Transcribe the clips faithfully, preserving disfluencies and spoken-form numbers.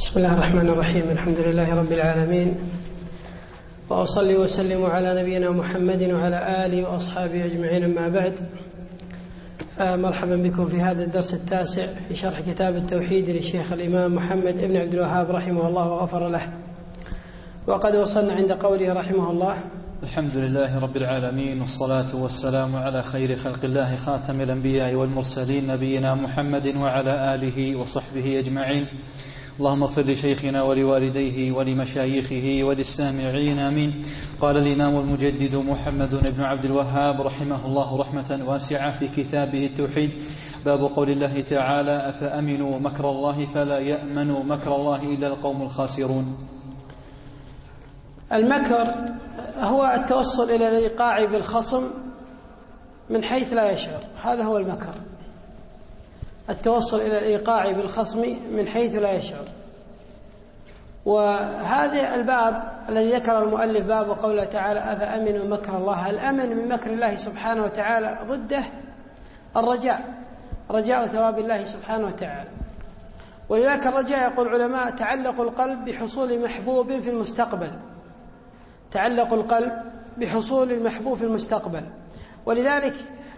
بسم الله الرحمن الرحيم. الحمد لله رب العالمين، وأصلي وسلم على نبينا محمد وعلى آله وأصحابه أجمعين، أما بعد. مرحبا بكم في هذا الدرس التاسع في شرح كتاب التوحيد للشيخ الإمام محمد بن عبد الوهاب رحمه الله وغفر له. وقد وصلنا عند قوله رحمه الله: الحمد لله رب العالمين، والصلاة والسلام على خير خلق الله خاتم الأنبياء والمرسلين نبينا محمد وعلى آله وصحبه أجمعين. اللهم اغفر لشيخنا ولوالديه ولمشايخه وللسامعين، آمين. قال الإمام المجدد محمد بن عبد الوهاب رحمه الله رحمة واسعة في كتابه التوحيد: باب قول الله تعالى: أفأمنوا مكر الله فلا يأمن مكر الله إلا القوم الخاسرون. المكر هو التوصل إلى الإيقاع بالخصم من حيث لا يشعر، هذا هو المكر، التوصل إلى الإيقاع بالخصم من حيث لا يشعر. وهذا الباب الذي ذكر المؤلف باب قوله تعالى: أفأمنوا مكر الله، الأمن من مكر الله سبحانه وتعالى ضده الرجاء، رجاء ثواب الله سبحانه وتعالى. ولذلك الرجاء يقول العلماء تعلق القلب بحصول محبوب في المستقبل، تعلق القلب بحصول المحبوب في المستقبل. ولذلك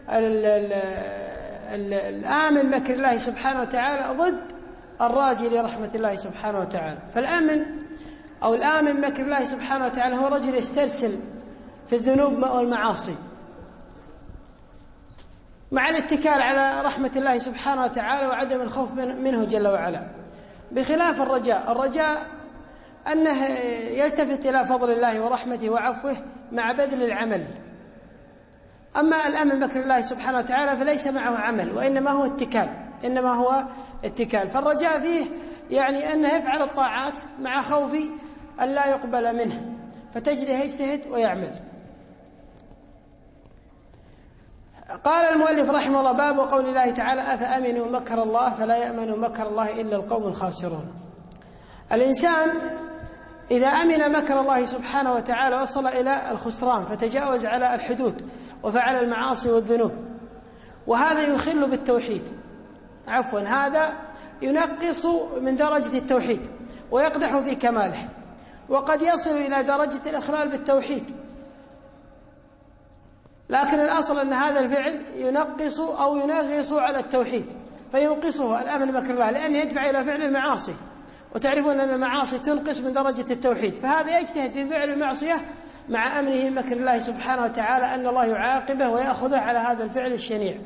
الآمن مكر الله سبحانه وتعالى ضد الراجي لرحمة الله سبحانه وتعالى. فالآمن أو الآمن مكر الله سبحانه وتعالى هو رجل يسترسل في الذنوب والمعاصي مع الاتكال على رحمة الله سبحانه وتعالى وعدم الخوف منه جل وعلا، بخلاف الرجاء. الرجاء أنه يلتفت إلى فضل الله ورحمته وعفوه مع بذل العمل. أما الأمن مكر الله سبحانه وتعالى فليس معه عمل، وإنما هو اتكال، إنما هو اتكال. فالرجاء فيه يعني أنه يفعل الطاعات مع خوف أن لا يقبل منه، فتجده يجتهد ويعمل. قال المؤلف رحمه الله: باب قول الله تعالى: أفأمنوا مكر الله فلا يأمن مكر الله إلا القوم الخاسرون. الإنسان إذا أمن مكر الله سبحانه وتعالى وصل إلى الخسران، فتجاوز على الحدود وفعل المعاصي والذنوب، وهذا يخل بالتوحيد، عفوا هذا ينقص من درجة التوحيد ويقدح في كماله، وقد يصل إلى درجة الإخلال بالتوحيد. لكن الأصل أن هذا الفعل ينقص أو ينغص على التوحيد، فينقصه الأمن مكر الله، لأنه يدفع إلى فعل المعاصي، وتعرفون أن المعاصي تنقص من درجة التوحيد. فهذا يجتهد في فعل المعصية مع أمنه مكر الله سبحانه وتعالى أن الله يعاقبه ويأخذه على هذا الفعل الشنيع.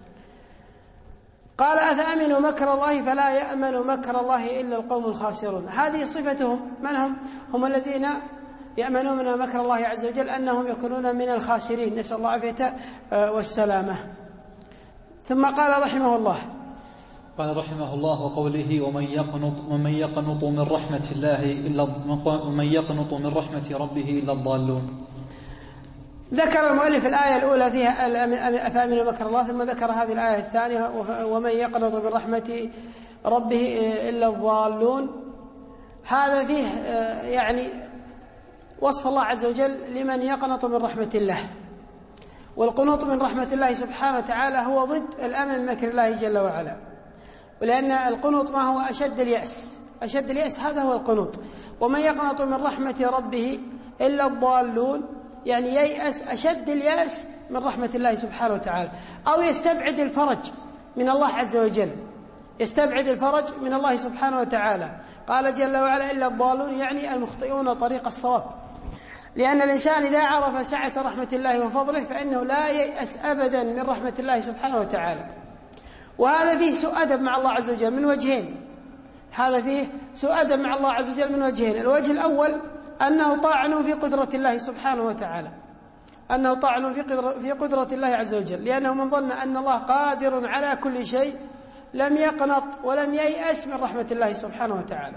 قال: أفأمنوا مكر الله فلا يأمن مكر الله إلا القوم الخاسرون. هذه صفتهم. من هم؟ هم الذين يأمنون من مكر الله عز وجل أنهم يكونون من الخاسرين، نسأل الله العافية والسلامة. ثم قال رحمه الله: قال رحمه الله: وقوله: ومن يقنط ومن يقنط من رحمة الله إلا ومن يقنط من رحمة ربه إلا الضالون. ذكر المؤلف الآية الأولى فيها أفأمنوا مكر الله، ثم ذكر هذه الآية الثانية: ومن يقنط من رحمة ربه إلا الضالون. هذا فيه يعني وصف الله عز وجل لمن يقنط من رحمة الله. والقنوط من رحمة الله سبحانه وتعالى هو ضد الأمن من مكر الله جل وعلا، ولأن القنوط ما هو أشد اليأس، أشد اليأس هذا هو القنوط. ومن يقنط من رحمة ربه إلا الضالون، يعني ييأس أشد اليأس من رحمة الله سبحانه وتعالى، أو يستبعد الفرج من الله عز وجل، يستبعد الفرج من الله سبحانه وتعالى. قال جل وعلا: إلا الضالون، يعني المخطئون طريق الصواب. لأن الإنسان إذا عرف سعة رحمة الله وفضله فإنه لا ييأس أبدا من رحمة الله سبحانه وتعالى. وهذا فيه سوء أدب مع الله عز وجل من وجهين، هذا فيه سوء أدب مع الله عز وجل من وجهين. الوجه الأول أنه طعن في قدرة الله سبحانه وتعالى، أنه طعن في قدرة, في قدرة الله عز وجل، لأنه من ظن أن الله قادر على كل شيء لم يقنط ولم ييأس من رحمة الله سبحانه وتعالى.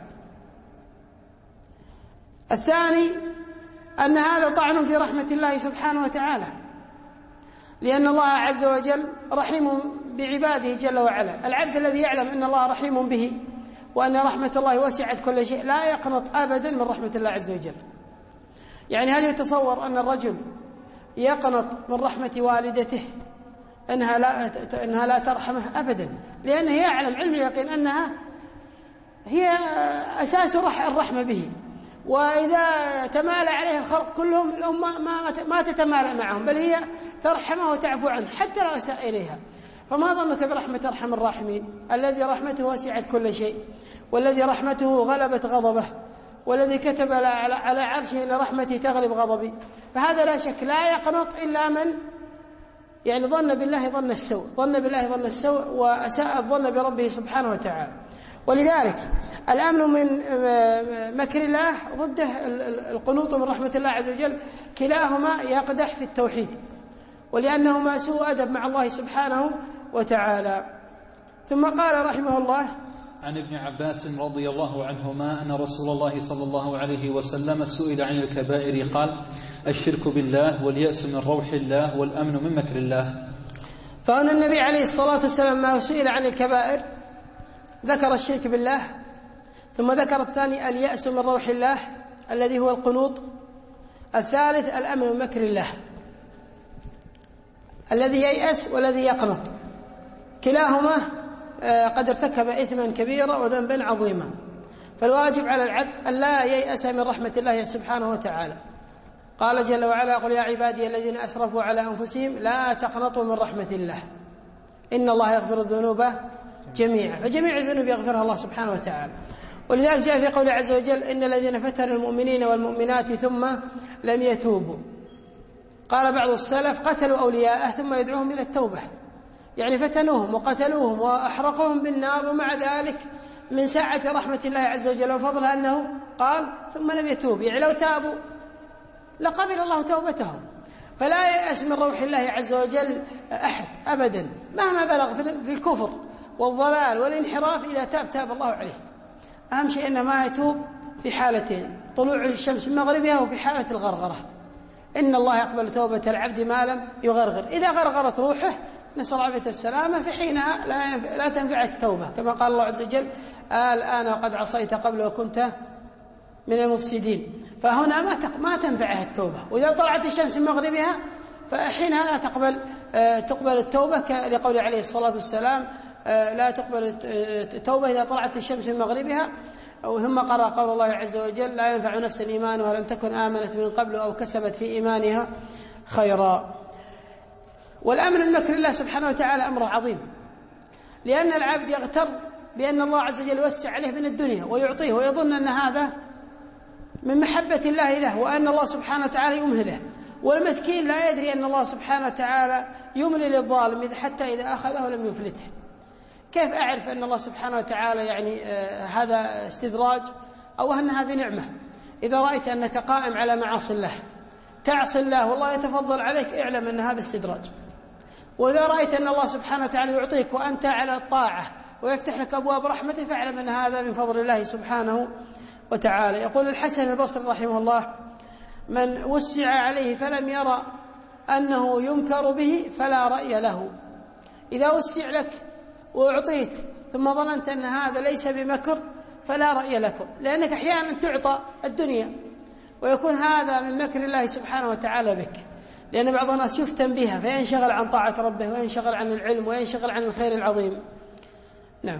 الثاني أن هذا طعن في رحمة الله سبحانه وتعالى، لأن الله عز وجل رحيم بعباده جل وعلا. العبد الذي يعلم أن الله رحيم به وأن رحمة الله وسعت كل شيء لا يقنط أبدا من رحمة الله عز وجل. يعني هل يتصور أن الرجل يقنط من رحمة والدته أنها لا, أنها لا ترحمه؟ أبدا، لأنه يعلم علم اليقين أنها هي أساس الرحمة به، وإذا تمالى عليه الخلق كلهم الأمة ما تتمالى معهم، بل هي ترحمه وتعفو عنه حتى لو أساء إليها. فما ظنك برحمة أرحم الراحمين الذي رحمته وسعت كل شيء، والذي رحمته غلبت غضبه، والذي كتب على عرشه إن رحمتي تغلب غضبي. فهذا لا شك لا يقنط إلا من يعني ظن بالله ظن السوء، ظن بالله ظن السوء وأساء الظن بربه سبحانه وتعالى. ولذلك الأمن من مكر الله ضده القنوط من رحمة الله عز وجل، كلاهما يقدح في التوحيد، ولأنهما سوء أدب مع الله سبحانه وتعالى. ثم قال رحمه الله: عن ابن عباس رضي الله عنهما أن رسول الله صلى الله عليه وسلم سئل عن الكبائر قال: الشرك بالله، واليأس من روح الله، والأمن من مكر الله. فهنا النبي عليه الصلاة والسلام ما سئل عن الكبائر ذكر الشرك بالله، ثم ذكر الثاني اليأس من روح الله الذي هو القنوط، الثالث الأمن من مكر الله الذي ييأس والذي يقنط، كلاهما قد ارتكب إثما كبيرا وذنبا عظيما. فالواجب على العبد أن لا ييأس من رحمة الله سبحانه وتعالى. قال جل وعلا: قل يا عبادي الذين أسرفوا على أنفسهم لا تقنطوا من رحمة الله إن الله يغفر الذنوب جميعا. فجميع الذنوب يغفرها الله سبحانه وتعالى. ولذلك جاء في قوله عز وجل: إن الذين فتنوا المؤمنين والمؤمنات ثم لم يتوبوا. قال بعض السلف: قتلوا أولياءه ثم يدعوهم إلى التوبة، يعني فتنوهم وقتلوهم وأحرقوهم بالنار، ومع ذلك من سعة رحمة الله عز وجل وفضله أنه قال ثم لم يتوب، يعني لو تابوا لقبل الله توبتهم. فلا ييأس من روح الله عز وجل أحد أبدا مهما بلغ في الكفر والضلال والانحراف، إذا تاب تاب الله عليه. أهم شيء أن ما يتوب في حالتين: طلوع الشمس من مغربها وفي حالة الغرغرة. إن الله يقبل توبة العبد ما لم يغرغر. إذا غرغرت روحه نسأل الله العافية والسلامة، في حينها لا, لا تنفع التوبة، كما قال الله عز وجل: الآن وقد عصيت قبل وكنت من المفسدين. فهنا ما ما تنفعها التوبة. وإذا طلعت الشمس من مغربها فحينها لا تقبل تقبل التوبة، لقول عليه الصلاة والسلام: لا تقبل التوبة إذا طلعت الشمس من مغربها. ثم قرأ قول الله عز وجل: لا ينفع نفسا إيمانها لم تكن آمنت من قبل أو كسبت في إيمانها خيرا. والأمن من مكر الله سبحانه وتعالى أمر عظيم، لأن العبد يغتر بأن الله عز وجل يوسع عليه من الدنيا ويعطيه، ويظن أن هذا من محبة الله له، وأن الله سبحانه وتعالى يمهله. والمسكين لا يدري أن الله سبحانه وتعالى يملي للظالم حتى إذا أخذه لم يفلته. كيف أعرف أن الله سبحانه وتعالى يعني آه هذا استدراج أو أن هذه نعمة؟ إذا رأيت أنك قائم على معاصي الله تعصي الله والله يتفضل عليك، اعلم أن هذا استدراج. وإذا رأيت أن الله سبحانه وتعالى يعطيك وأنت على الطاعة ويفتح لك أبواب رحمته، فاعلم أن هذا من فضل الله سبحانه وتعالى. يقول الحسن البصري رحمه الله: من وسع عليه فلم يرى أنه ينكر به فلا رأي له. إذا وسع لك وأعطيت ثم ظننت أن هذا ليس بمكر فلا رأي لكم، لأنك أحيانا تعطى الدنيا ويكون هذا من مكر الله سبحانه وتعالى بك، لأن بعض الناس يفتن بها فينشغل عن طاعة ربه وينشغل عن العلم وينشغل عن الخير العظيم. نعم.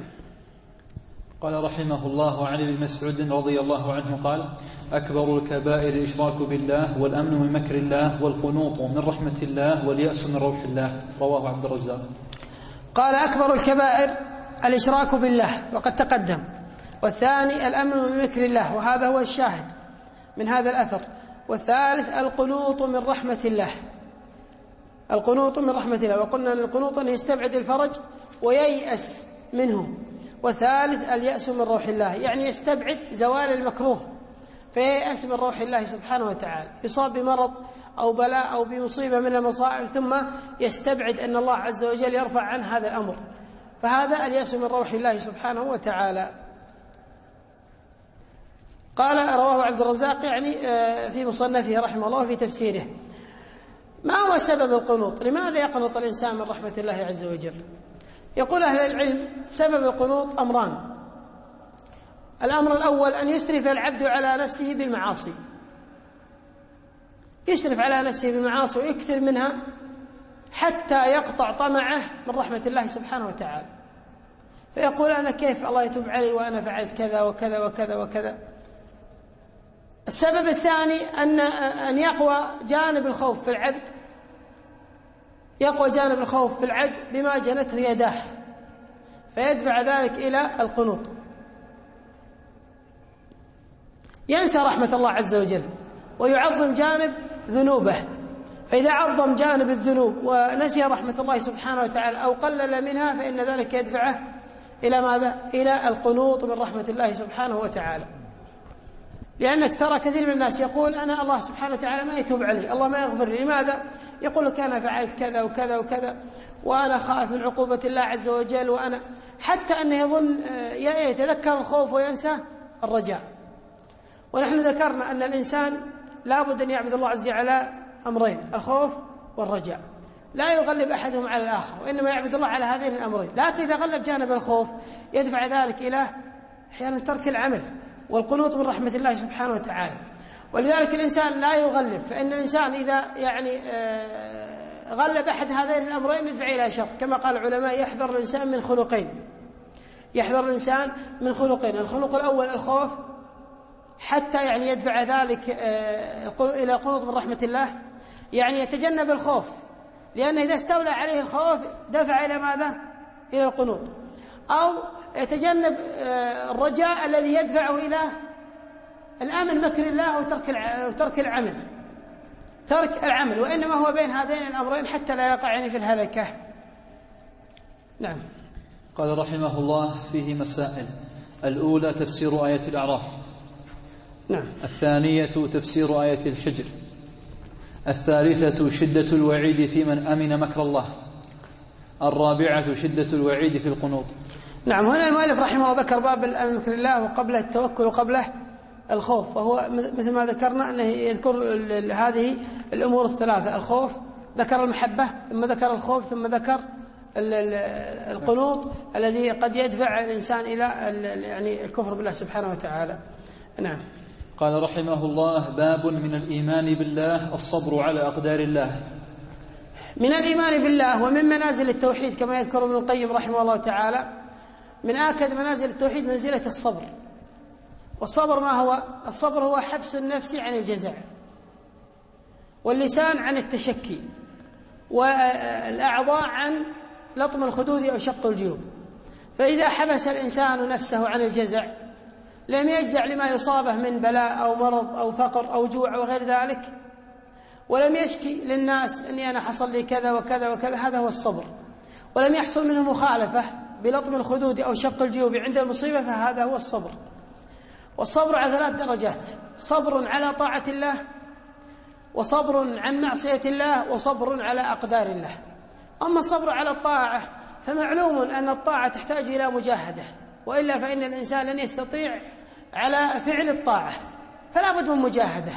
قال رحمه الله: عن ابن مسعود رضي الله عنه قال: أكبر الكبائر الإشراك بالله، والأمن من مكر الله، والقنوط من رحمة الله، واليأس من روح الله. رواه عبد الرزاق. قال: أكبر الكبائر الإشراك بالله، وقد تقدم. والثاني الأمن من مكر الله، وهذا هو الشاهد من هذا الأثر. والثالث القنوط من رحمة الله، القنوط من رحمة الله. وقلنا أن القنوط أن يستبعد الفرج وييأس منه. والثالث اليأس من روح الله، يعني يستبعد زوال المكروه فييأس من روح الله سبحانه وتعالى. يصاب بمرض أو بلاء أو بمصيبة من المصائب ثم يستبعد أن الله عز وجل يرفع عنه هذا الأمر، فهذا اليأس من روح الله سبحانه وتعالى. قال رواه عبد الرزاق يعني في مصنفه رحمه الله في تفسيره. ما هو سبب القنوط؟ لماذا يقنط الإنسان من رحمة الله عز وجل؟ يقول أهل العلم: سبب القنوط أمران. الأمر الأول أن يسرف العبد على نفسه بالمعاصي، يسرف على نفسه بالمعاصي ويكثر منها حتى يقطع طمعه من رحمة الله سبحانه وتعالى. فيقول أنا كيف الله يتوب علي وأنا فعلت كذا وكذا وكذا وكذا. السبب الثاني أن أن يقوى جانب الخوف في العبد، يقوى جانب الخوف في العبد بما جنته يداه، فيدفع ذلك إلى القنوط، ينسى رحمة الله عز وجل ويعظم جانب ذنوبه. فإذا عظم جانب الذنوب ونسي رحمة الله سبحانه وتعالى أو قلل منها فإن ذلك يدفعه إلى ماذا؟ إلى القنوط من رحمة الله سبحانه وتعالى. لأنك ترى كثير من الناس يقول أنا الله سبحانه وتعالى ما يتوب علي، الله ما يغفر لي. لماذا؟ يقول لك أنا فعلت كذا وكذا وكذا وأنا خائف من عقوبة الله عز وجل، وأنا حتى أنه يظن يتذكر الخوف وينسى الرجاء. ونحن ذكرنا أن الإنسان لا بد أن يعبد الله عز وجل على أمرين، الخوف والرجاء، لا يغلب أحدهم على الآخر، وإنما يعبد الله على هذين الأمرين. لكن إذا غلب جانب الخوف يدفع ذلك إلى أحيانا ترك العمل والقنوط من رحمة الله سبحانه وتعالى. ولذلك الإنسان لا يغلب، فإن الإنسان إذا يعني غلب أحد هذين الأمرين يدفع إلى شر، كما قال العلماء يحذر الإنسان من خلقين، يحذر الإنسان من خلقين. الخلق الأول الخوف، حتى يعني يدفع ذلك إلى قنوط من رحمة الله، يعني يتجنب الخوف، لأن إذا استولى عليه الخوف دفع إلى ماذا؟ إلى القنوط. أو يتجنب الرجاء الذي يدفعه إلى الآمن مكر الله وترك العمل، ترك العمل، وإنما هو بين هذين الأمرين حتى لا يقع يعني في الهلكة. نعم. قال رحمه الله فيه مسائل: الأولى تفسير آية الأعراف. نعم. الثانية تفسير آية الحجر. الثالثة شدة الوعيد في من أمن مكر الله. الرابعة شدة الوعيد في القنوط. نعم. هنا المؤلف رحمه الله ذكر باب الأمن مكر الله وقبله التوكل وقبله الخوف، وهو مثل ما ذكرنا أنه يذكر هذه الأمور الثلاثة: الخوف، ذكر المحبة، ثم ذكر الخوف، ثم ذكر القنوط الذي قد يدفع الإنسان إلى يعني الكفر بالله سبحانه وتعالى. نعم. قال رحمه الله: باب من الإيمان بالله الصبر على أقدار الله. من الإيمان بالله ومن منازل التوحيد كما يذكر ابن القيم رحمه الله تعالى، من آكد منازل التوحيد منزلة الصبر. والصبر ما هو؟ الصبر هو حبس النفس عن الجزع، واللسان عن التشكي، والأعضاء عن لطم الخدود أو شق الجيوب. فإذا حبس الإنسان نفسه عن الجزع لم يجزع لما يصابه من بلاء أو مرض أو فقر أو جوع وغير ذلك، ولم يشكي للناس أني أنا حصل لي كذا وكذا وكذا، هذا هو الصبر. ولم يحصل منه مخالفة بلطم الخدود أو شق الجيوب عند المصيبة، فهذا هو الصبر. والصبر على ثلاث درجات: صبر على طاعة الله، وصبر عن معصية الله، وصبر على أقدار الله. أما الصبر على الطاعة فمعلوم أن الطاعة تحتاج إلى مجاهدة، وإلا فإن الإنسان لن يستطيع على فعل الطاعة، فلا بد من مجاهدة.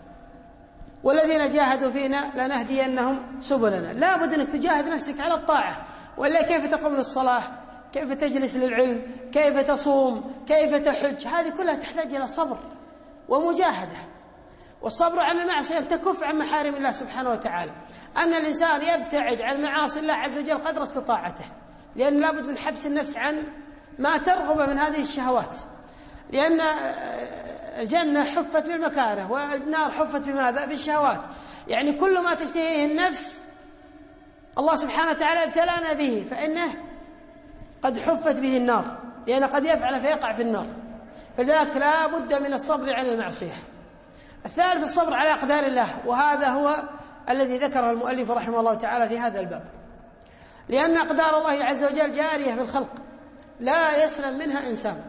والذين جاهدوا فينا لنهدينهم سبلنا. لا بد أنك تجاهد نفسك على الطاعة، وإلا كيف تقوم للصلاة؟ كيف تجلس للعلم؟ كيف تصوم؟ كيف تحج؟ هذه كلها تحتاج إلى صبر ومجاهدة. والصبر عن المعصية أن تكف عن محارم الله سبحانه وتعالى، أن الإنسان يبتعد عن معاصي الله عز وجل قدر استطاعته، لأن لا بد من حبس النفس عن ما ترغب من هذه الشهوات، لأن الجنة حفت بالمكاره والنار حفت بماذا؟ بالشهوات. يعني كل ما تشتهيه النفس الله سبحانه وتعالى ابتلانا به فإنه قد حفت به النار، لأن قد يفعل فيقع في النار. فذلك لا بد من الصبر عن المعصية. الثالث الصبر على أقدار الله، وهذا هو الذي ذكره المؤلف رحمه الله تعالى في هذا الباب، لأن أقدار الله عز وجل جارية بالخلق لا يسلم منها إنسان،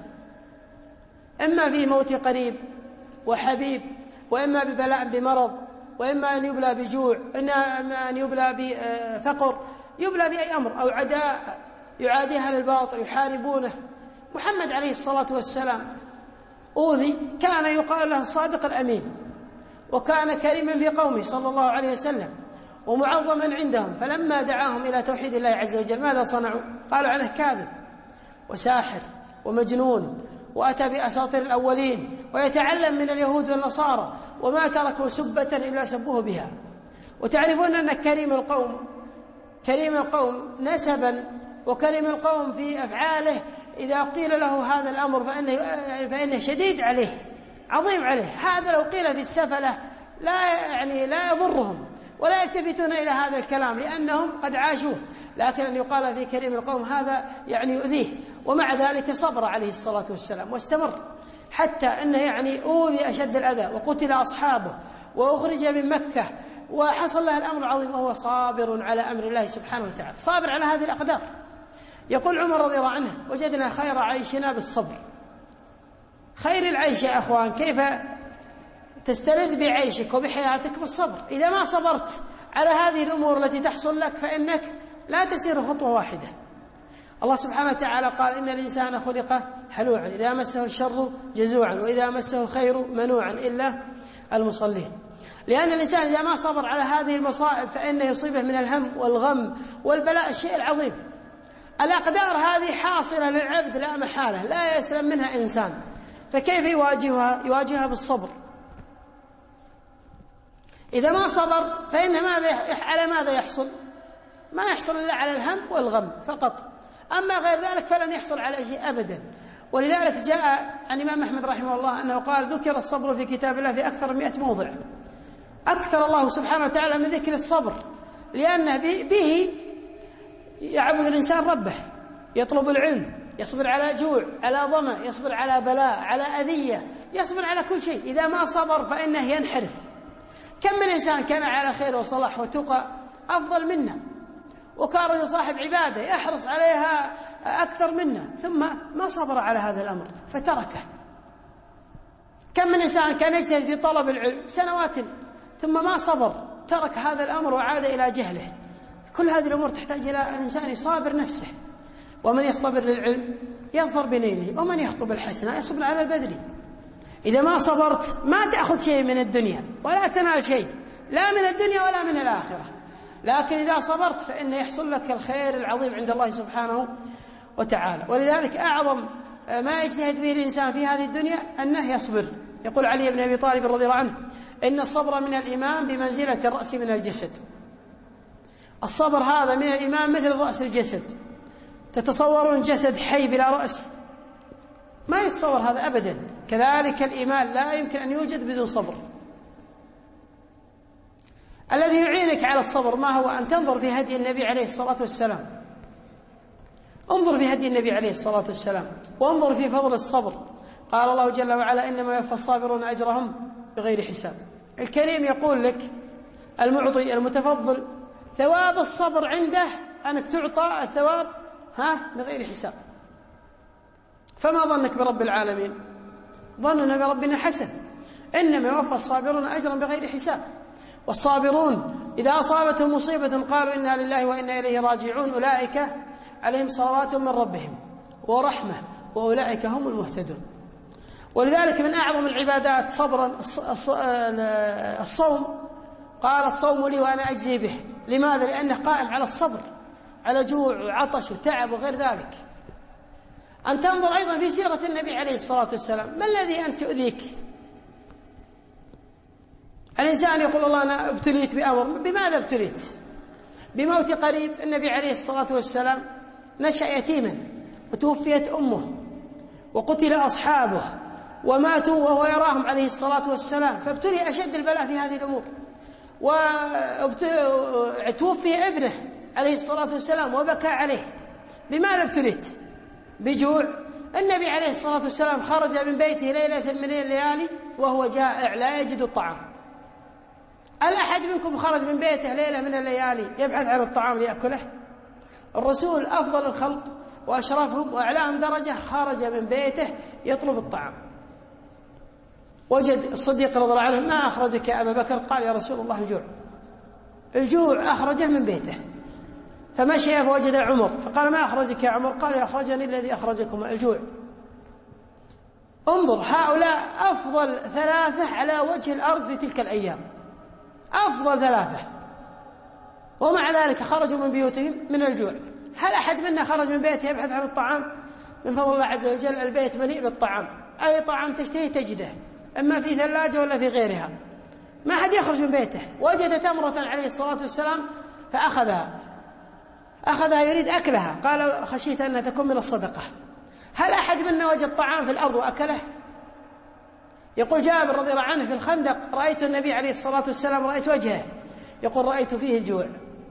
إما في موت قريب وحبيب، وإما ببلاء بمرض، وإما أن يبلى بجوع، إما أن يبلى بفقر، يبلى بأي أمر، أو عداء يعادي أهل الباطل يحاربونه. محمد عليه الصلاة والسلام أوذي، كان يقال له الصادق الأمين، وكان كريما في قومه صلى الله عليه وسلم ومعظما عندهم، فلما دعاهم إلى توحيد الله عز وجل ماذا صنعوا؟ قالوا عنه كاذب وساحر ومجنون وأتى بأساطير الأولين ويتعلم من اليهود والنصارى، وما تركوا سبة إلا سبوه بها. وتعرفون أن كريم القوم كريم القوم نسبا وكريم القوم في أفعاله إذا قيل له هذا الأمر فإنه, فإنه شديد عليه عظيم عليه. هذا لو قيل في السفلة لا يعني لا يضرهم ولا يلتفتون إلى هذا الكلام لأنهم قد عاشوه، لكن أن يقال في كريم القوم هذا يعني يؤذيه. ومع ذلك صبر عليه الصلاة والسلام واستمر حتى أنه يعني أوذي أشد الأذى وقتل أصحابه وأخرج من مكة وحصل له الأمر العظيم وهو صابر على أمر الله سبحانه وتعالى، صابر على هذه الأقدار. يقول عمر رضي الله عنه: وجدنا خير عيشنا بالصبر. خير العيش يا أخوان كيف تستلذ بعيشك وبحياتك؟ بالصبر. إذا ما صبرت على هذه الأمور التي تحصل لك فإنك لا تسير خطوة واحدة. الله سبحانه وتعالى قال: إن الإنسان خلق هلوعا إذا مسه الشر جزوعا وإذا مسه الخير منوعا إلا المصلين. لأن الإنسان إذا ما صبر على هذه المصائب فإنه يصيبه من الهم والغم والبلاء الشيء العظيم. الأقدار هذه حاصلة للعبد لا محالة، لا يسلم منها إنسان، فكيف يواجهها؟ يواجهها بالصبر. إذا ما صبر فإن ماذا على ماذا يحصل؟ ما يحصل إلا على الهم والغم فقط، أما غير ذلك فلن يحصل على شيء أبدا. ولذلك جاء عن الإمام أحمد رحمه الله أنه قال: ذكر الصبر في كتاب الله في أكثر من مئة موضع. أكثر الله سبحانه وتعالى من ذكر الصبر، لأن به يعبد الإنسان ربه، يطلب العلم، يصبر على جوع، على ظمأ، يصبر على بلاء، على أذية، يصبر على كل شيء. إذا ما صبر فإنه ينحرف. كم من إنسان كان على خير وصلاح وتقى أفضل منا، وكان رجل صاحب عبادة يحرص عليها أكثر منا، ثم ما صبر على هذا الأمر فتركه. كم من إنسان كان يجتهد في طلب العلم سنوات ثم ما صبر، ترك هذا الأمر وعاد إلى جهله. كل هذه الأمور تحتاج إلى الإنسان يصابر نفسه. ومن يصطبر للعلم يظفر بنيله، ومن يخطب الحسنة يصبر على البذل. إذا ما صبرت ما تأخذ شيء من الدنيا ولا تنال شيء، لا من الدنيا ولا من الآخرة. لكن إذا صبرت فإن يحصل لك الخير العظيم عند الله سبحانه وتعالى. ولذلك أعظم ما يجتهد به الإنسان في هذه الدنيا أنه يصبر. يقول علي بن أبي طالب رضي الله عنه: إن الصبر من الإيمان بمنزلة الرأس من الجسد. الصبر هذا من الإيمان مثل رأس الجسد. تتصورون جسد حي بلا رأس؟ ما يتصور هذا أبدا. كذلك الإيمان لا يمكن أن يوجد بدون صبر. الذي يعينك على الصبر ما هو؟ أن تنظر في هدي النبي عليه الصلاة والسلام. انظر في هدي النبي عليه الصلاة والسلام وانظر في فضل الصبر. قال الله جل وعلا: إنما يوفى الصابرون أجرهم بغير حساب. الكريم يقول لك المعطي المتفضل ثواب الصبر عنده أنك تعطى الثواب ها بغير حساب. فما ظنك برب العالمين؟ ظننا بربنا حسن. إنما يوفى الصابرون أجرا بغير حساب. والصابرون إذا أصابتهم مصيبة قالوا إنا لله وإنا إليه راجعون أولئك عليهم صلوات من ربهم ورحمة وأولئك هم المهتدون. ولذلك من أعظم العبادات صبرا الصوم. قال: الصوم لي وأنا أجزي به. لماذا؟ لأنه قائم على الصبر، على جوع وعطش وتعب وغير ذلك. أن تنظر أيضا في سيرة النبي عليه الصلاة والسلام. ما الذي أنت تؤذيك؟ الإنسان يقول: الله أنا ابتليت بأمر. بماذا ابتليت؟ بموت قريب. النبي عليه الصلاة والسلام نشأ يتيما وتوفيت أمه وقتل أصحابه وماتوا وهو يراهم عليه الصلاة والسلام، فابتلي أشد البلاء في هذه الأمور. وتوفي ابنه عليه الصلاة والسلام وبكى عليه. بماذا ابتليت؟ بجوع. النبي عليه الصلاة والسلام خرج من بيته ليلة من الليالي وهو جائع لا يجد الطعام. هل أحد منكم خرج من بيته ليلة من الليالي يبحث عن الطعام ليأكله؟ الرسول أفضل الخلق وأشرفهم وأعلاهم درجة خرج من بيته يطلب الطعام. وجد الصديق رضي الله عنه: ما أخرجك يا أبا بكر؟ قال: يا رسول الله الجوع. الجوع أخرجه من بيته. فمشي فوجد عمر فقال: ما أخرجك يا عمر؟ قال: أخرجني الذي أخرجكم الجوع. انظر، هؤلاء أفضل ثلاثة على وجه الأرض في تلك الأيام، أفضل ثلاثة، ومع ذلك خرجوا من بيوتهم من الجوع. هل أحد منا خرج من بيته يبحث عن الطعام؟ من فضل الله عز وجل البيت مليء بالطعام، أي طعام تشتهي تجده، إما في ثلاجة ولا في غيرها. ما أحد يخرج من بيته. وجد تمرة عليه الصلاة والسلام فأخذها، أخذها يريد أكلها، قال خشيت أنها تكون من الصدقة. هل أحد منا وجد طعام في الأرض وأكله؟ يقول جابر رضي الله عنه في الخندق رأيت النبي عليه الصلاة والسلام رأيت وجهه يقول رأيت فيه الجوع.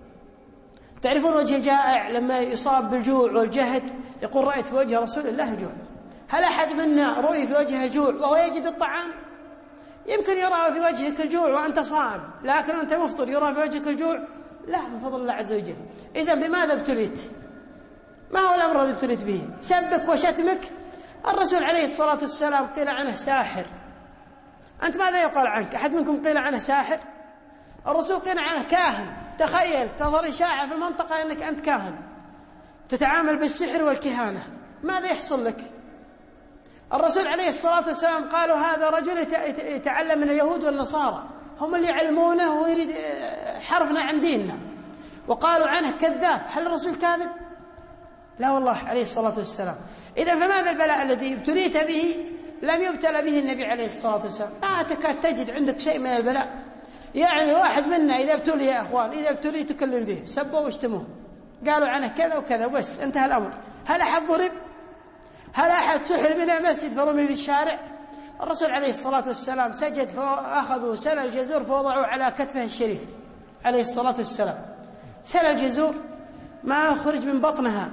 تعرفون وجه الجائع لما يصاب بالجوع والجهد يقول رأيت في وجه رسول الله الجوع. هل أحد منا رؤي في وجهه الجوع وهو يجد الطعام؟ يمكن يرى في وجهك الجوع وأنت صائم، لكن أنت مفطر يرى في وجهك الجوع؟ لا، من فضل الله عز وجل. إذا بماذا ابتليت؟ ما هو الأمر الذي ابتليت به؟ سبك وشتمك؟ الرسول عليه الصلاة والسلام قيل عنه ساحر، أنت ماذا يقال عنك؟ أحد منكم قيل عنه ساحر؟ الرسول قيل عنه كاهن. تخيل تظهر إشاعة في المنطقة أنك أنت كاهن تتعامل بالسحر والكهانة، ماذا يحصل لك؟ الرسول عليه الصلاة والسلام قالوا هذا رجل يتعلم من اليهود والنصارى، هم اللي يعلمونه ويريد حرفنا عن ديننا، وقالوا عنه كذاب. هل الرسول كاذب؟ لا والله عليه الصلاة والسلام. إذا فماذا البلاء الذي ابتليت به لم يبتلى به النبي عليه الصلاة والسلام؟ لا تكاد تجد عندك شيء من البلاء. يعني واحد منا إذا ابتلي يا أخوان، إذا ابتلي تكلم به، سبوا واشتموه، قالوا عنه كذا وكذا، بس انتهى الأمر. هل أحد ضرب؟ هل أحد سحل من المسجد فرمي في الشارع؟ الرسول عليه الصلاة والسلام سجد فأخذوا سل الجزور فوضعوا على كتفه الشريف عليه الصلاة والسلام. سل الجزور ما خرج من بطنها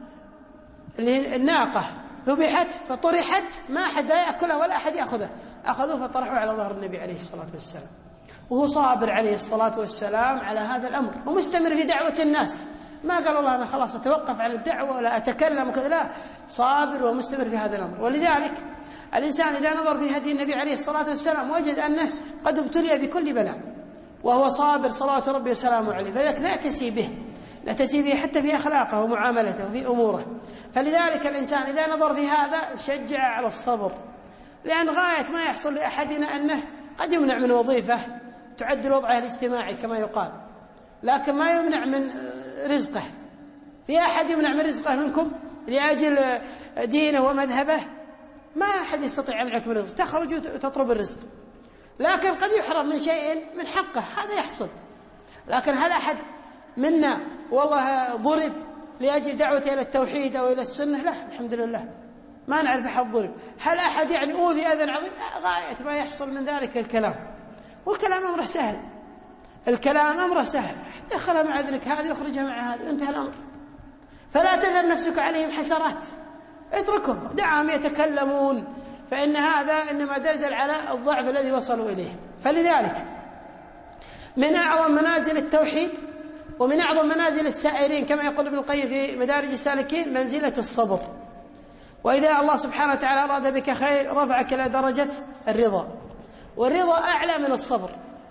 الناقة، ذبحت فطرحت، ما أحد يأكلها ولا أحد يأخذها، أخذوه فطرحوه على ظهر النبي عليه الصلاة والسلام، وهو صابر عليه الصلاة والسلام على هذا الأمر ومستمر في دعوة الناس. ما قال الله أنا خلاص أتوقف عن الدعوة ولا أتكلم وكذا، لا، صابر ومستمر في هذا الأمر. ولذلك الإنسان إذا نظر في هدي النبي عليه الصلاة والسلام وجد أنه قد ابتلي بكل بلاء وهو صابر صلوات ربي وسلامه عليه، فلذلك لا تسي به، لا تسي به حتى في أخلاقه ومعاملته وفي أموره. فلذلك الإنسان إذا نظر في هذا شجع على الصبر، لأن غاية ما يحصل لأحدنا أنه قد يمنع من وظيفة تعدل وضعه الاجتماعي كما يقال، لكن ما يمنع من رزقه. في أحد يمنع من رزقه منكم لأجل دينه ومذهبه؟ ما أحد يستطيع أن يمنعك من رزقه، تخرج وتطلب الرزق، لكن قد يحرم من شيء من حقه، هذا يحصل. لكن هل أحد منا والله ضرب لأجل دعوته إلى التوحيد أو إلى السنة؟ لا، الحمد لله ما نعرف أحد ضرب. هل أحد يعني أوذي أذى عظيم؟ لا، غاية ما يحصل من ذلك الكلام، والكلام أمره سهل، الكلام أمره سهل، دخلها مع أذنك هذه يخرجها مع هذه، انتهى الأمر. فلا تذهب نفسك عليهم حسرات، اتركهم دعهم يتكلمون، فإن هذا إنما دلدل على الضعف الذي وصلوا إليه. فلذلك من أعظم منازل التوحيد ومن أعظم منازل السائرين كما يقول ابن القيم في مدارج السالكين منزلة الصبر. وإذا الله سبحانه وتعالى أراد بك خير رفعك إلى درجة الرضا، والرضا أعلى من الصبر.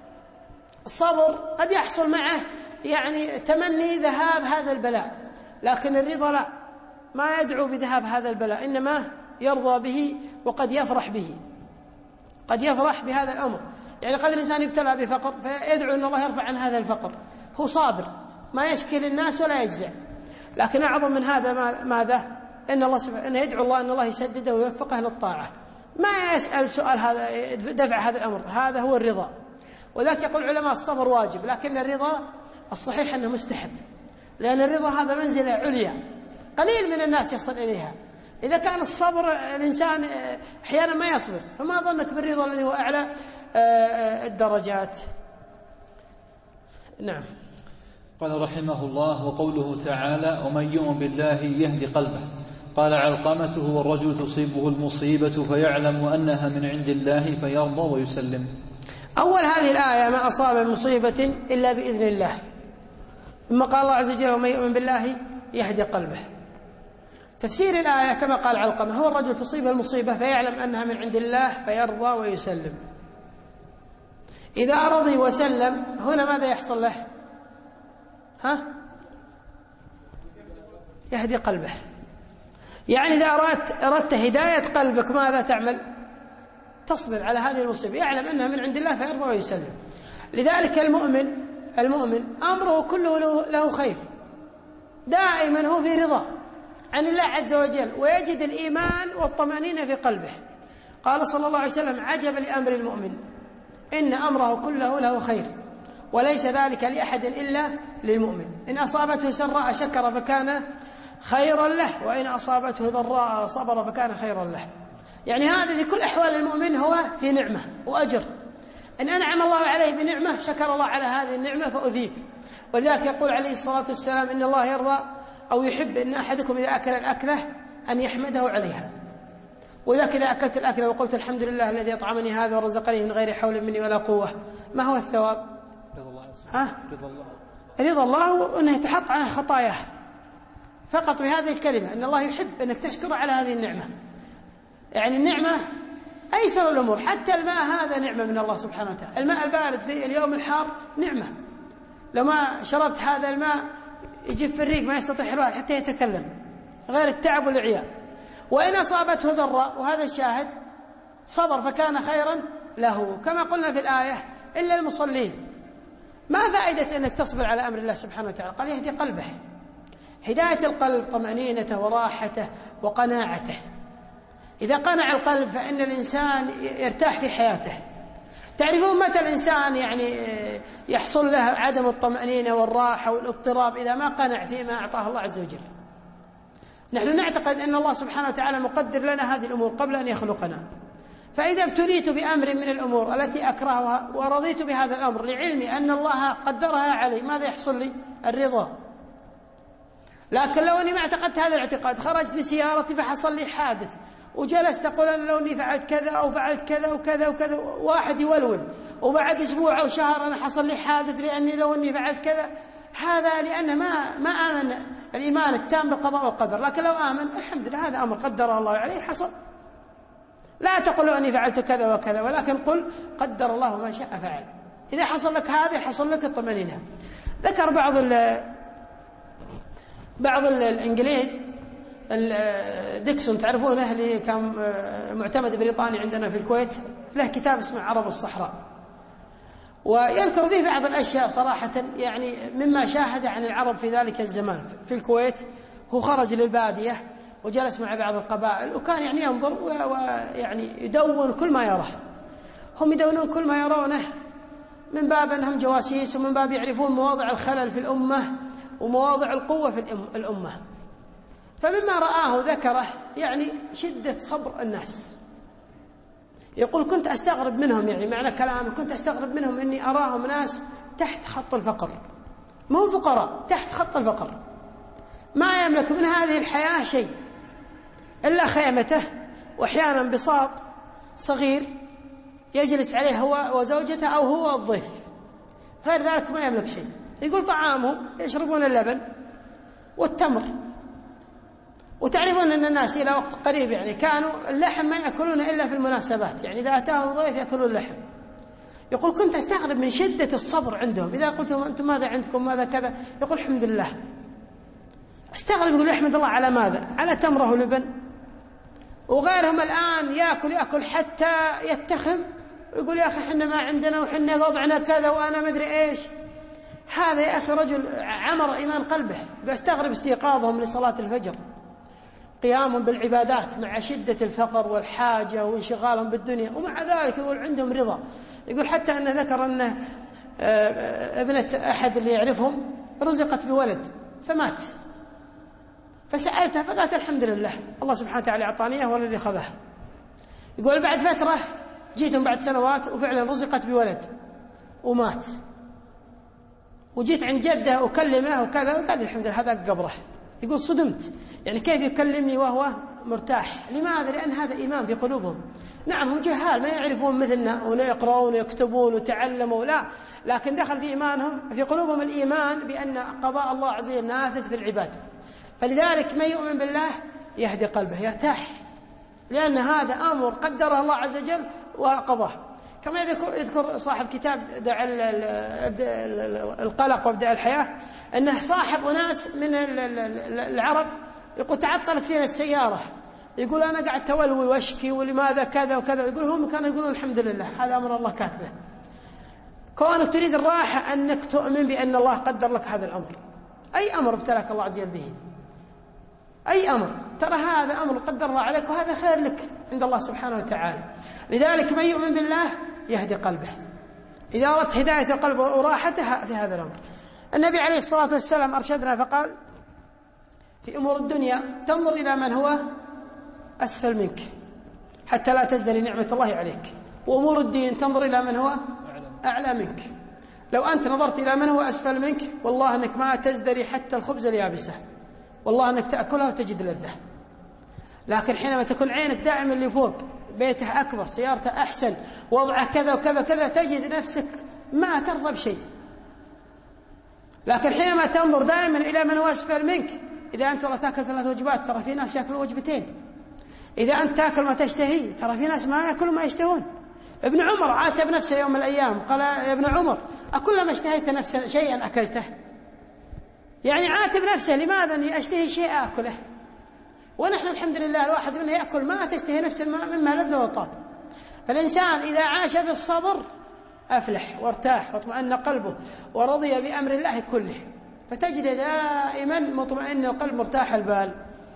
الصبر قد يحصل معه يعني تمني ذهاب هذا البلاء، لكن الرضا لا، ما يدعو بذهاب هذا البلاء، إنما يرضى به وقد يفرح به، قد يفرح بهذا الأمر. يعني قد الإنسان يبتلى بفقر فيدعو أن الله يرفع عن هذا الفقر، هو صابر ما يشكي للناس ولا يجزع. لكن أعظم من هذا ماذا؟ إن الله سبحانه إنه يدعو الله أن الله يسدده ويوفقه للطاعة، ما يسأل سؤال هذا دفع هذا الأمر، هذا هو الرضا. وذلك يقول علماء الصبر واجب، لكن الرضا الصحيح أنه مستحب، لأن الرضا هذا منزلة عليا قليل من الناس يصل إليها. إذا كان الصبر الإنسان أحيانا ما يصبر، فما ظنك بالرضا الذي هو أعلى الدرجات. نعم. قال رحمه الله: وقوله تعالى: ومن يؤمن بالله يهدي قلبه. قال علقمة: هو الرجل تصيبه المصيبة فيعلم أنها من عند الله فيرضى ويسلم. أول هذه الآية: ما أصاب مصيبة إلا بإذن الله. ثم قال الله عز وجل: ومن يؤمن بالله يهدي قلبه. تفسير الآية كما قال علقمة: هو الرجل تصيبه المصيبة فيعلم أنها من عند الله فيرضى ويسلم. إذا رضي وسلم هنا ماذا يحصل له؟ ها؟ يهدي قلبه. يعني إذا أردت, أردت هداية قلبك ماذا تعمل؟ تصبر على هذه المصيبة، يعلم أنها من عند الله فيرضى ويسلم. لذلك المؤمن المؤمن أمره كله له خير، دائما هو في رضا عن الله عز وجل، ويجد الإيمان والطمأنينة في قلبه. قال صلى الله عليه وسلم: عجبا لأمر المؤمن، إن أمره كله له خير، وليس ذلك لأحد إلا للمؤمن. إن أصابته سراء شكر فكان خيرا له، وإن أصابته ضراء صبر فكان خيرا له. يعني هذا في كل أحوال المؤمن هو في نعمة وأجر. إن أنعم الله عليه بنعمة شكر الله على هذه النعمة فأذيب. ولذلك يقول عليه الصلاة والسلام: إن الله يرضى أو يحب إن أحدكم إذا أكل الأكلة أن يحمده عليها. ولذلك إذا أكلت الأكلة وقلت الحمد لله الذي أطعمني هذا ورزقني من غير حول مني ولا قوة، ما هو الثواب؟ رضا الله. ها؟ رضا الله. رضا الله، وأنه تحط عن خطاياه فقط بهذه الكلمة، أن الله يحب أنك تشكر على هذه النعمة. يعني النعمة أيسر الأمور، حتى الماء هذا نعمة من الله سبحانه وتعالى. الماء البارد في اليوم الحار نعمة، لو ما شربت هذا الماء يجيب في الريق ما يستطيع الواحد حتى يتكلم، غير التعب والعياء. وإن أصابته ضراء، وهذا الشاهد، صبر فكان خيرا له، كما قلنا في الآية: إلا المصلين. ما فائدة أنك تصبر على أمر الله سبحانه وتعالى؟ قال: يهدي قلبه. هداية القلب طمأنينته وراحته وقناعته. إذا قنع القلب فإن الإنسان يرتاح في حياته. تعرفون متى الإنسان يعني يحصل له عدم الطمأنينة والراحة والاضطراب؟ إذا ما قنع فيما أعطاه الله عز وجل. نحن نعتقد أن الله سبحانه وتعالى مقدر لنا هذه الأمور قبل أن يخلقنا، فإذا ابتليت بأمر من الأمور التي أكرهها ورضيت بهذا الأمر لعلمي أن الله قدرها علي، ماذا يحصل لي؟ الرضا. لكن لو أني ما اعتقدت هذا الاعتقاد، خرجت بسيارتي فحصل لي حادث وجلست أقول أنا لو أني فعلت كذا أو فعلت كذا وكذا وكذا، واحد يولول، وبعد أسبوع أو شهر أنا حصل لي حادث لأني لو أني فعلت كذا، هذا لأنه ما ما آمن الإيمان التام بالقضاء والقدر. لكن لو آمن الحمد لله هذا أمر قدر الله عليه حصل. لا تقل أني فعلت كذا وكذا، ولكن قل قدر الله ما شاء فعل. إذا حصل لك هذا حصل لك الطمأنينة. ذكر بعض ال بعض الإنجليز ديكسون، تعرفونه، اللي كان معتمد بريطاني عندنا في الكويت، له كتاب اسمه عرب الصحراء، ويذكر فيه بعض الأشياء صراحة يعني مما شاهد عن العرب في ذلك الزمان في الكويت. هو خرج للبادية وجلس مع بعض القبائل، وكان يعني ينظر ويعني يدون كل ما يراه. هم يدونون كل ما يرونه من باب أنهم جواسيس، ومن باب يعرفون مواضع الخلل في الأمة ومواضع القوة في الأمة. فمما رآه ذكره يعني شدة صبر الناس. يقول: كنت أستغرب منهم، يعني معنى كلامه كنت أستغرب منهم إني أراهم ناس تحت خط الفقر، مو فقراء، تحت خط الفقر، ما يملك من هذه الحياة شيء إلا خيمته، وأحيانا بساط صغير يجلس عليه هو وزوجته أو هو الضيف، غير ذلك ما يملك شيء. يقول: طعامهم يشربون اللبن والتمر. وتعرفون أن الناس إلى وقت قريب يعني كانوا اللحم ما يأكلون إلا في المناسبات، يعني إذا أتاهم ضيف يأكلون اللحم. يقول: كنت أستغرب من شدة الصبر عندهم. إذا قلت لهم: أنتم ماذا عندكم ماذا كذا؟ يقول: الحمد لله. استغرب، يقول: يحمد الله على ماذا؟ على تمره ولبن. وغيرهم الآن يأكل يأكل حتى يتخم، ويقول: يا أخي حنا ما عندنا وحنا وضعنا كذا وأنا ما أدري إيش. هذا يا أخي رجل عمر إيمان قلبه. بيستغرب استيقاظهم لصلاة الفجر، قيامهم بالعبادات مع شدة الفقر والحاجة وانشغالهم بالدنيا، ومع ذلك يقول عندهم رضا. يقول حتى أن ذكر أن ابنة أحد اللي يعرفهم رزقت بولد فمات، فسألتها فقالت: الحمد لله الله سبحانه وتعالى أعطاني إياه ولا اللي خذه. يقول: بعد فترة جيتهم بعد سنوات وفعلا رزقت بولد ومات، وجيت عند جده أكلمه وكذا، وقال لي: الحمد لله هذا قبره. يقول: صدمت، يعني كيف يكلمني وهو مرتاح؟ لماذا؟ لأن هذا إيمان في قلوبهم. نعم هم جهال ما يعرفون مثلنا ولا يقرؤون ويكتبون وتعلموا، لا، لكن دخل في إيمانهم في قلوبهم الإيمان بأن قضاء الله عز وجل نافذ في العباد. فلذلك من يؤمن بالله يهدي قلبه، يرتاح، لأن هذا أمر قدره الله عز وجل وقضاه. كما يذكر صاحب كتاب دع القلق وابدأ الحياة أنه صاحب أناس من العرب، يقول: تعطلت فينا السيارة، يقول: أنا قاعد تولول واشكي ولماذا كذا وكذا. يقول: هم كانوا يقولون الحمد لله هذا أمر الله كاتبه. كونك تريد الراحة أنك تؤمن بأن الله قدر لك هذا الأمر. أي أمر ابتلاك الله عز وجل به، أي أمر، ترى هذا أمر قدر الله عليك وهذا خير لك عند الله سبحانه وتعالى. لذلك من يؤمن بالله يهدي قلبه. إذا أردت هداية القلب وراحتها في هذا الأمر. النبي عليه الصلاة والسلام أرشدنا فقال في أمور الدنيا تنظر إلى من هو أسفل منك حتى لا تزدري نعمة الله عليك، وأمور الدين تنظر إلى من هو أعلى منك. لو أنت نظرت إلى من هو أسفل منك والله أنك ما تزدري حتى الخبز اليابسة، والله أنك تأكلها وتجد لذة. لكن حينما تكون عينك دائما اللي فوق، بيته أكبر، سيارته أحسن، وضعه كذا وكذا وكذا، تجد نفسك ما ترضى بشيء. لكن حينما تنظر دائما إلى من هو أسفل منك، إذا أنت والله تأكل ثلاث وجبات ترى في ناس يأكلوا وجبتين، إذا أنت تأكل ما تشتهي ترى في ناس ما يأكلوا ما يشتهون. ابن عمر عاتب نفسه يوم من الأيام قال يا ابن عمر أكلما اشتهيت نفسا شيئا أكلته، يعني عاتب نفسه لماذا أشتهي شيء أكله، ونحن الحمد لله الواحد منه يأكل ما تشتهي نفسه مما لذ وطاب. فالإنسان إذا عاش بالصبر أفلح وارتاح واطمأن قلبه ورضي بأمر الله كله، فتجد دائما مطمئن القلب مرتاح البال.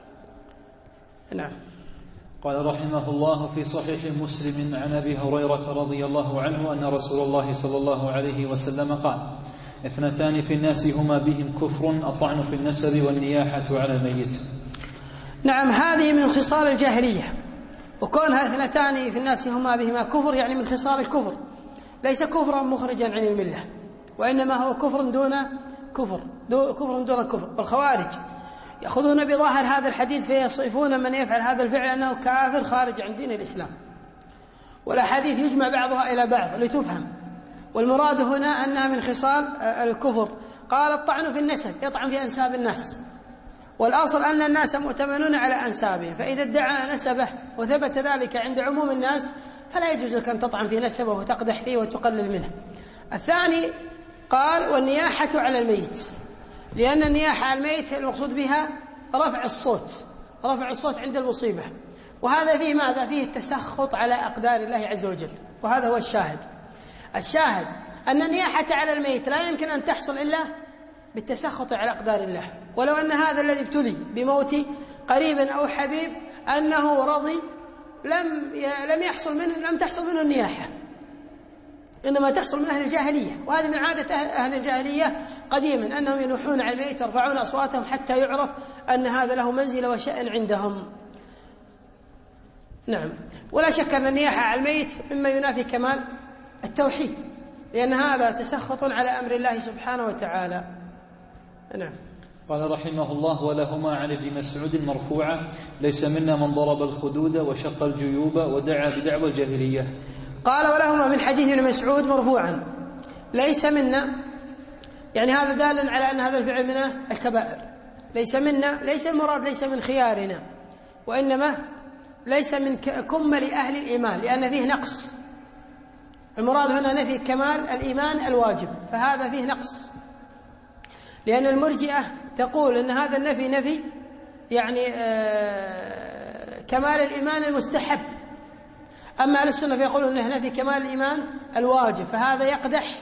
نعم. قال رحمه الله في صحيح مسلم عن أبي هريرة رضي الله عنه أن رسول الله صلى الله عليه وسلم قال اثنتان في الناس هما بهم كفر، الطعن في النسب والنياحة على الميت. نعم، هذه من خصال الجاهلية، وكونها اثنتان في الناس هما بهما كفر يعني من خصال الكفر، ليس كفرا مخرجا عن الملة، وإنما هو كفر دون كفر دو كفر دون كفر. والخوارج يأخذون بظاهر هذا الحديث فيصفون من يفعل هذا الفعل أنه كافر خارج عن دين الإسلام، والأحاديث يجمع بعضها إلى بعض لتفهم، والمراد هنا أنها من خصال الكفر. قال الطعن في النسب، يطعن في أنساب الناس، والأصل أن الناس مؤتمنون على أنسابهم، فإذا ادعى نسبه وثبت ذلك عند عموم الناس فلا يجوز لك أن تطعن في نسبه وتقدح فيه وتقلل منه. الثاني قال والنياحة على الميت، لأن النياحة على الميت المقصود بها رفع الصوت، رفع الصوت عند المصيبة، وهذا فيه ماذا؟ فيه التسخط على أقدار الله عز وجل، وهذا هو الشاهد. الشاهد أن النياحة على الميت لا يمكن أن تحصل إلا بالتسخط على أقدار الله، ولو أن هذا الذي ابتلي بموت قريب أو حبيب أنه رضي لم لم يحصل منه لم تحصل منه النياحة، إنما تحصل من أهل الجاهلية، وهذه من عادة أهل الجاهلية قديما أنهم ينوحون على الميت ويرفعون أصواتهم حتى يعرف أن هذا له منزلة وشأن عندهم. نعم، ولا شك أن النياحة على الميت مما ينافي كمال التوحيد، لأن هذا تسخط على أمر الله سبحانه وتعالى. نعم. قال رحمه الله ولهما عن ابن مسعود مرفوعا ليس منا من ضرب الخدود وشق الجيوب ودعا بدعوى الجاهلية. قال ولهما من حديث ابن مسعود مرفوعا ليس منا، يعني هذا دال على أن هذا الفعل من الكبائر. ليس منا ليس المراد ليس من خيارنا، وإنما ليس من كمل أهل الإيمان، لأن فيه نقص. المراد هنا نفي كمال الإيمان الواجب، فهذا فيه نقص، لأن المرجئة تقول أن هذا النفي نفي يعني آه كمال الإيمان المستحب، أما أهل السنة فيقولون أنه نفي كمال الإيمان الواجب، فهذا يقدح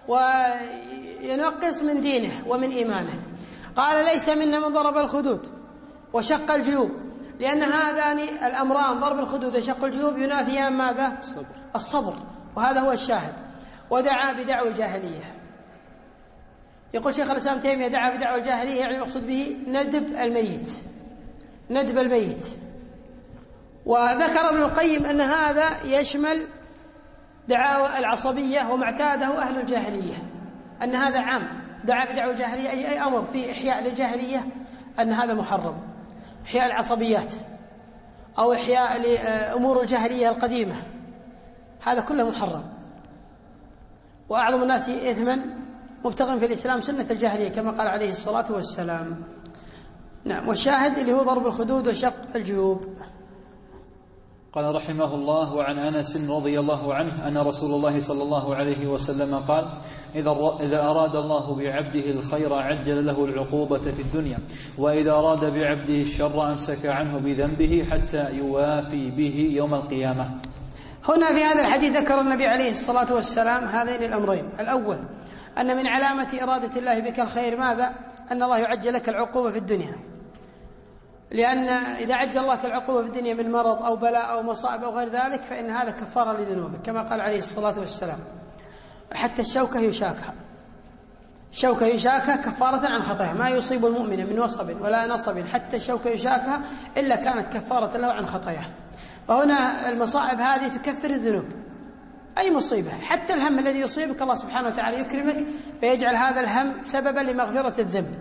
وينقص من دينه ومن إيمانه. قال ليس منا من ضرب الخدود وشق الجيوب، لأن هذان الأمران ضرب الخدود وشق الجيوب ينافيان ماذا؟ الصبر. الصبر، وهذا هو الشاهد. ودعا بدعوى الجاهلية. يقول شيخ الإسلام تيمية دعا بدعوى الجاهلية يعني المقصود به ندب الميت، ندب الميت. وذكر ابن القيم أن هذا يشمل دعاوى العصبية وما اعتاده أهل الجاهلية، أن هذا عام. دعا بدعوى الجاهلية أي, أي أمر فيه إحياء للجاهلية أن هذا محرم، إحياء العصبيات أو إحياء لأمور الجاهلية القديمة، هذا كله محرم. وأعظم الناس إثما مبتغى في الإسلام سنة الجاهلية كما قال عليه الصلاة والسلام. نعم. والشاهد اللي هو ضرب الخدود وشق الجيوب. قال رحمه الله وعن أنس رضي الله عنه أن رسول الله صلى الله عليه وسلم قال إذا أراد الله بعبده الخير عجل له العقوبة في الدنيا، وإذا أراد بعبده الشر أمسك عنه بذنبه حتى يوافي به يوم القيامة. هنا في هذا الحديث ذكر النبي عليه الصلاة والسلام هذين الأمرين. الأول أن من علامة إرادة الله بك الخير ماذا؟ أن الله يعجل لك العقوبة في الدنيا، لأن إذا عجل الله لك العقوبة في الدنيا من مرض أو بلاء أو مصائب أو غير ذلك فإن هذا كفارة لذنوبك كما قال عليه الصلاة والسلام. حتى الشوكة يشاكها، شوكة يشاكها كفارة عن خطاياه، ما يصيب المؤمن من وصب ولا نصب حتى الشوكة يشاكها إلا كانت كفارة له عن خطاياه. وهنا المصائب هذه تكفر الذنوب، أي مصيبة حتى الهم الذي يصيبك الله سبحانه وتعالى يكرمك فيجعل هذا الهم سببا لمغفرة الذنب.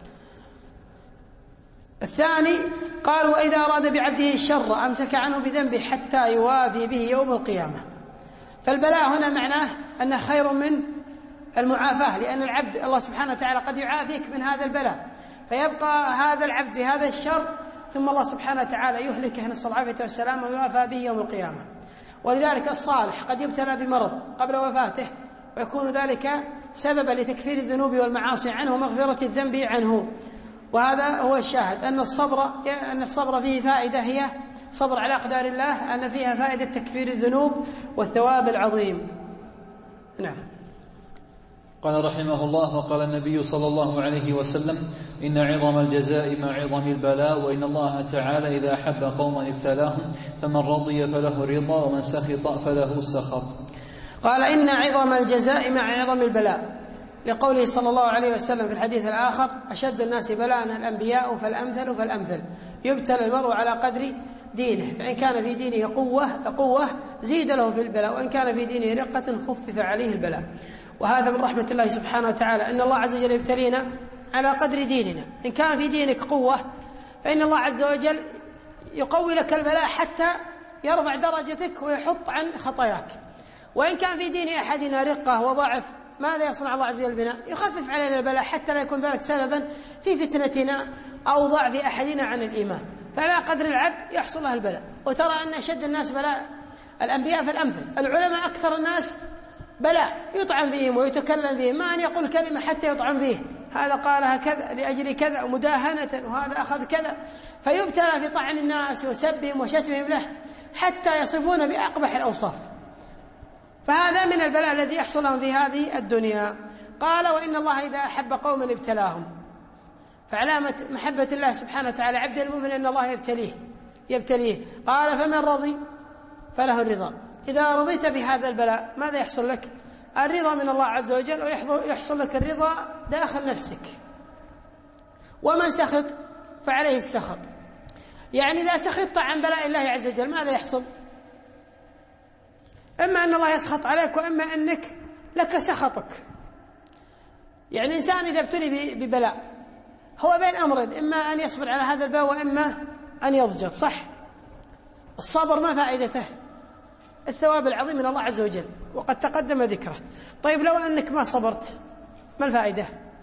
الثاني قال وإذا أراد بعبده الشر أمسك عنه بذنبه حتى يوافي به يوم القيامة. فالبلاء هنا معناه أنه خير من المعافاة، لأن العبد الله سبحانه وتعالى قد يعافيك من هذا البلاء فيبقى هذا العبد بهذا الشر ثم الله سبحانه وتعالى يهلكه نسأل الله العافية والسلام ويوافى به يوم القيامة. ولذلك الصالح قد يبتلى بمرض قبل وفاته ويكون ذلك سببا لتكفير الذنوب والمعاصي عنه ومغفرة الذنب عنه. وهذا هو الشاهد أن الصبر أن الصبر فيه فائدة، هي صبر على أقدار الله، أن فيها فائدة تكفير الذنوب والثواب العظيم. نعم. قال رحمه الله وقال النبي صلى الله عليه وسلم إن عظم الجزاء مع عظم البلاء، وإن الله تعالى إذا أحب قوما ابتلاهم فمن رضي فله الرضا ومن سخط فله السخط. قال إن عظم الجزاء مع عظم البلاء، لقوله صلى الله عليه وسلم في الحديث الآخر أشد الناس بلاء الأنبياء فالأمثل فالأمثل، يبتلى المرء على قدر دينه، فإن كان في دينه قوة قوة زيد له في البلاء، وإن كان في دينه رقة خفف عليه البلاء. وهذا من رحمة الله سبحانه وتعالى أن الله عز وجل يبتلينا على قدر ديننا. إن كان في دينك قوة فإن الله عز وجل يقوي لك البلاء حتى يرفع درجتك ويحط عن خطاياك. وإن كان في دين أحدنا رقة وضعف ماذا يصنع الله عز وجل بنا؟ يخفف علينا البلاء حتى لا يكون ذلك سببا في فتنتنا أو ضعف أحدنا عن الإيمان. فعلى قدر العبد يحصل له البلاء. وترى أن أشد الناس بلاء الأنبياء فالأمثل، العلماء أكثر الناس بلاء يطعن فيهم ويتكلم فيهم، ما أن يقول كلمة حتى يطعن فيه، هذا قالها كذا لأجل كذا ومداهنة وهذا أخذ كذا، فيبتلى في طعن الناس وسبهم وشتمهم له حتى يصفون بأقبح الأوصاف. فهذا من البلاء الذي يحصل لهم في هذه الدنيا. قال وإن الله إذا أحب قوما ابتلاهم، فعلامة محبة الله سبحانه وتعالى عبد المؤمن أن الله يبتليه يبتليه قال فمن رضي فله الرضا. إذا رضيت بهذا البلاء ماذا يحصل لك؟ الرضا من الله عز وجل، ويحصل لك الرضا داخل نفسك. ومن سخط فعليه السخط، يعني إذا سخطت عن بلاء الله عز وجل ماذا يحصل؟ إما أن الله يسخط عليك وإما أنك لك سخطك. يعني الإنسان إذا ابتلي ببلاء هو بين أمرين، إما أن يصبر على هذا البلاء وإما أن يضجر، صح؟ الصبر ما فائدته؟ الثواب العظيم من الله عز وجل وقد تقدم ذكره. طيب لو أنك ما صبرت ما الفائدة؟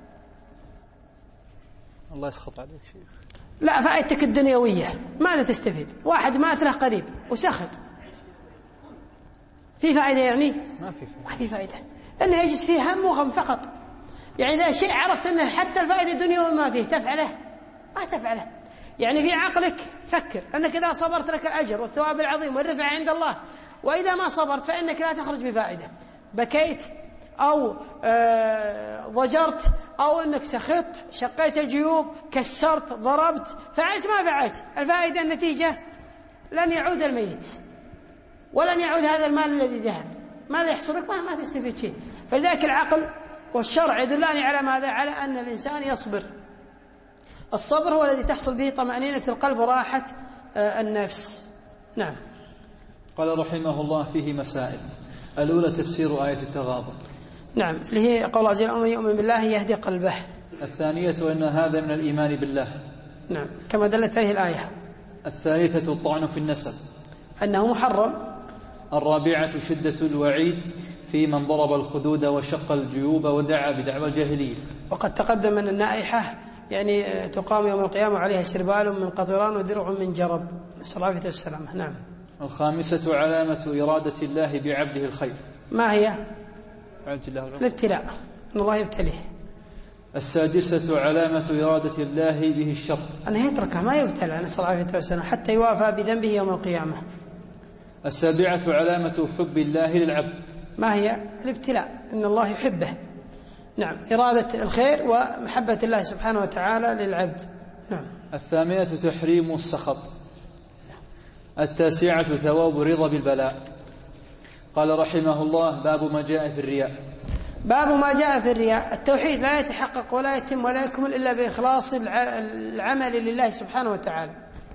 الله يسخط عليك شيخ. لا، فائدتك الدنيوية ماذا تستفيد؟ واحد مات له قريب وسخط، في فائدة؟ يعني ما في فائدة. ما في فائدة، إنه يجلس فيه هم وغم فقط. يعني إذا شيء عرفت أنه حتى الفائدة الدنيوية ما فيه تفعله ما تفعله. يعني في عقلك فكر أنك إذا صبرت لك الأجر والثواب العظيم والرفع عند الله، وإذا ما صبرت فإنك لا تخرج بفائدة، بكيت أو آه ضجرت أو أنك سخطت شقيت الجيوب كسرت ضربت فعلت ما فعلت، الفائدة النتيجة لن يعود الميت ولن يعود هذا المال الذي ذهب، ماذا يحصل لك؟ ما, ما تستفيد شيء. فلذلك العقل والشرع يدلان على ماذا؟ على أن الإنسان يصبر. الصبر هو الذي تحصل به طمأنينة القلب وراحة آه النفس. نعم. قال رحمه الله فيه مسائل. الأولى تفسير آية التغابن. نعم، اللي هي قول عز وجل ومن يؤمن بالله يهدي قلبه. الثانية أن هذا من الإيمان بالله. نعم، كما دلت عليه الآية. الثالثة الطعن في النسب أنه محرم. الرابعة شدة الوعيد في من ضرب الخدود وشق الجيوب ودعا بدعوى الجاهلية. وقد تقدم أن النائحة يعني تقام يوم القيامة عليها سربال من قطران ودرع من جرب، نسأل الله العافية والسلامة. نعم. الخامسة علامة إرادة الله بعبده الخير. ما هي؟ الله الابتلاء، أن الله يبتليه. السادسة علامة إرادة الله به الشر، أنه يتركه ما يبتلى، نسأل الله العافية والسلامة، حتى يوافى بذنبه يوم القيامة. السابعة علامة حب الله للعبد. ما هي؟ الابتلاء، أن الله يحبه. نعم، إرادة الخير ومحبة الله سبحانه وتعالى للعبد. نعم. الثامنة تحريم السخط. التاسعة ثواب رضا بالبلاء. قال رحمه الله باب ما جاء في الرياء. باب ما جاء في الرياء. التوحيد لا يتحقق ولا يتم ولا يكمل إلا بإخلاص العمل لله سبحانه وتعالى،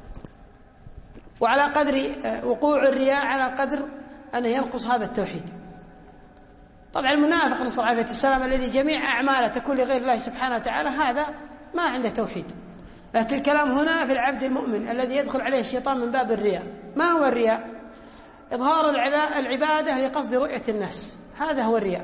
وعلى قدر وقوع الرياء على قدر أنه ينقص هذا التوحيد. طبعا المنافق نسأل الله عليه السلام الذي جميع أعماله تكون لغير الله سبحانه وتعالى هذا ما عنده توحيد. لكن الكلام هنا في العبد المؤمن الذي يدخل عليه الشيطان من باب الرياء. ما هو الرياء؟ إظهار العبادة لقصد رؤية الناس، هذا هو الرياء.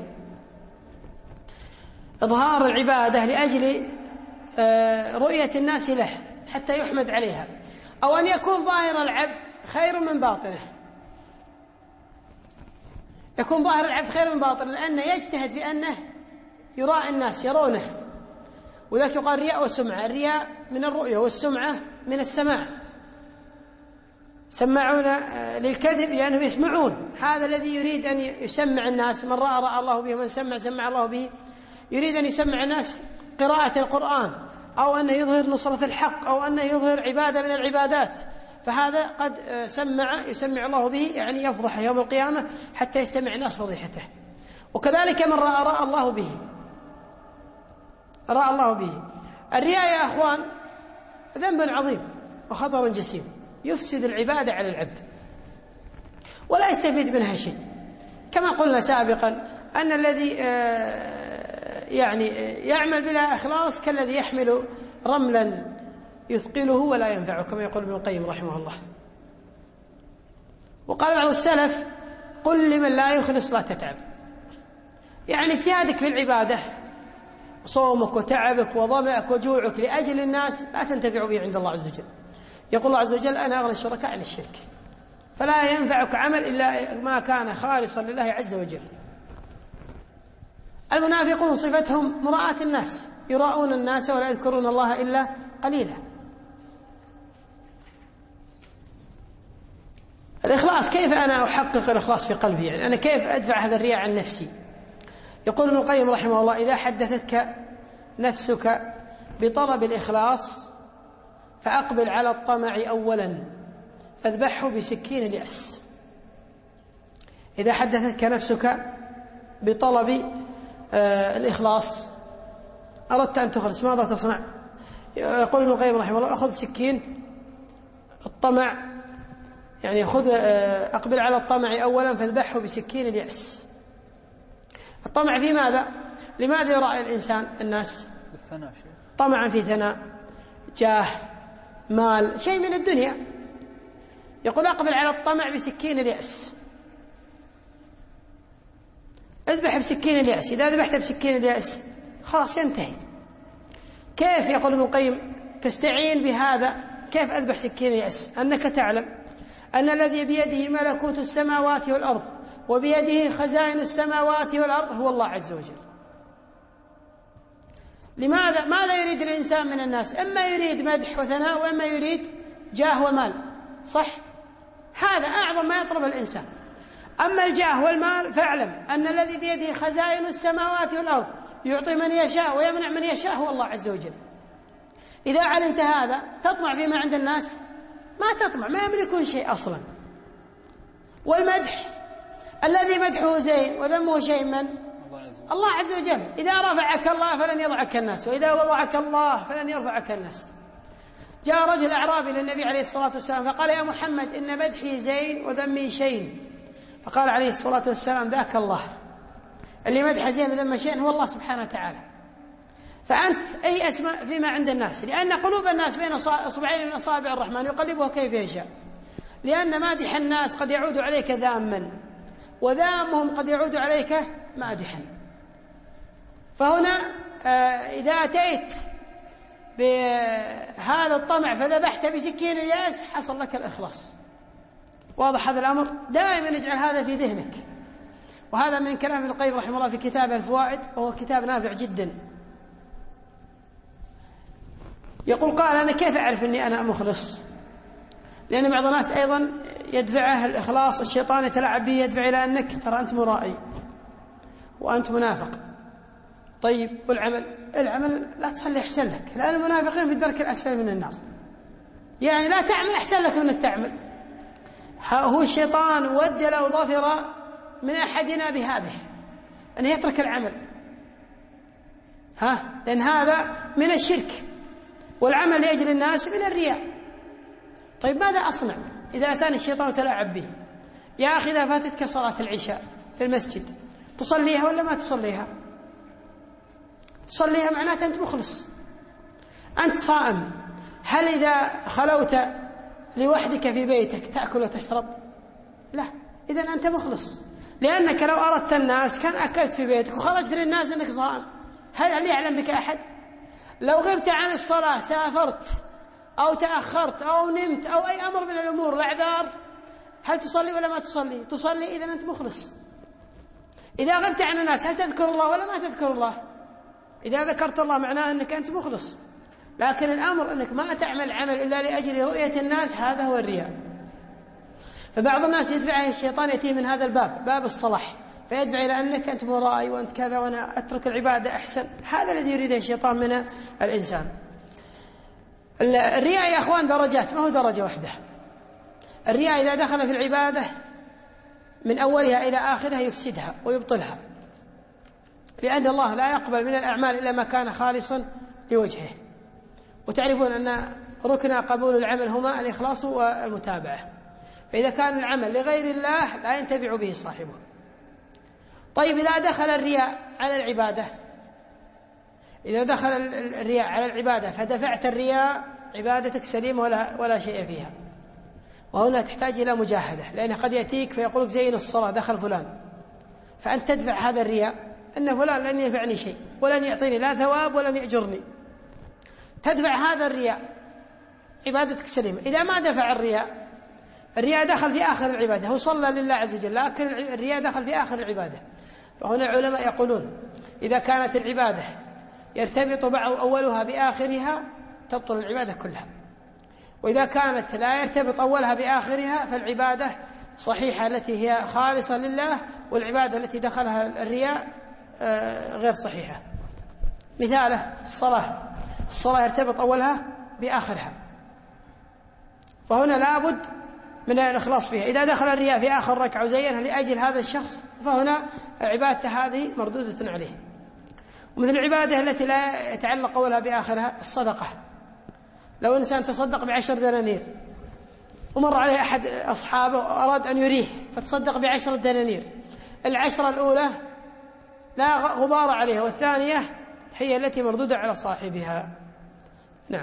إظهار العبادة لأجل رؤية الناس له حتى يحمد عليها، أو أن يكون ظاهر العبد خير من باطنه، يكون ظاهر العبد خير من باطنه لأنه يجتهد في أنه يراء الناس يرونه، وذلك يقال رياء وسمعة. الرياء من الرؤية والسمعة من السماع، سمعون للكذب لأنهم يسمعون. هذا الذي يريد أن يسمع الناس، من رأى رأى الله به ومن سمع سمع الله به، يريد أن يسمع الناس قراءة القرآن أو أنه يظهر نصرة الحق أو أنه يظهر عبادة من العبادات، فهذا قد سمع يسمع الله به، يعني يفضح يوم القيامة حتى يستمع الناس فضيحته. وكذلك من رأى رأى الله به، رأى الله به. الرياء يا أخوان ذنب عظيم وخطر جسيم، يفسد العبادة على العبد ولا يستفيد منها شيء. كما قلنا سابقا أن الذي يعني يعمل بلا إخلاص كالذي يحمل رملا يثقله ولا ينفعه، كما يقول ابن القيم رحمه الله. وقال بعض السلف: قل لمن لا يخلص لا تتعب. يعني اجتهادك في العبادة، صومك وتعبك وظمأك وجوعك لأجل الناس لا تنتفع به عند الله عز وجل. يقول الله عز وجل: أنا أغنى الشركاء عن الشرك. فلا ينفعك عمل إلا ما كان خالصا لله عز وجل. المنافقون صفتهم مراءة الناس، يراءون الناس ولا يذكرون الله إلا قليلا. الإخلاص، كيف أنا أحقق الإخلاص في قلبي؟ يعني أنا كيف أدفع هذا الرياء عن نفسي؟ يقول ابن القيم رحمه الله: إذا حدثتك نفسك بطلب الإخلاص فأقبل على الطمع أولا فاذبحه بسكين اليأس. إذا حدثتك نفسك بطلب آه الإخلاص، أردت أن تخلص، ماذا تصنع؟ يقول ابن القيم رحمه الله: أخذ سكين الطمع، يعني خذ آه أقبل على الطمع أولا فاذبحه بسكين اليأس. الطمع في ماذا؟ لماذا يراعي الإنسان الناس؟ طمعا في ثناء، جاه، مال، شيء من الدنيا. يقول: أقبل على الطمع بسكين اليأس، اذبح بسكين اليأس. إذا ذبحت بسكين اليأس خلاص ينتهي. كيف؟ يقول ابن القيم: تستعين بهذا. كيف أذبح سكين اليأس؟ أنك تعلم أن الذي بيده ملكوت السماوات والأرض وبيده خزائن السماوات والأرض هو الله عز وجل. لماذا؟ ماذا يريد الإنسان من الناس؟ إما يريد مدح وثناء، وإما يريد جاه ومال، صح؟ هذا أعظم ما يطلب الإنسان. أما الجاه والمال فاعلم أن الذي بيده خزائن السماوات والأرض يعطي من يشاء ويمنع من يشاء هو الله عز وجل. إذا علمت هذا تطمع فيما عند الناس؟ ما تطمع، ما يملكون شيء أصلا. والمدح، الذي مدحه زين وذمه شيء من؟ الله عز وجل. إذا رفعك الله فلن يضعك الناس، وإذا وضعك الله فلن يرفعك الناس. جاء رجل أعرابي للنبي عليه الصلاة والسلام فقال: يا محمد، إن مدحي زين وذمي شين. فقال عليه الصلاة والسلام: ذاك الله. اللي مدح زين وذم شين هو الله سبحانه وتعالى. فأنت أي أسماء فيما عند الناس، لأن قلوب الناس بين أصبعين من أصابع الرحمن يقلبها كيف يشاء. لأن مادح الناس قد يعود عليك ذاما، وذامهم قد يعود عليك مادحا. فهنا إذا أتيت بهذا الطمع فذبحت بسكين الياس حصل لك الإخلاص. واضح هذا الأمر؟ دائما اجعل هذا في ذهنك. وهذا من كلام ابن القيم رحمه الله في كتاب الفوائد، وهو كتاب نافع جدا. يقول: قال: أنا كيف أعرف أني أنا مخلص؟ لأن بعض الناس أيضا يدفعه الإخلاص، الشيطان يتلاعب به، يدفع إلى أنك ترى أنت مرائي وأنت منافق. طيب والعمل؟ العمل لا تصلي أحسن لك، لأن المنافقين في الدرك الأسفل من النار. يعني لا تعمل أحسن لك من أنك تعمل. هو الشيطان ود لو ظفر من أحدنا بهذه أن يترك العمل ها؟ لأن هذا من الشرك، والعمل لأجل الناس من الرياء. طيب ماذا أصنع إذا أتاني الشيطان وتلاعب به؟ يا أخي إذا فاتتك صلاة العشاء في المسجد تصليها ولا ما تصليها؟ تصليها معناته أنت مخلص، أنت صائم. هل إذا خلوت لوحدك في بيتك تأكل وتشرب؟ لا، إذن أنت مخلص، لأنك لو أردت الناس كان أكلت في بيتك وخرجت للناس أنك صائم. هل يعلم بك أحد؟ لو غبت عن الصلاة، سافرت أو تأخرت أو نمت أو أي أمر من الأمور الأعذار، هل تصلي ولا ما تصلي؟ تصلي، إذن أنت مخلص. إذا غبت عن الناس هل تذكر الله ولا ما تذكر الله؟ إذا ذكرت الله معناه أنك أنت مخلص. لكن الأمر أنك ما تعمل عمل إلا لأجل رؤية الناس، هذا هو الرياء. فبعض الناس يدفعه الشيطان يأتيه من هذا الباب، باب الصلاح، فيدفع إلى أنك أنت مرائي وأنت كذا وأنا أترك العبادة أحسن. هذا الذي يريده الشيطان من الإنسان. الرياء يا أخوان درجات، ما هو درجة واحدة. الرياء إذا دخل في العبادة من أولها إلى آخرها يفسدها ويبطلها، لأن الله لا يقبل من الأعمال إلا ما كان خالصا لوجهه. وتعرفون أن ركن قبول العمل هما الإخلاص والمتابعة، فإذا كان العمل لغير الله لا ينتفع به صاحبه. طيب إذا دخل الرياء على العبادة، إذا دخل الرياء على العبادة فدفعت الرياء، عبادتك سليمة ولا, ولا شيء فيها. وهنا تحتاج إلى مجاهدة، لأنه قد يأتيك فيقولك زين الصلاة دخل فلان، فأنت تدفع هذا الرياء أن فلان لن ينفعني شيء ولن يعطيني لا ثواب ولن يأجرني. تدفع هذا الرياء، عبادتك سليمة. إذا ما دفع الرياء، الرياء دخل في آخر العبادة، هو صلى لله عز وجل لكن الرياء دخل في آخر العبادة. فهنا العلماء يقولون إذا كانت العبادة يرتبط بعض أولها بآخرها تبطل العبادة كلها، وإذا كانت لا يرتبط أولها بآخرها فالعبادة صحيحة التي هي خالصة لله، والعبادة التي دخلها الرياء غير صحيحة. مثاله الصلاة، الصلاة يرتبط أولها بآخرها، فهنا لابد من الإخلاص فيها. إذا دخل الرياء في آخر ركعة وزينها لأجل هذا الشخص فهنا عبادته هذه مردودة عليه. ومثل العبادة التي لا يتعلق أولها بآخرها الصدقة، لو إنسان تصدق بعشر دنانير ومر عليه أحد أصحابه وأراد أن يريه فتصدق بعشر دنانير، العشرة الأولى لا غبار عليها، والثانية هي التي مردودة على صاحبها. نعم.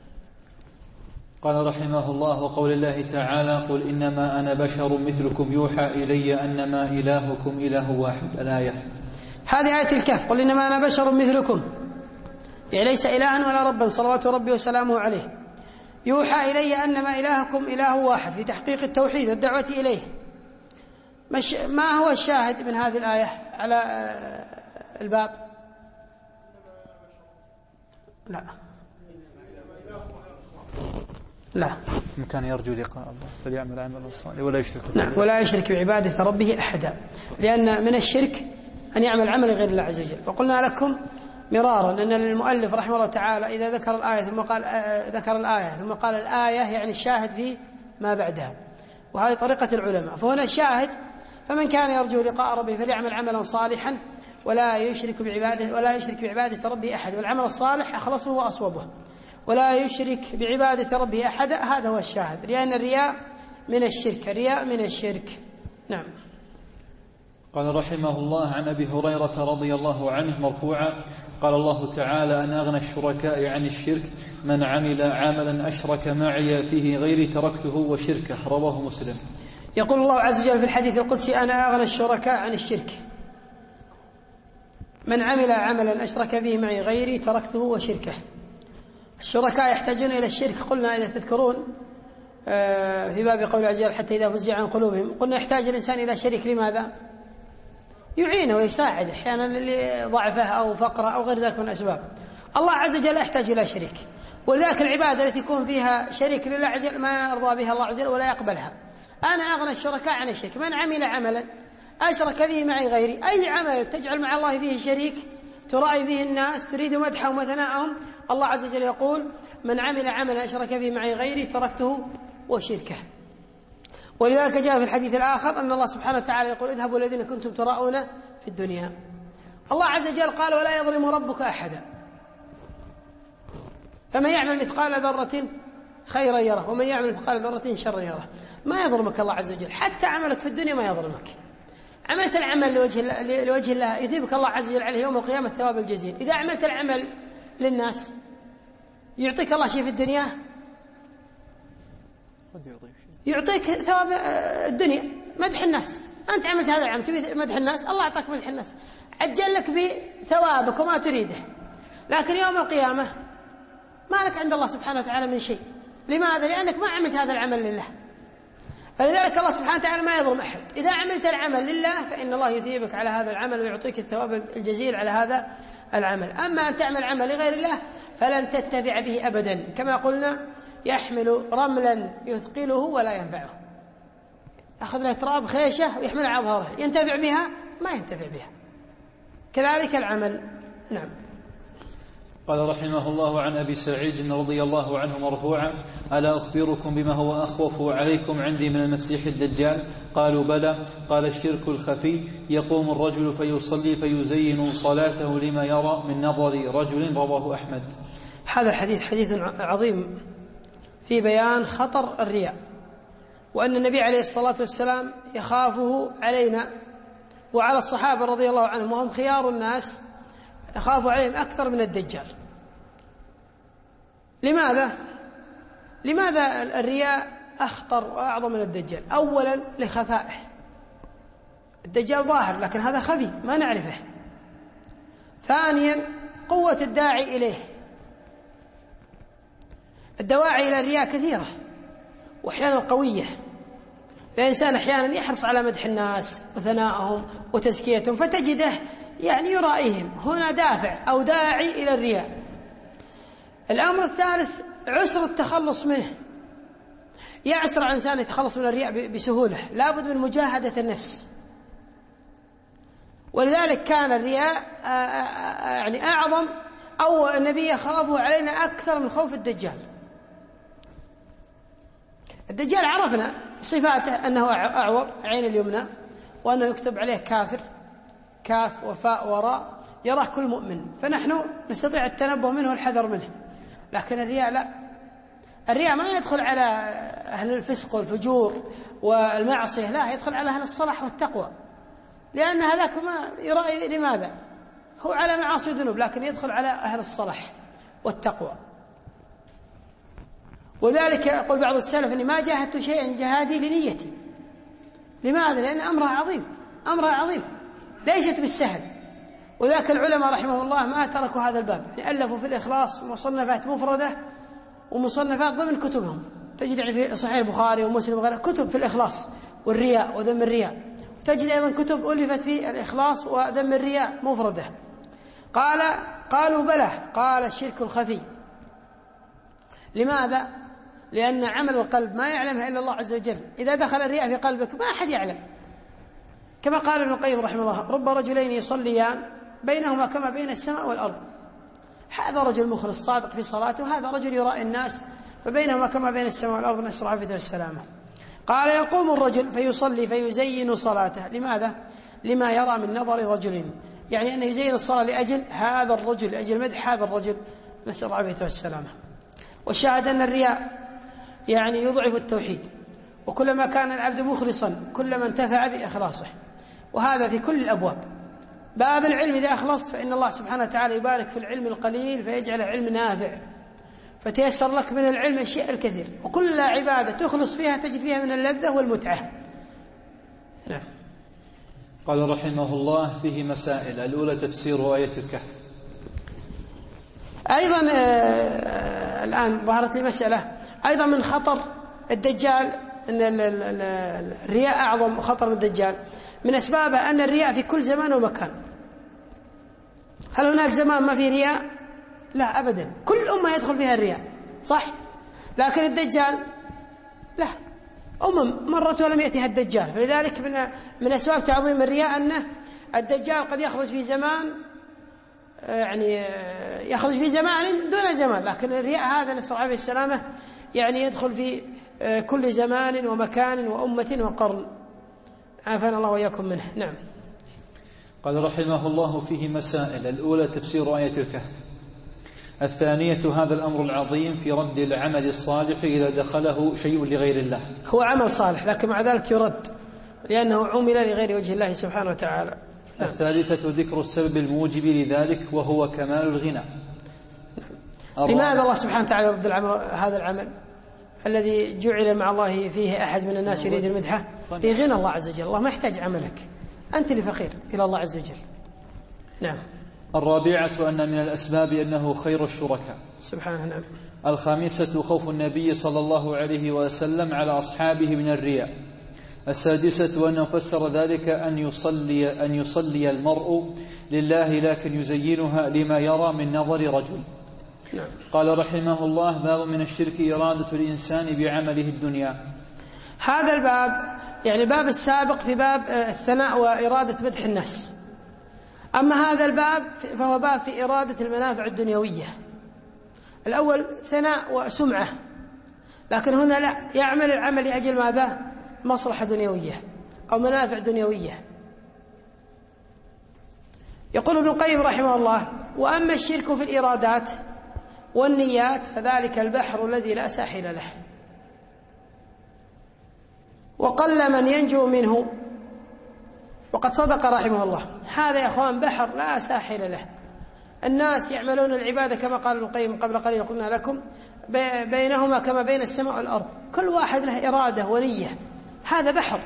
قال رحمه الله: وقول الله تعالى: قل إنما أنا بشر مثلكم يوحى إلي أنما إلهكم إله واحد. الآية هذه آية الكهف. قل إنما أنا بشر مثلكم، يعني ليس إلها ولا ربا صلوات ربي وسلامه عليه. يوحى إلي أنما إلهكم إله واحد، في تحقيق التوحيد والدعوة إليه. مش ما هو الشاهد من هذه الآية على الباب؟ لا لا من كان يرجو لقاء الله فليعمل عملا صالحا ولا يشرك نعم ولا يشرك بعبادة ربه أحدا، لأن من الشرك أن يعمل عمل غير الله عز وجل. وقلنا لكم مرارا أن المؤلف رحمه الله تعالى إذا ذكر الآية ثم قال آه ذكر الآية ثم قال الآية يعني الشاهد في ما بعدها، وهذه طريقة العلماء. فهنا الشاهد: فمن كان يرجو لقاء ربه فليعمل عملا صالحا ولا يشرك بعبادة ولا يشرك بعبادة ربه أحد. والعمل الصالح أخلصه وأصوبه، ولا يشرك بعبادة ربه أحد، هذا هو الشاهد، لأن الرياء من الشرك، الرياء من الشرك. نعم. قال رحمه الله: عن أبي هريرة رضي الله عنه مرفوعا: قال الله تعالى: أنا أغنى الشركاء عن الشرك، من عمل عملا أشرك معي فيه غيري تركته وشركه. رواه مسلم. يقول الله عز وجل في الحديث القدسي: أنا أغنى الشركاء عن الشرك، من عمل عملا أشرك به معي غيري تركته وشركه. الشركاء يحتاجون إلى الشرك. قلنا إذا تذكرون في باب قول عز وجل: حتى إذا فزع عن قلوبهم، قلنا يحتاج الإنسان إلى شريك. لماذا؟ يعينه ويساعده أحيانا اللي ضعفه أو فقره أو غير ذلك من الأسباب. الله عز وجل يحتاج إلى شريك، ولذلك العبادة التي يكون فيها شريك لله عز وجل ما يرضى بها الله عز وجل ولا يقبلها. أنا أغنى الشركاء عن الشرك، من عمل عملا أشرك به معي غيري، أي عمل تجعل مع الله فيه شريك ترائي به الناس تريد مدحهم وثناءهم، الله عز وجل يقول: من عمل عملا أشرك به معي غيري تركته وشركه. ولذلك جاء في الحديث الآخر أن الله سبحانه وتعالى يقول: اذهبوا الذين كنتم تراءون في الدنيا. الله عز وجل قال ولا يظلم ربك أحدا، فمن يعمل مثقال ذرة خيرا يره ومن يعمل مثقال ذرة شرا يره. ما يظلمك الله عز وجل، حتى عملك في الدنيا ما يظلمك. عملت العمل لوجه الله, لوجه الله يثيبك الله عز وجل عليه يوم القيامة الثواب الجزيل. إذا عملت العمل للناس يعطيك الله شيء في الدنيا، يعطيك ثواب الدنيا مدح الناس. أنت عملت هذا العمل تبي مدح الناس، الله أعطاك مدح الناس، عجل لك بثوابك وما تريده. لكن يوم القيامة ما لك عند الله سبحانه وتعالى من شيء. لماذا؟ لأنك ما عملت هذا العمل لله. فلذلك الله سبحانه وتعالى ما يظلم أحد. إذا عملت العمل لله فإن الله يثيبك على هذا العمل ويعطيك الثواب الجزيل على هذا العمل. أما أن تعمل عمل لغير الله فلن تتبع به أبدا، كما قلنا يحمل رملا يثقله ولا ينفعه. أخذ له تراب خيشة ويحملها على ظهره، ينتفع بها؟ ما ينتفع بها. كذلك العمل. نعم. قال رحمه الله عن أبي سعيد رضي الله عنه مرفوعا: ألا أخبركم بما هو أخوف عليكم عندي من المسيح الدجال؟ قالوا بلى. قال: الشرك الخفي، يقوم الرجل فيصلي فيزين صلاته لما يرى من نظر رجل. رواه أحمد. هذا الحديث حديث عظيم في بيان خطر الرياء، وأن النبي عليه الصلاة والسلام يخافه علينا وعلى الصحابة رضي الله عنهم، وهم خيار الناس، يخافوا عليهم أكثر من الدجال. لماذا؟ لماذا الرياء أخطر وأعظم من الدجال؟ أولا لخفائه، الدجال ظاهر لكن هذا خفي ما نعرفه. ثانيا قوة الداعي إليه، الدواعي إلى الرياء كثيرة وأحيانا قوية. الإنسان أحيانا يحرص على مدح الناس وثنائهم وتزكيتهم فتجده يعني يرائيهم، هنا دافع أو داعي إلى الرياء. الأمر الثالث عسر التخلص منه، يعسر على الإنسان يتخلص من الرياء بسهولة، لابد من مجاهدة النفس. ولذلك كان الرياء يعني أعظم، أو النبي يخافه علينا أكثر من خوف الدجال. الدجال عرفنا صفاته أنه أعور عين اليمنى، وأنه يكتب عليه كافر، كاف وفاء وراء، يراه كل مؤمن، فنحن نستطيع التنبه منه والحذر منه. لكن الرياء لا، الرياء ما يدخل على أهل الفسق والفجور والمعصية، لا، يدخل على أهل الصلاح والتقوى، لأن هذاك ما يرى. لماذا؟ هو على معاصي الذنوب، لكن يدخل على أهل الصلاح والتقوى. وذلك يقول بعض السلف أني ما جاهدت شيئا جهادي لنيتي. لماذا؟ لأن أمرها عظيم، أمرها عظيم ليست بالسهل. وذاك العلماء رحمه الله ما تركوا هذا الباب، يعني ألفوا في الإخلاص مصنفات مفردة ومصنفات ضمن كتبهم. تجد يعني في صحيح البخاري ومسلم وغيره كتب في الإخلاص والرياء وذم الرياء، وتجد أيضا كتب ألفت في الإخلاص وذم الرياء مفردة. قال قالوا بلى. قال: الشرك الخفي. لماذا؟ لأن عمل القلب ما يعلمها إلا الله عز وجل. إذا دخل الرياء في قلبك ما أحد يعلم، كما قال ابن القيم رحمه الله: رب رجلين يصليان بينهما كما بين السماء والأرض. هذا رجل مخلص صادق في صلاته، وهذا رجل يرائي الناس، فبينهما كما بين السماء والأرض، نسأل الله العافية والسلامة. قال: يقوم الرجل فيصلي فيزين صلاته. لماذا؟ لما يرى من نظر رجل، يعني أنه يزين الصلاة لأجل هذا الرجل، لأجل مدح هذا الرجل، نسأل الله العافية والسلامة. والشاهد أن الرياء يعني يضعف التوحيد، وكلما كان العبد مخلصا كلما انتفع بإخلاصه، وهذا في كل الأبواب. باب العلم إذا أخلصت فإن الله سبحانه وتعالى يبارك في العلم القليل فيجعل علم نافع، فتيسر لك من العلم الشيء الكثير. وكل عبادة تخلص فيها تجد فيها من اللذة والمتعة. نعم. قال رحمه الله: فيه مسائل. الأولى تفسير آية الكهف. أيضا الآن ظهرت لي مسألة أيضا من خطر الدجال، أن الرياء أعظم خطر من الدجال. من أسبابه أن الرياء في كل زمان ومكان. هل هناك زمان ما فيه رياء؟ لا أبدا، كل أمة يدخل فيها الرياء، صح؟ لكن الدجال لا، أمم مرت ولم يأتيها الدجال. فلذلك من من أسباب تعظيم الرياء أنه الدجال قد يخرج في زمان، يعني يخرج في زمان دون زمان، لكن الرياء هذا نسأل الله السلامة يعني يدخل في كل زمان ومكان وأمة وقرن، عافانا الله وإياكم منه. نعم. قال رحمه الله فيه مسائل. الأولى تفسير آية الكهف. الثانية هذا الأمر العظيم في رد العمل الصالح إذا دخله شيء لغير الله. هو عمل صالح لكن مع ذلك يرد لأنه عمل لغير وجه الله سبحانه وتعالى. الثالثة ذكر السبب الموجب لذلك وهو كمال الغنى. لماذا الله سبحانه وتعالى يرد العمل هذا العمل الذي جعل مع الله فيه أحد من الناس يريد المدحة؟ لغنى الله عز وجل. الله ما يحتاج عملك، أنت اللي فقير إلى الله عز وجل. نعم. الرابعة أن من الأسباب أنه خير الشركاء سبحانه. نعم. الخامسة خوف النبي صلى الله عليه وسلم على أصحابه من الرياء. السادسة أنه فسر ذلك أن يصلي, أن يصلي المرء لله لكن يزينها لما يرى من نظر رجل. نعم. قال رحمه الله باب من الشرك إرادة الإنسان بعمله الدنيا. هذا الباب يعني باب السابق في باب الثناء وإرادة مدح الناس، أما هذا الباب فهو باب في إرادة المنافع الدنيوية. الأول ثناء وسمعة، لكن هنا لا، يعمل العمل لأجل ماذا؟ مصلحة دنيوية أو منافع دنيوية. يقول ابن القيم رحمه الله: وأما الشرك في الإرادات والنيات فذلك البحر الذي لا ساحل له، وقل من ينجو منه. وقد صدق رحمه الله، هذا يا أخوان بحر لا ساحل له. الناس يعملون العبادة كما قال ابن القيم قبل قليل قلنا لكم بينهما كما بين السماء والأرض، كل واحد له إرادة ونية. هذا بحر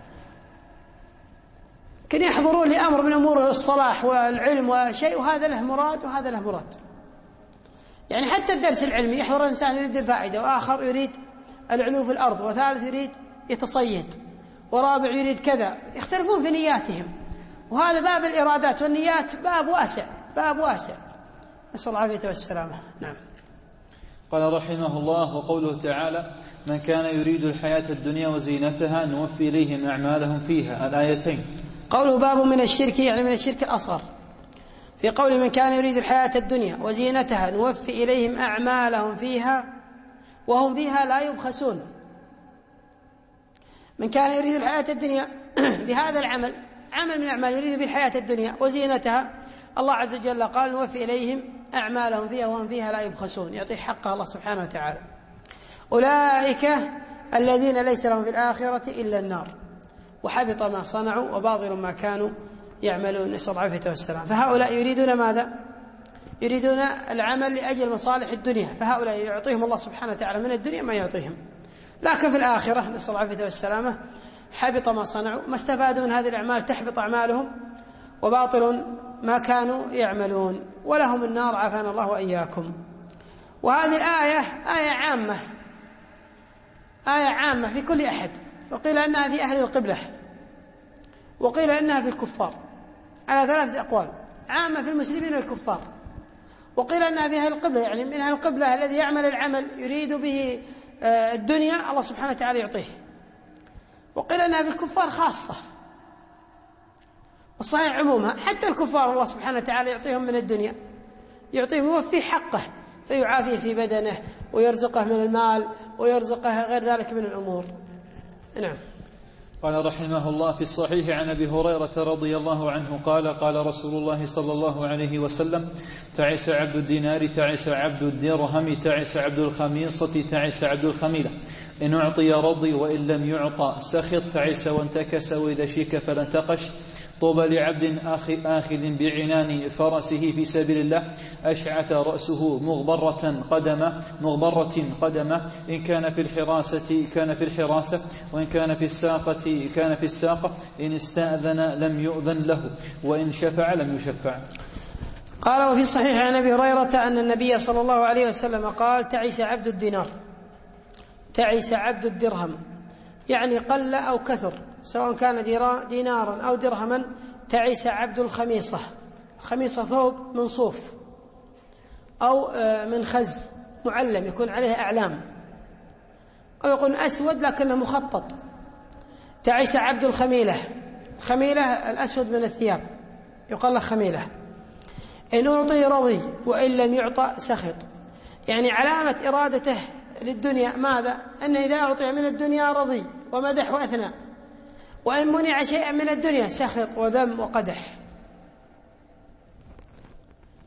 كان يحضرون لأمر من أمور الصلاح والعلم وشيء، وهذا له مراد وهذا له مراد. يعني حتى الدرس العلمي يحضر الإنسان يريد الفائدة، وآخر يريد العلو في الأرض، وثالث يريد يتصيد، ورابع يريد كذا، يختلفون في نياتهم. وهذا باب الإرادات والنيات باب واسع، باب واسع، نسأل الله العافية والسلامة. نعم. قال رحمه الله: وقوله تعالى: من كان يريد الحياة الدنيا وزينتها نوفي إليهم أعمالهم فيها. الآيتين. قوله باب من الشرك يعني من الشرك الأصغر. في قول من كان يريد الحياة الدنيا وزينتها نوفي إليهم أعمالهم فيها وهم فيها لا يبخسون. من كان يريد الحياة الدنيا بهذا العمل، عمل من أعمال يريد بالحياة الدنيا وزينتها، الله عز وجل قال نوفي إليهم أعمالهم فيها وهم فيها لا يبخسون، يعطيه حقه الله سبحانه وتعالى. أولئك الذين ليس لهم في الآخرة إلا النار وحبط ما صنعوا وباطل ما كانوا يعملون، نسأل الله العافية والسلام. فهؤلاء يريدون ماذا؟ يريدون العمل لأجل مصالح الدنيا، فهؤلاء يعطيهم الله سبحانه وتعالى من الدنيا ما يعطيهم، لكن في الآخرة نسأل الله العافية والسلامة حبط ما صنعوا، ما استفادوا من هذه الأعمال تحبط أعمالهم، وباطل ما كانوا يعملون، ولهم النار عافانا الله وإياكم. وهذه الآية آية عامة، آية عامة في كل أحد، وقيل أنها في أهل القبلة، وقيل أنها في الكفار، على ثلاثة أقوال: عامة في المسلمين والكفار، وقيل أنها في أهل القبلة يعني من أهل القبلة الذي يعمل العمل يريد به الدنيا الله سبحانه وتعالى يعطيه، وقيل أنها في الكفار خاصة. والصحيح عمومها حتى الكفار الله سبحانه وتعالى يعطيهم من الدنيا، يعطيهم يوفي حقه فيعافيه في بدنه ويرزقه من المال ويرزقه غير ذلك من الأمور. نعم. قال رحمه الله: في الصحيح عن أبي هريرة رضي الله عنه قال: قال رسول الله صلى الله عليه وسلم: تعس عبد الدينار، تعس عبد الدرهم، تعس عبد الخميصة، تعس عبد الخميلة، إن أعطي رضي وإن لم يعطى سخط، تعس وانتكس وإذا شيك فلانتقش. طوبى لعبد آخذ بعنان فرسه في سبيل الله أشعث رأسه مغبرة قدمه مغبرة قدمه إن كان في الحراسة كان في الحراسة وإن كان في الساقة كان في الساقة إن استأذن لم يؤذن له وإن شفع لم يشفع. قال: وفي الصحيح عن أبي هريرة أن النبي صلى الله عليه وسلم قال: تعس عبد الدينار، تعس عبد الدرهم، يعني قل أو كثر سواء كان دينارا أو درهما. تعس عبد الخميصة، الخميصة ثوب من صوف أو من خز معلم يكون عليه أعلام، أو يكون أسود لكنه مخطط. تعس عبد الخميلة، الخميلة الأسود من الثياب يقال له خميلة. إن أعطي رضي وإن لم يعطى سخط، يعني علامة إرادته للدنيا ماذا؟ أن إذا أعطي من الدنيا رضي ومدح وأثنى، وإن منع شيئا من الدنيا سخط وذم وقدح.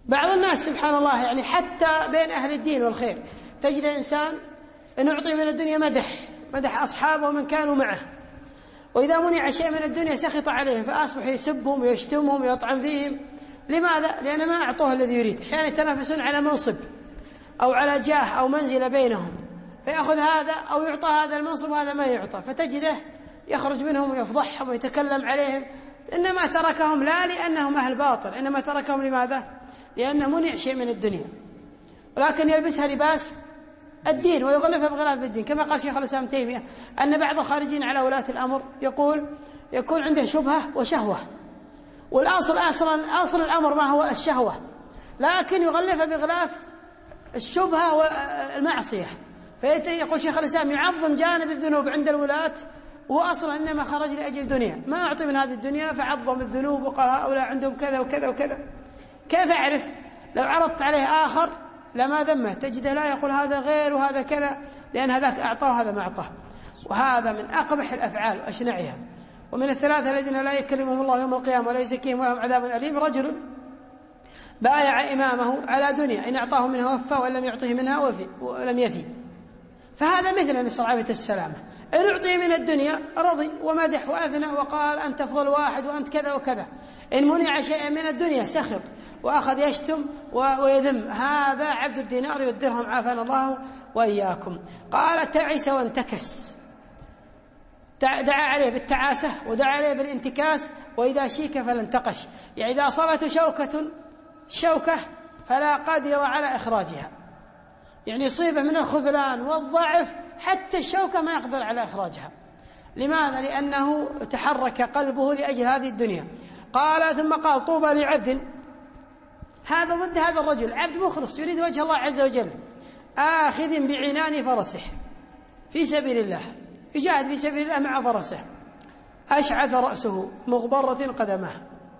بعض الناس سبحان الله يعني حتى بين أهل الدين والخير تجد إنسان أن يعطي من الدنيا مدح مدح أصحابه من كانوا معه، وإذا منع شيء من الدنيا سخط عليهم فأصبح يسبهم ويشتمهم ويطعن فيهم. لماذا؟ لأن ما أعطوه الذي يريد. أحيانا يتنافسون على منصب أو على جاه أو منزلة بينهم، فيأخذ هذا أو يعطى هذا المنصب وهذا ما يعطى، فتجده يخرج منهم ويفضحهم ويتكلم عليهم. إنما تركهم لا لأنهم أهل باطل، إنما تركهم لماذا؟ لأنه منع شيء من الدنيا، ولكن يلبسها لباس الدين ويغلفها بغلاف الدين. كما قال شيخ الإسلام تيمية أن بعض الخارجين على ولاة الأمر يقول يكون عنده شبهة وشهوة، والأصل أصلا أصل الأمر ما هو الشهوة، لكن يغلفها بغلاف الشبهة والمعصية. فيقول شيخ الإسلام يعظم جانب الذنوب عند الولاة، وأصلا إنما خرج لأجل الدنيا، ما أعطي من هذه الدنيا فعظم الذنوب وقال هؤلاء عندهم كذا وكذا وكذا. كيف أعرف؟ لو عرضت عليه آخر لما ذمه، تجده لا يقول هذا غير وهذا كذا، لأن هذاك أعطاه وهذا ما أعطاه. وهذا من أقبح الأفعال وأشنعها. ومن الثلاثة الذين لا يكلمهم الله يوم القيامة ولا يزكيهم ولهم عذاب أليم: رجل بايع إمامه على دنيا إن أعطاه منها وفى وإن لم يعطه منها وفي ولم يفي. فهذا مثل نسأل الله السلامة، إن أعطي من الدنيا رضي ومدح وأثنى وقال أنت أفضل واحد وأنت كذا وكذا، إن منع شيئا من الدنيا سخط وأخذ يشتم ويذم. هذا عبد الدينار والدرهم عافانا الله وإياكم. قال تعس وانتكس، دعا عليه بالتعاسة ودعا عليه بالانتكاس، وإذا شيك فلانتقش، يعني إذا أصابته شوكة شوكة فلا قادر على إخراجها، يعني يصيبه من الخذلان والضعف حتى الشوكة ما يقدر على إخراجها. لماذا؟ لأنه تحرك قلبه لأجل هذه الدنيا. قال ثم قال طوبى لعبد، هذا ضد هذا الرجل، عبد مخلص يريد وجه الله عز وجل، آخذ بعنان فرسه في سبيل الله، يجاهد في سبيل الله مع فرسه، أشعث رأسه مغبرة قدمه.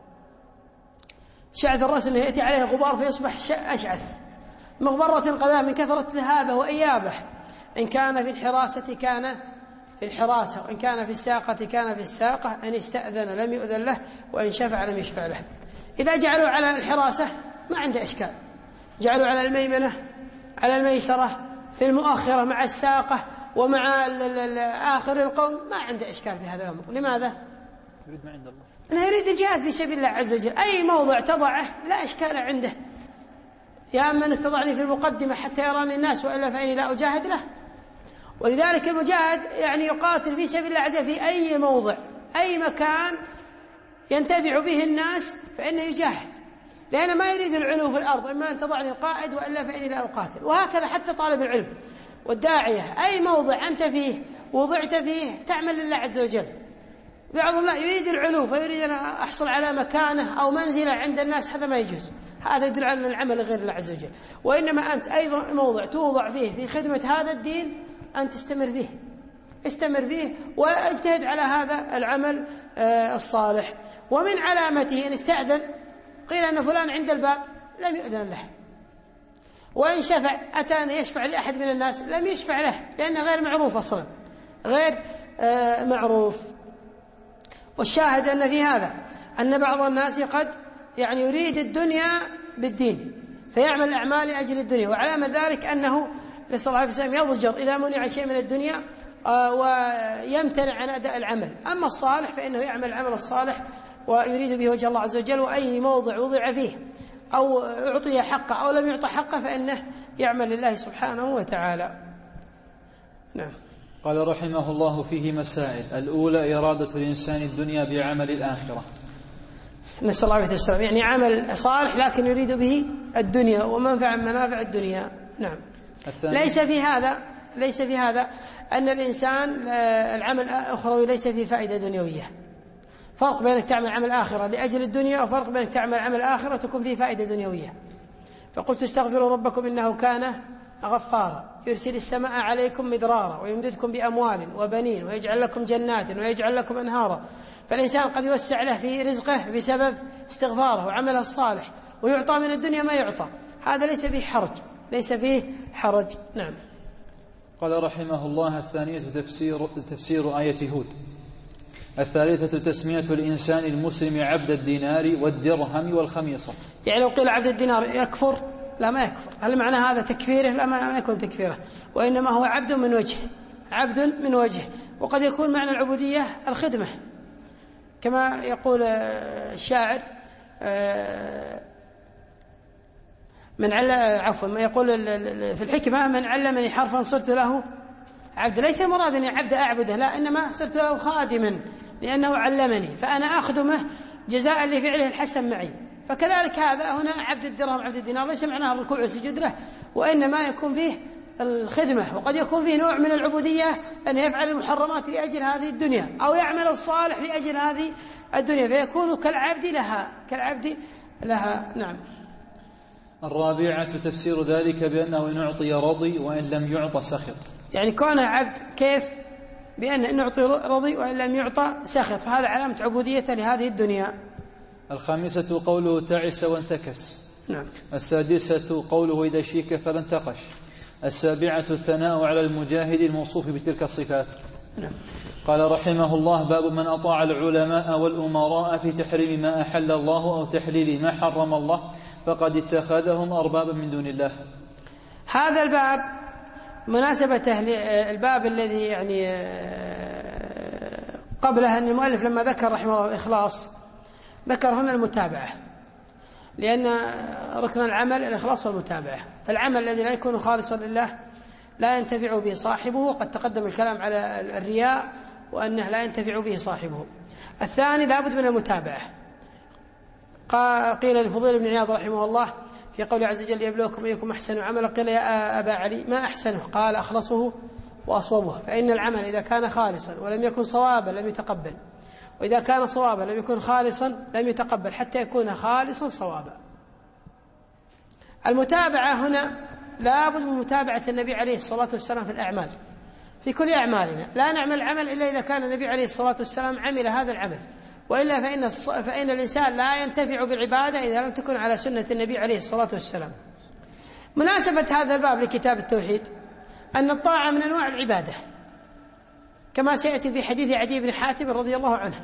شعث الرأس أنه يأتي عليه غبار فيصبح أشعث، مغبرة قدمه من كثرة ذهابه وإيابه. إن كان في الحراسة كان في الحراسة، وإن كان في الساقة كان في الساقة، إن استأذن لم يؤذن له، وإن شفع لم يشفع له. إذا جعلوا على الحراسة ما عنده إشكال، جعلوا على الميمنة على الميسرة في المؤخرة مع الساقة ومع آخر القوم، ما عنده إشكال في هذا الأمر. لماذا؟ يريد ما عند الله، أنه يريد الجهاد في سبيل الله عز وجل. أي موضع تضعه لا إشكال عنده، يا أما أنك تضعني في المقدمة حتى يراني الناس وإلا فإني لا أجاهد له. ولذلك المجاهد يعني يقاتل في سبيل الله عز وجل في أي موضع أي مكان ينتفع به الناس فإنه يجاهد، لأنه ما يريد العلو في الأرض، إما أن تضعني القائد وإلا فإني لا أقاتل. وهكذا حتى طالب العلم والداعية، أي موضع أنت فيه وضعت فيه تعمل لله عز وجل. بعض الله يريد العلو فيريد أن أحصل على مكانة أو منزلة عند الناس، هذا ما يجوز، هذا يدل على العمل غير الله عز وجل. وإنما أنت أيضا موضع توضع فيه في خدمة هذا الدين أن تستمر فيه، استمر فيه واجتهد على هذا العمل الصالح. ومن علامته إن استأذن قيل أن فلان عند الباب لم يؤذن له، وإن شفع أتانا يشفع لأحد من الناس لم يشفع له، لأنه غير معروف أصلا، غير معروف. والشاهد أن في هذا أن بعض الناس قد يعني يريد الدنيا بالدين فيعمل الأعمال لأجل الدنيا، وعلامة ذلك أنه نسأل الله العافية يضجر إذا منع شيء من الدنيا ويمتنع عن أداء العمل. أما الصالح فإنه يعمل العمل الصالح ويريد به وجه الله عز وجل، وأي موضع وضع فيه أو أعطي حقه أو لم يعطى حقه فإنه يعمل لله سبحانه وتعالى. نعم. قال رحمه الله فيه مسائل: الأولى إرادة الإنسان الدنيا بعمل الآخرة. نسأل الله عليه وسلم يعني عمل صالح لكن يريد به الدنيا ومنفع منافع الدنيا. نعم. ليس في هذا ليس في هذا أن الإنسان العمل الأخروي ليس فيه فائدة دنيوية. فرق بينك تعمل عمل آخرة لأجل الدنيا وفرق بينك تعمل عمل آخرة تكون فيه فائدة دنيوية. فقلت استغفروا ربكم إنه كان غفارا يرسل السماء عليكم مدرارا ويمددكم بأموال وبنين ويجعل لكم جنات ويجعل لكم أنهارا. فالإنسان قد يوسع له في رزقه بسبب استغفاره وعمله الصالح، ويعطى من الدنيا ما يعطى، هذا ليس فيه حرج ليس فيه حرج. نعم. قال رحمه الله: الثانية تفسير, تفسير آية هود. الثالثة تسمية الإنسان المسلم عبد الدينار والدرهم والخميصة. يعني لو قيل عبد الدينار يكفر؟ لا، ما يكفر. هل معنى هذا تكفيره؟ لا، ما يكون تكفيره، وإنما هو عبد من وجه، عبد من وجه. وقد يكون معنى العبودية الخدمة، كما يقول الشاعر من عل عفوا ما يقول في الحكمة: من علمني حرفا صرت له عبد. ليس المراد أني عبد أعبده، لا، إنما صرت له خادما لأنه علمني، فأنا أخدمه جزاء لفعله الحسن معي. فكذلك هذا هنا عبد الدرهم عبد الدينار ليس معناه الركوع والسجود له، وإنما يكون فيه الخدمة. وقد يكون فيه نوع من العبودية أن يفعل المحرمات لأجل هذه الدنيا، أو يعمل الصالح لأجل هذه الدنيا، فيكون كالعبد لها كالعبد لها نعم. الرابعة تفسير ذلك بأنه إن أعطي رضي وإن لم يعط سخط. يعني كونه عبد كيف؟ بأن إن أعطي رضي وإن لم يعطى سخط، فهذا علامة عبودية لهذه الدنيا. الخامسة قوله تعس وانتكس. نعم. السادسة قوله إذا شيك فلا انتقش. السابعة الثناء على المجاهد الموصوف بتلك الصفات. نعم. قال رحمه الله: باب من أطاع العلماء والأمراء في تحريم ما أحل الله أو تحليل ما حرم الله فقد اتخذهم أربابا من دون الله. هذا الباب مناسبة الباب الذي يعني قبلها أن المؤلف لما ذكر رحمه الله الإخلاص ذكر هنا المتابعة، لأن ركن العمل الإخلاص والمتابعة. فالعمل الذي لا يكون خالصا لله لا ينتفع به صاحبه، وقد تقدم الكلام على الرياء وأنه لا ينتفع به صاحبه. الثاني لابد من المتابعة. قيل للفضيل بن عياض رحمه الله في قوله عز وجل: يبلوكم أيكم أحسن عملا. قيل: يا أبا علي ما أحسنه؟ قال: أخلصه وأصوبه. فإن العمل إذا كان خالصا ولم يكن صوابا لم يتقبل، وإذا كان صوابا لم يكن خالصا لم يتقبل، حتى يكون خالصا صوابا. المتابعة هنا لابد من متابعة النبي عليه الصلاة والسلام في الأعمال، في كل أعمالنا. لا نعمل العمل إلا إذا كان النبي عليه الصلاة والسلام عمل هذا العمل، وإلا فإن, فإن الإنسان لا ينتفع بالعبادة إذا لم تكن على سنة النبي عليه الصلاة والسلام. مناسبة هذا الباب لكتاب التوحيد أن الطاعة من أنواع العبادة، كما سيأتي في حديث عدي بن حاتم رضي الله عنه.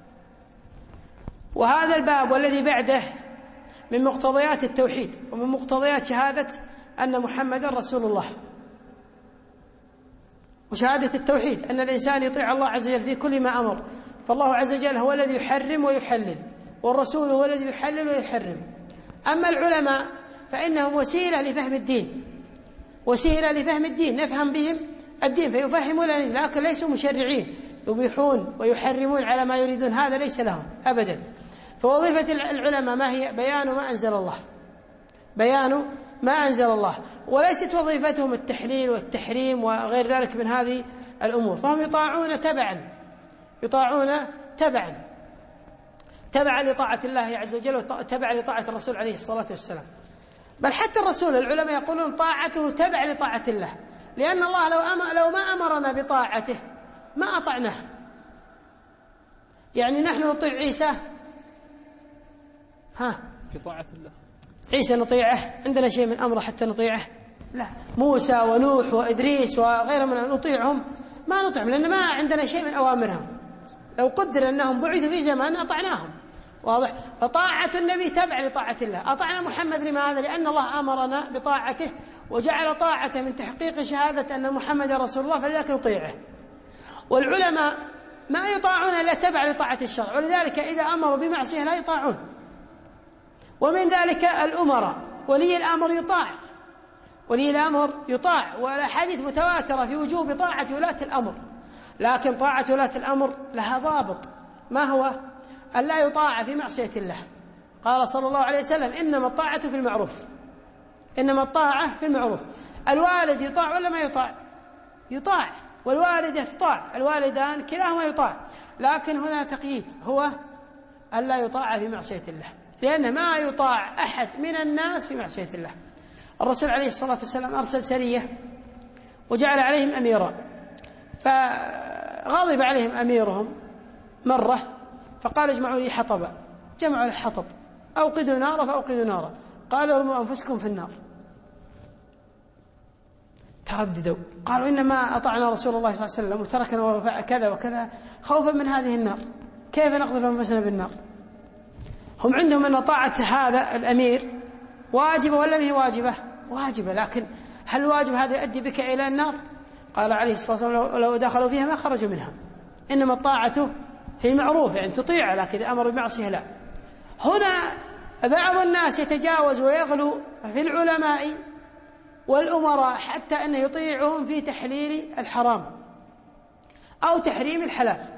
وهذا الباب والذي بعده من مقتضيات التوحيد ومن مقتضيات شهادة أن محمدا رسول الله، وشهادة التوحيد أن الإنسان يطيع الله عز وجل في كل ما أمر. فالله عز وجل هو الذي يحرم ويحلل، والرسول هو الذي يحلل ويحرم. أما العلماء فإنهم وسيلة لفهم الدين، وسيلة لفهم الدين، نفهم بهم الدين فيفهمون، لكن ليسوا مشرعين يبيحون ويحرمون على ما يريدون، هذا ليس لهم أبدا. فوظيفة العلماء ما هي؟ بيان ما أنزل الله، بيان ما أنزل الله، وليست وظيفتهم التحليل والتحريم وغير ذلك من هذه الأمور. فهم يطاعون تبعا، يطاعون تبعا تبعا لطاعة الله عز وجل وتبعا لطاعة الرسول عليه الصلاة والسلام. بل حتى الرسول العلماء يقولون طاعته تبع لطاعة الله، لأن الله لو, أم... لو ما أمرنا بطاعته ما أطعناه. يعني نحن نطيع عيسى ها في طاعة الله، عيسى نطيعه، عندنا شيء من أمره حتى نطيعه؟ لا. موسى ونوح وإدريس وغيرهم من نطيعهم؟ ما نطيعهم، لأن ما عندنا شيء من أوامرهم. لو قدر أنهم بعثوا في زمان أطعناهم، واضح؟ فطاعة النبي تبع لطاعة الله. أطعنا محمد لماذا؟ لأن الله أمرنا بطاعته وجعل طاعته من تحقيق شهادة أن محمد رسول الله، فلذلك نطيعه. والعلماء ما يطاعون إلا تبع لطاعة الشرع، ولذلك إذا أمروا بمعصية لا يطاعون. ومن ذلك الأمراء، ولي الأمر يطاع، ولي الأمر يطاع، والأحاديث متواترة في وجوب طاعة ولاة الأمر. لكن طاعة ولاة الأمر لها ضابط، ما هو؟ أن لا يطاع في معصية الله. قال صلى الله عليه وسلم: إنما الطاعة في المعروف، إنما الطاعة في المعروف. الوالد يطاع ولا ما يطاع؟ يطاع. والوالدة تطاع، الوالدان كلاهما يطاع. لكن هنا تقييد، هو أن لا يطاع في معصية الله، لأن ما يطاع أحد من الناس في معصية الله. الرسول عليه الصلاة والسلام أرسل سرية وجعل عليهم أميرا، فغضب عليهم أميرهم مرة فقال: اجمعوا لي حطبا. جمعوا له حطب. أوقدوا نارا فأوقدوا نارا. قالوا: ارموا أنفسكم في النار. ترددوا قالوا إنما أطعنا رسول الله صلى الله عليه وسلم وتركنا كذا وكذا خوفا من هذه النار، كيف نقذف أنفسنا بالنار؟ هم عندهم أن طاعة هذا الأمير واجبة ولا هي واجبة؟ واجبة، لكن هل الواجب هذا يؤدي بك إلى النار؟ قال عليه الصلاة والسلام لو دخلوا فيها ما خرجوا منها، إنما الطاعة في المعروف، يعني تطيع، لكن إذا أمر بمعصية لا. هنا بعض الناس يتجاوز ويغلو في العلماء والأمراء حتى أنه يطيعهم في تحليل الحرام أو تحريم الحلال،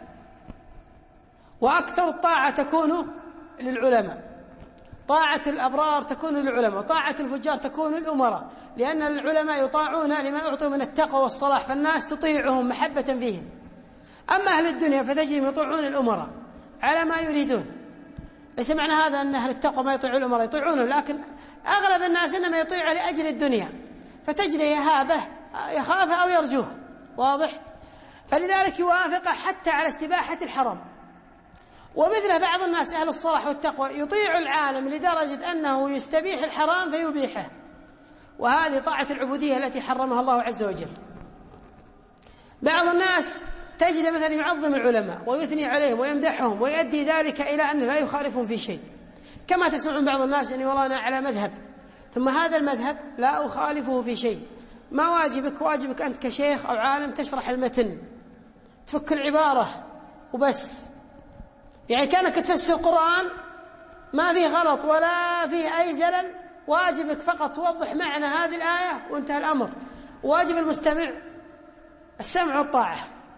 وأكثر الطاعة تكون للعلماء، طاعة الأبرار تكون للعلماء، طاعة الفجار تكون للأمراء، لأن العلماء يطاعون لما أعطوا من التقوى والصلاح، فالناس تطيعهم محبة فيهم. أما أهل الدنيا فتجدهم يطيعون الأمراء على ما يريدون. ليس معنى هذا أن أهل التقوى ما يطيعون الأمراء، يطيعونه، لكن أغلب الناس إنما يطيع لأجل الدنيا، فتجد يهابه يخافه أو يرجوه، واضح؟ فلذلك يوافق حتى على استباحة الحرام. ومثل بعض الناس أهل الصلاح والتقوى يطيع العالم لدرجة أنه يستبيح الحرام فيبيحه، وهذه طاعة العبودية التي حرمها الله عز وجل. بعض الناس تجد مثلا يعظم العلماء ويثني عليهم ويمدحهم ويؤدي ذلك إلى أن لا يخالفهم في شيء، كما تسمعون بعض الناس أن والله أنا على مذهب، ثم هذا المذهب لا أخالفه في شيء. ما واجبك؟ واجبك أنت كشيخ أو عالم تشرح المتن، تفك العبارة وبس، يعني كانك تفسر القرآن ما فيه غلط ولا فيه أي زلل، واجبك فقط توضح معنى هذه الآية وانتهى الأمر. واجب المستمع السمع والطاعة.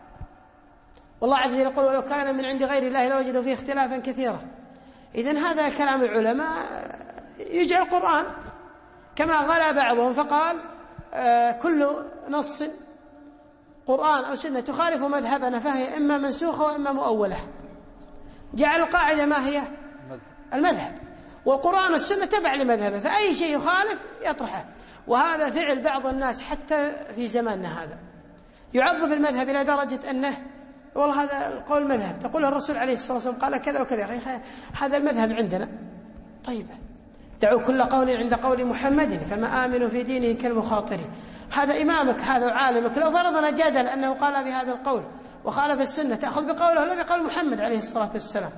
والله عز وجل يقول ولو كان من عند غير الله لوجدوا فيه اختلافا كثيرا. إذن هذا كلام العلماء يجعل القرآن، كما غلا بعضهم فقال آه كل نص قرآن أو سنة تخالف مذهبنا فهي إما منسوخة وإما مؤولة. جعل القاعدة ما هي؟ المذهب، والقرآن والسنة تبع لمذهبه، فأي شيء يخالف يطرحه. وهذا فعل بعض الناس حتى في زماننا هذا، يعظم المذهب إلى درجة أنه والله هذا القول مذهب، تقول الرسول عليه الصلاة والسلام قال كذا وكذا، يا أخي هذا المذهب عندنا. طيب دعوا كل قول عند قول محمد فما آمنوا في دينه كالمخاطر. هذا إمامك، هذا عالمك، لو فرضنا جدل أنه قال بهذا القول وخالف السنة، تأخذ بقوله لا بقول محمد عليه الصلاة والسلام؟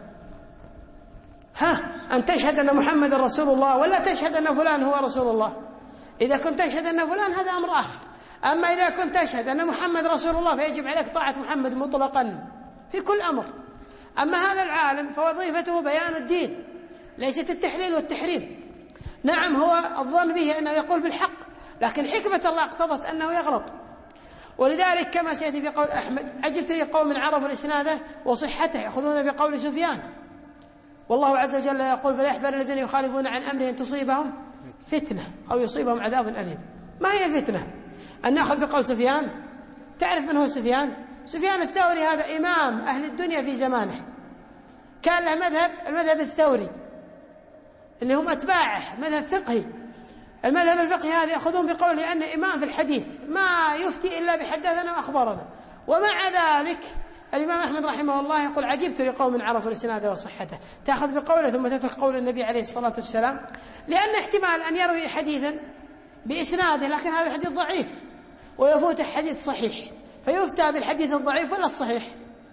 ها، أن تشهد أن محمد رسول الله ولا تشهد أن فلان هو رسول الله؟ إذا كنت تشهد أن فلان هذا أمر آخر، أما إذا كنت تشهد أن محمد رسول الله فيجب عليك طاعة محمد مطلقا في كل أمر. أما هذا العالم فوظيفته بيان الدين، ليست التحليل والتحريم. نعم هو الظن به أنه يقول بالحق، لكن حكمة الله اقتضت أنه يغلط. ولذلك كما سيأتي في قول أحمد عجبت لي قوم عرفوا الإسناد وصحته يأخذون بقول سفيان، والله عز وجل يقول فليحذر الذين يخالفون عن أمره أن تصيبهم فتنة أو يصيبهم عذاب أليم. ما هي الفتنة؟ أن نأخذ بقول سفيان. تعرف من هو سفيان؟ سفيان الثوري هذا إمام أهل الدنيا في زمانه، كان له مذهب المذهب الثوري اللي هم أتباعه، مذهب فقهي. المذهب الفقهي هذا يأخذون بقول لأن إمام في الحديث ما يفتي إلا بحدثنا وأخبرنا. ومع ذلك الإمام أحمد رحمه الله يقول عجبت لقوم عرفوا الإسناد وصحته، تأخذ بقوله ثم تترك قول النبي عليه الصلاة والسلام، لأن احتمال أن يروي حديثا بإسناده لكن هذا الحديث ضعيف ويفوت حديث صحيح، فيفتى بالحديث الضعيف ولا الصحيح؟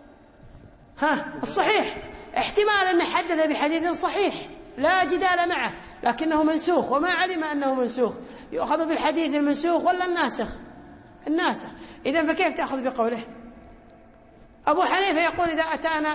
ها، الصحيح. احتمال أن حدث بحديث صحيح لا جدال معه لكنه منسوخ وما علم أنه منسوخ، يؤخذ بالحديث المنسوخ ولا الناسخ؟ الناسخ. إذن فكيف تأخذ بقوله؟ أبو حنيفة يقول إذا أتانا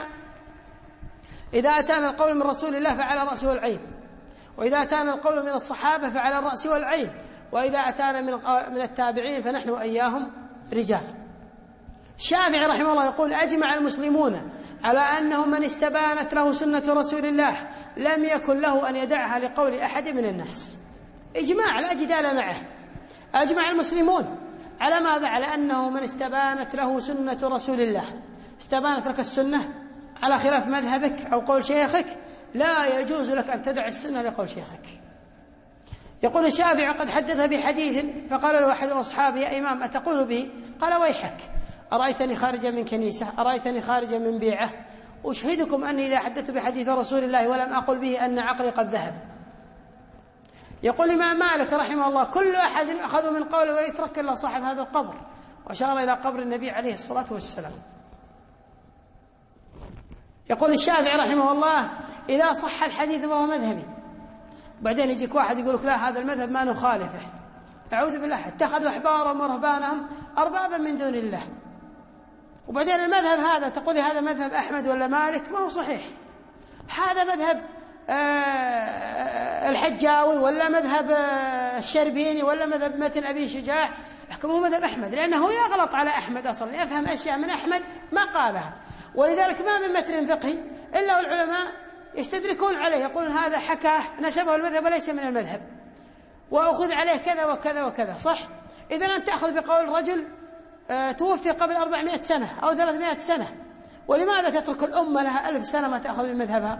إذا أتانا القول من رسول الله فعلى الرأس والعين، وإذا أتانا القول من الصحابة فعلى الرأس والعين، وإذا أتانا من من التابعين فنحن وإياهم رجال. الشافعي رحمه الله يقول أجمع المسلمون على أنه من استبانت له سنة رسول الله لم يكن له أن يدعها لقول أحد من الناس. إجماع لا جدال معه. أجمع المسلمون على ماذا؟ على أنه من استبانت له سنة رسول الله، استبانت لك السنة على خلاف مذهبك أو قول شيخك، لا يجوز لك أن تدع السنة لقول شيخك. يقول الشافعي قد حدث بحديث فقال له أحد أصحابه يا إمام أتقول به؟ قال ويحك، أرأيتني خارجا من كنيسة، أرأيتني خارجا من بيعة، أشهدكم أني إذا حدثت بحديث رسول الله ولم أقل به أن عقلي قد ذهب. يقول الإمام مالك رحمه الله: كل أحد أخذ من قوله ويترك إلا صاحب هذا القبر، وأشار إلى قبر النبي عليه الصلاة والسلام. يقول الشافعي رحمه الله: إذا صح الحديث فهو مذهبي. بعدين يجيك واحد يقول لك: لا، هذا المذهب ما نخالفه. أعوذ بالله، اتخذوا أحبارهم ورهبانهم أربابا من دون الله. وبعدين المذهب هذا تقولي هذا مذهب أحمد ولا مالك، ما هو صحيح. هذا مذهب الحجاوي ولا مذهب الشربيني ولا مذهب متن أبي شجاع، يحكمه مذهب أحمد، لأنه يغلط على أحمد أصلا، يفهم أشياء من أحمد ما قالها. ولذلك ما من متن فقهي إلا والعلماء يستدركون عليه، يقولون هذا حكاه نسبه المذهب وليس من المذهب، وأخذ عليه كذا وكذا وكذا. صح؟ إذن أنت تأخذ بقول رجل توفي قبل أربعمائة سنة أو ثلاثمائة سنة، ولماذا تترك الأمة لها ألف سنة ما تأخذ بمذهبها؟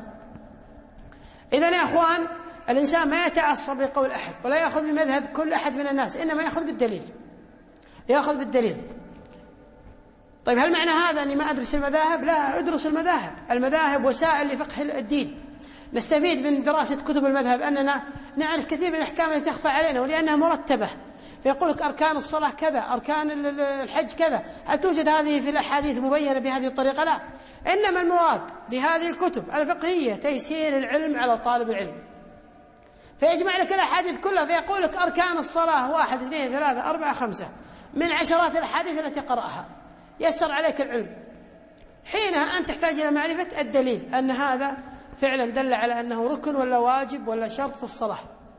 إذن يا أخوان، الإنسان ما يتعصب بقول أحد ولا يأخذ بمذهب كل أحد من الناس، إنما يأخذ بالدليل، يأخذ بالدليل. طيب هل معنى هذا أني ما أدرس المذاهب؟ لا، أدرس المذاهب. المذاهب وسائل لفقه الدين، نستفيد من دراسة كتب المذهب أننا نعرف كثير من الأحكام التي تخفى علينا، ولأنها مرتبة. فيقول لك أركان الصلاة كذا، أركان الحج كذا. هل توجد هذه في الأحاديث مبينة بهذه الطريقة؟ لا، إنما المراد بهذه الكتب الفقهية تيسير العلم على طالب العلم، فيجمع لك الأحاديث كلها، فيقول لك أركان الصلاة واحد اثنين ثلاثة أربعة خمسة من عشرات الأحاديث التي قرأها، يسر عليك العلم. حينها أنت تحتاج إلى معرفة الدليل أن هذا فعلا دل على أنه ركن ولا واجب ولا شرط في الصلاة.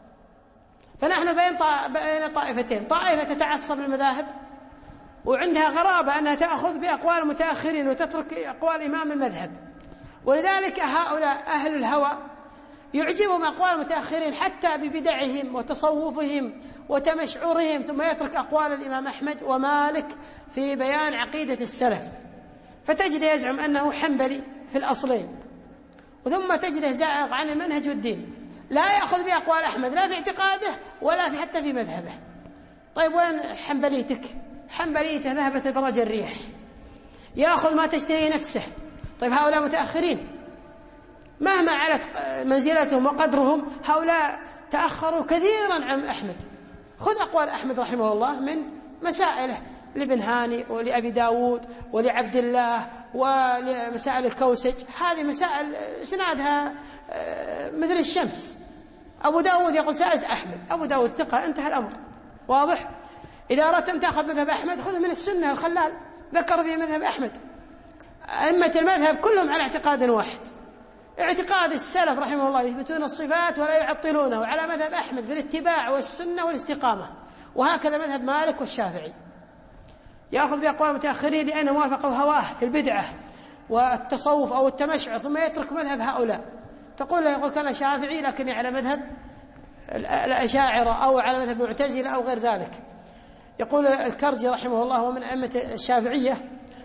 فنحن بين طائفتين: طائفة تتعصب للمذاهب وعندها غرابة أنها تأخذ بأقوال المتأخرين وتترك أقوال إمام المذهب، ولذلك هؤلاء أهل الهوى يعجبهم أقوال المتأخرين حتى ببدعهم وتصوفهم وتمشعرهم، ثم يترك أقوال الإمام أحمد ومالك في بيان عقيدة السلف، فتجد يزعم أنه حنبلي في الأصلين، وثم تجده زائغ عن المنهج والدين، لا يأخذ بأقوال أحمد لا في اعتقاده ولا في حتى في مذهبه. طيب وين حنبليتك؟ حنبليته ذهبت درج الريح، يأخذ ما تشتهي نفسه. طيب هؤلاء متأخرين مهما علت منزلتهم وقدرهم، هؤلاء تأخروا كثيرا عن أحمد. خذ أقوال أحمد رحمه الله من مسائله لابن هاني ولأبي داود ولعبد الله ولمسائل الكوسج، هذه مسائل سنادها مثل الشمس. أبو داود يقول سألت أحمد، أبو داود ثقة، انتهى الأمر. واضح؟ إذا أردت أن تأخذ مذهب أحمد خذ من السنة، الخلال ذكر في مذهب أحمد. أئمة المذهب كلهم على اعتقاد واحد، اعتقاد السلف رحمه الله، يثبتون الصفات ولا يعطلونه، وعلى مذهب أحمد في الاتباع والسنة والاستقامة، وهكذا مذهب مالك والشافعي. يأخذ بأقوال المتأخرين لأنه وافقوا هواه في البدعة والتصوف أو التمشعر، ثم يترك مذهب هؤلاء. تقول له يقول كان شافعي لكني على مذهب الأشاعرة أو على مذهب المعتزلة أو غير ذلك. يقول الكرجي رحمه الله ومن أئمة الشافعية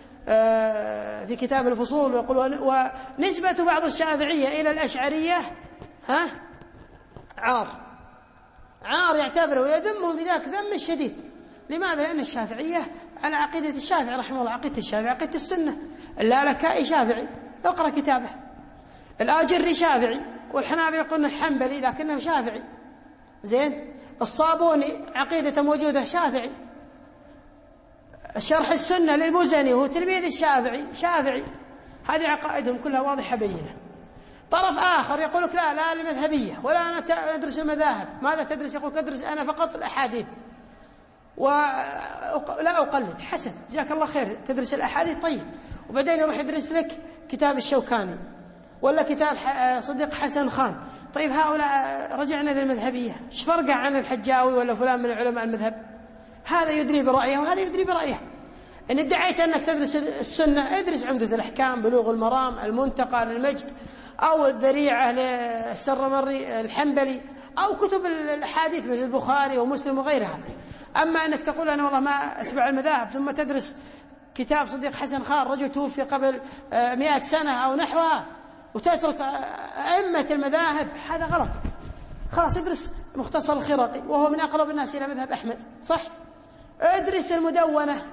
في كتاب الفصول، ويقول ونسبة بعض الشافعية إلى الأشعرية ها عار، عار يعتبره ويذمهم بذاك ذم الشديد. لماذا؟ لأن الشافعية على عقيدة الشافعي رحمه الله، عقيدة الشافعي عقيدة السنة. اللالكائي شافعي، اقرأ كتابه. الآجري شافعي، والحنابلة يقولون حنبلي لكنه شافعي. زين. الصابوني عقيدة موجودة شافعي. الشرح السنة للمزني وهو تلميذ الشافعي شافعي. هذه عقائدهم كلها واضحة بينة. طرف آخر يقول لك لا لا المذهبية ولا أنا ندرس المذاهب. ماذا تدرس؟ يقول أدرس أنا فقط الأحاديث ولا أقلد. حسن، جزاك الله خير، تدرس الأحاديث طيب، وبعدين يروح يدرس لك كتاب الشوكاني ولا كتاب صديق حسن خان. طيب هؤلاء رجعنا للمذهبية، ايش فرقه عن الحجاوي ولا فلان من علماء المذهب؟ هذا يدري برأيه وهذا يدري برأيه. إن ادعيت أنك تدرس السنة ادرس عمدة الأحكام، بلوغ المرام، المنتقى للمجد، أو الذريعة للسرمري الحنبلي، أو كتب الأحاديث مثل البخاري ومسلم وغيرها. أما أنك تقول أنا والله ما أتبع المذاهب ثم تدرس كتاب صديق حسن خان رجل توفي قبل مئة سنة أو نحوها وتترك أئمة المذاهب، هذا غلط. خلاص ادرس مختصر الخرقي وهو من أقرب الناس إلى مذهب أحمد، صح؟ ادرس المدونة،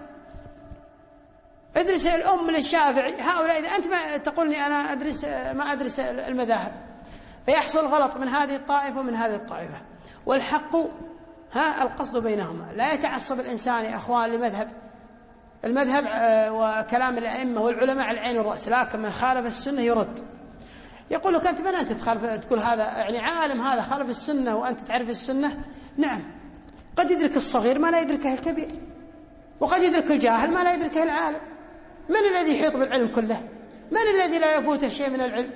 ادرس الأم للشافعي. هؤلاء إذا أنت ما تقولني أنا أدرس ما أدرس المذاهب، فيحصل غلط من هذه الطائفة ومن هذه الطائفة. والحق ها القصد بينهما. لا يتعصب الإنسان يا أخوان لمذهب، المذهب وكلام الأئمة والعلماء على العين والرأس، لكن من خالف السنة يرد. يقول لك أنت من أنت تخالف، تقول هذا يعني عالم هذا خالف السنة وأنت تعرف السنة؟ نعم، قد يدرك الصغير ما لا يدركه الكبير، وقد يدرك الجاهل ما لا يدركه العالم. من الذي يحيط بالعلم كله؟ من الذي لا يفوت شيء من العلم؟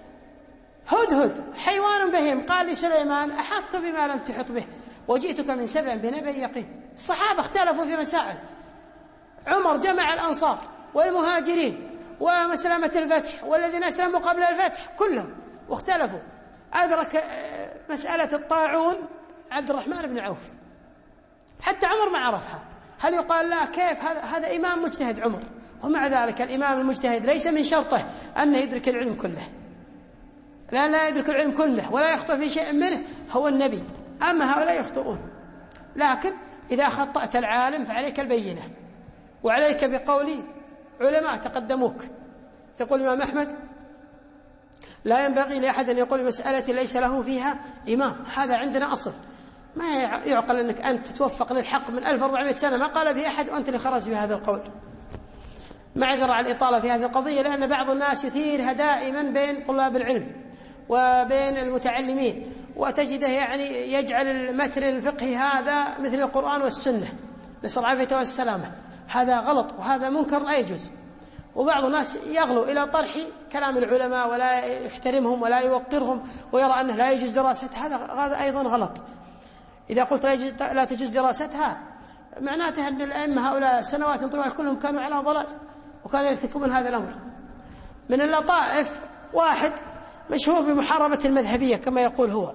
هدهد حيوان بهيم قال لسليمان أحطت بما لم تحط به وجئتك من سبع بنبأ يقين. الصحابة اختلفوا في مسائل، عمر جمع الأنصار والمهاجرين ومسلمة الفتح والذين أسلموا قبل الفتح كلهم واختلفوا. أدرك مسألة الطاعون عبد الرحمن بن عوف، حتى عمر ما عرفها. هل يقال لا كيف هذا هذا إمام مجتهد عمر؟ ومع ذلك الإمام المجتهد ليس من شرطه أن يدرك العلم كله، لا لا يدرك العلم كله ولا يخطئ في شيء منه، هو النبي. أما هؤلاء يخطئون. لكن إذا خطأت العالم فعليك البينة، وعليك بقول علماء تقدموك. يقول الإمام أحمد لا ينبغي لأحد أن يقول مسألة ليس له فيها إمام. هذا عندنا أصل، ما يعقل أنك أنت توفق للحق من ألف وأربعمائة سنة ما قال به أحد وأنت اللي خرج بهذا القول. معذرة على الإطالة في هذه القضية، لأن بعض الناس يثيرها دائما بين طلاب العلم وبين المتعلمين، وتجده يعني يجعل المتن الفقهي هذا مثل القرآن والسنة، نسأل العافية والسلامة. هذا غلط وهذا منكر لا يجوز. وبعض الناس يغلو إلى طرح كلام العلماء ولا يحترمهم ولا يوقرهم ويرى أنه لا يجوز دراستها، هذا هذا أيضا غلط. إذا قلت لا تجوز دراستها معناته أن الأئمة هؤلاء سنوات طوال كلهم كانوا على ضلال وكانوا يرتكبون هذا الأمر. من اللطائف واحد مشهور بمحاربة المذهبية كما يقول هو،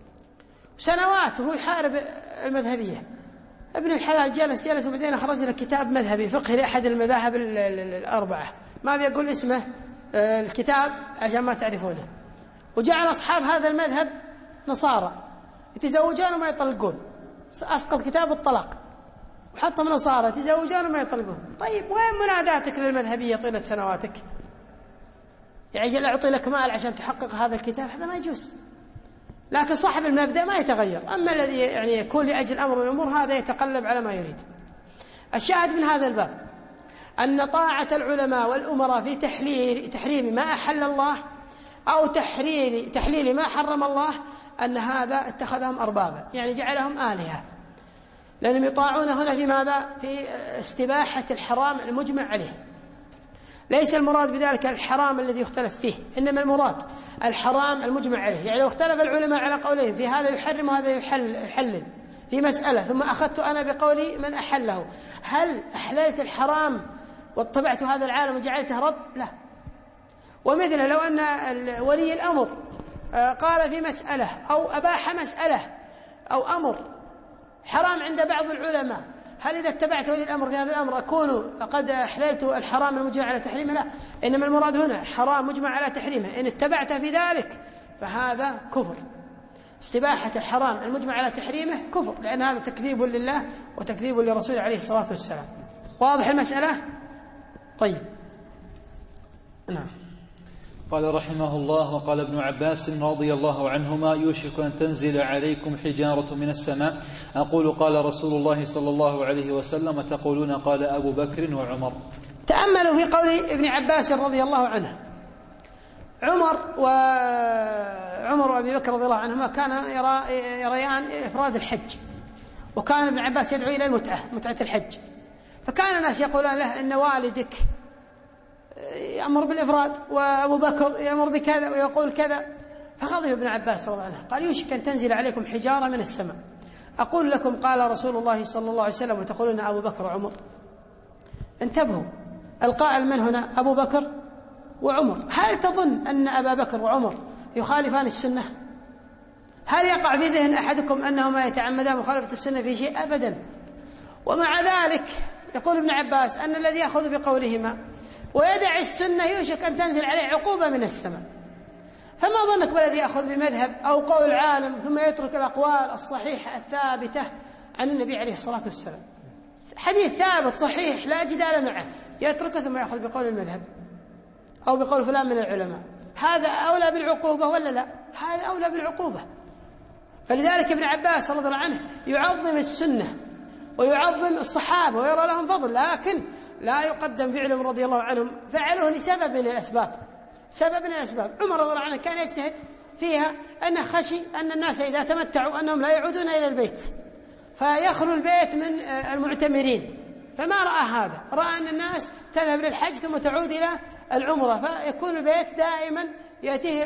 سنوات وهو يحارب المذهبية. ابن الحلال جلس جلس وبعدين أخرج له كتاب مذهبي فقه لأحد المذاهب الأربعة، ما بيقول اسمه الكتاب عشان ما تعرفونه، وجعل أصحاب هذا المذهب نصارى يتزوجون وما يطلقون، أسقط كتاب الطلاق وحطهم نصارى يتزوجون وما يطلقون. طيب وين مناداتك للمذهبية طيلة سنواتك؟ يعني أعطي لك مال عشان تحقق هذا الكتاب، هذا ما يجوز. لكن صاحب المبدأ ما يتغير. أما الذي يعني يكون لأجل أمر من الأمور هذا يتقلب على ما يريد. الشاهد من هذا الباب أن طاعة العلماء والأمراء في تحليل تحريم ما أحل الله أو تحليل تحليل ما حرم الله، أن هذا اتخذهم أربابا، يعني جعلهم آلهة، لأنهم يطاعون هنا في ماذا؟ في استباحة الحرام المجمع عليه. ليس المراد بذلك الحرام الذي يختلف فيه، إنما المراد الحرام المجمع عليه. يعني لو اختلف العلماء على قولهم في هذا يحرم وهذا يحل يحلل في مسألة، ثم أخذت أنا بقولي من أحله، هل أحللت الحرام واتبعت هذا العالم وجعلته رب؟ لا. ومثل لو أن ولي الأمر قال في مسألة أو أباح مسألة أو أمر حرام عند بعض العلماء، هل إذا اتبعت ولي الأمر في هذا الأمر أكون قد أحللت الحرام المجمع على تحريمه؟ لا، إنما المراد هنا حرام مجمع على تحريمه، إن اتبعت في ذلك فهذا كفر. استباحة الحرام المجمع على تحريمه كفر، لأن هذا تكذيب لله وتكذيب لرسوله عليه الصلاة والسلام. واضح المسألة؟ طيب نعم. قال رحمه الله: وقال ابن عباس رضي الله عنهما: يوشك أن تنزل عليكم حجارة من السماء، أقول قال رسول الله صلى الله عليه وسلم، تقولون قال أبو بكر وعمر. تأملوا في قول ابن عباس رضي الله عنه. عمر وعمر وأبي بكر رضي الله عنهما كان يرى يريان إفراد الحج، وكان ابن عباس يدعو إلى المتعة، متعة الحج. فكان الناس يقولون له إن والدك يأمر بالإفراد وأبو بكر يأمر بكذا ويقول كذا. فغضب ابن عباس رضي الله عنه قال: يوشك أن تنزل عليكم حجارة من السماء، أقول لكم قال رسول الله صلى الله عليه وسلم وتقولون أبو بكر وعمر. انتبهوا، القائل من هنا أبو بكر وعمر. هل تظن أن أبا بكر وعمر يخالفان السنة؟ هل يقع في ذهن أحدكم أنهما يتعمدان مخالفة السنة في شيء؟ أبدا. ومع ذلك يقول ابن عباس أن الذي يأخذ بقولهما ويدع السنة يوشك أن تنزل عليه عقوبة من السماء. فما ظنك بالذي يأخذ بمذهب أو قول عالم ثم يترك الأقوال الصحيحة الثابتة عن النبي عليه الصلاة والسلام؟ حديث ثابت صحيح لا جدال معه يتركه ثم يأخذ بقول المذهب أو بقول فلان من العلماء. هذا أولى بالعقوبة ولا لا؟ هذا أولى بالعقوبة. فلذلك ابن عباس رضي الله عنه يعظم السنة ويعظم الصحابة ويرى لهم فضل، لكن لا يقدم فعلهم رضي الله عنهم، فعلوه لسبب من الأسباب، سبب من الأسباب. عمر رضي الله عنه كان يجتهد فيها أنه خشي أن الناس إذا تمتعوا أنهم لا يعودون إلى البيت فيخلو البيت من المعتمرين، فما رأى هذا، رأى أن الناس تذهب للحج ثم تعود إلى العمرة، فيكون البيت دائما يأتيه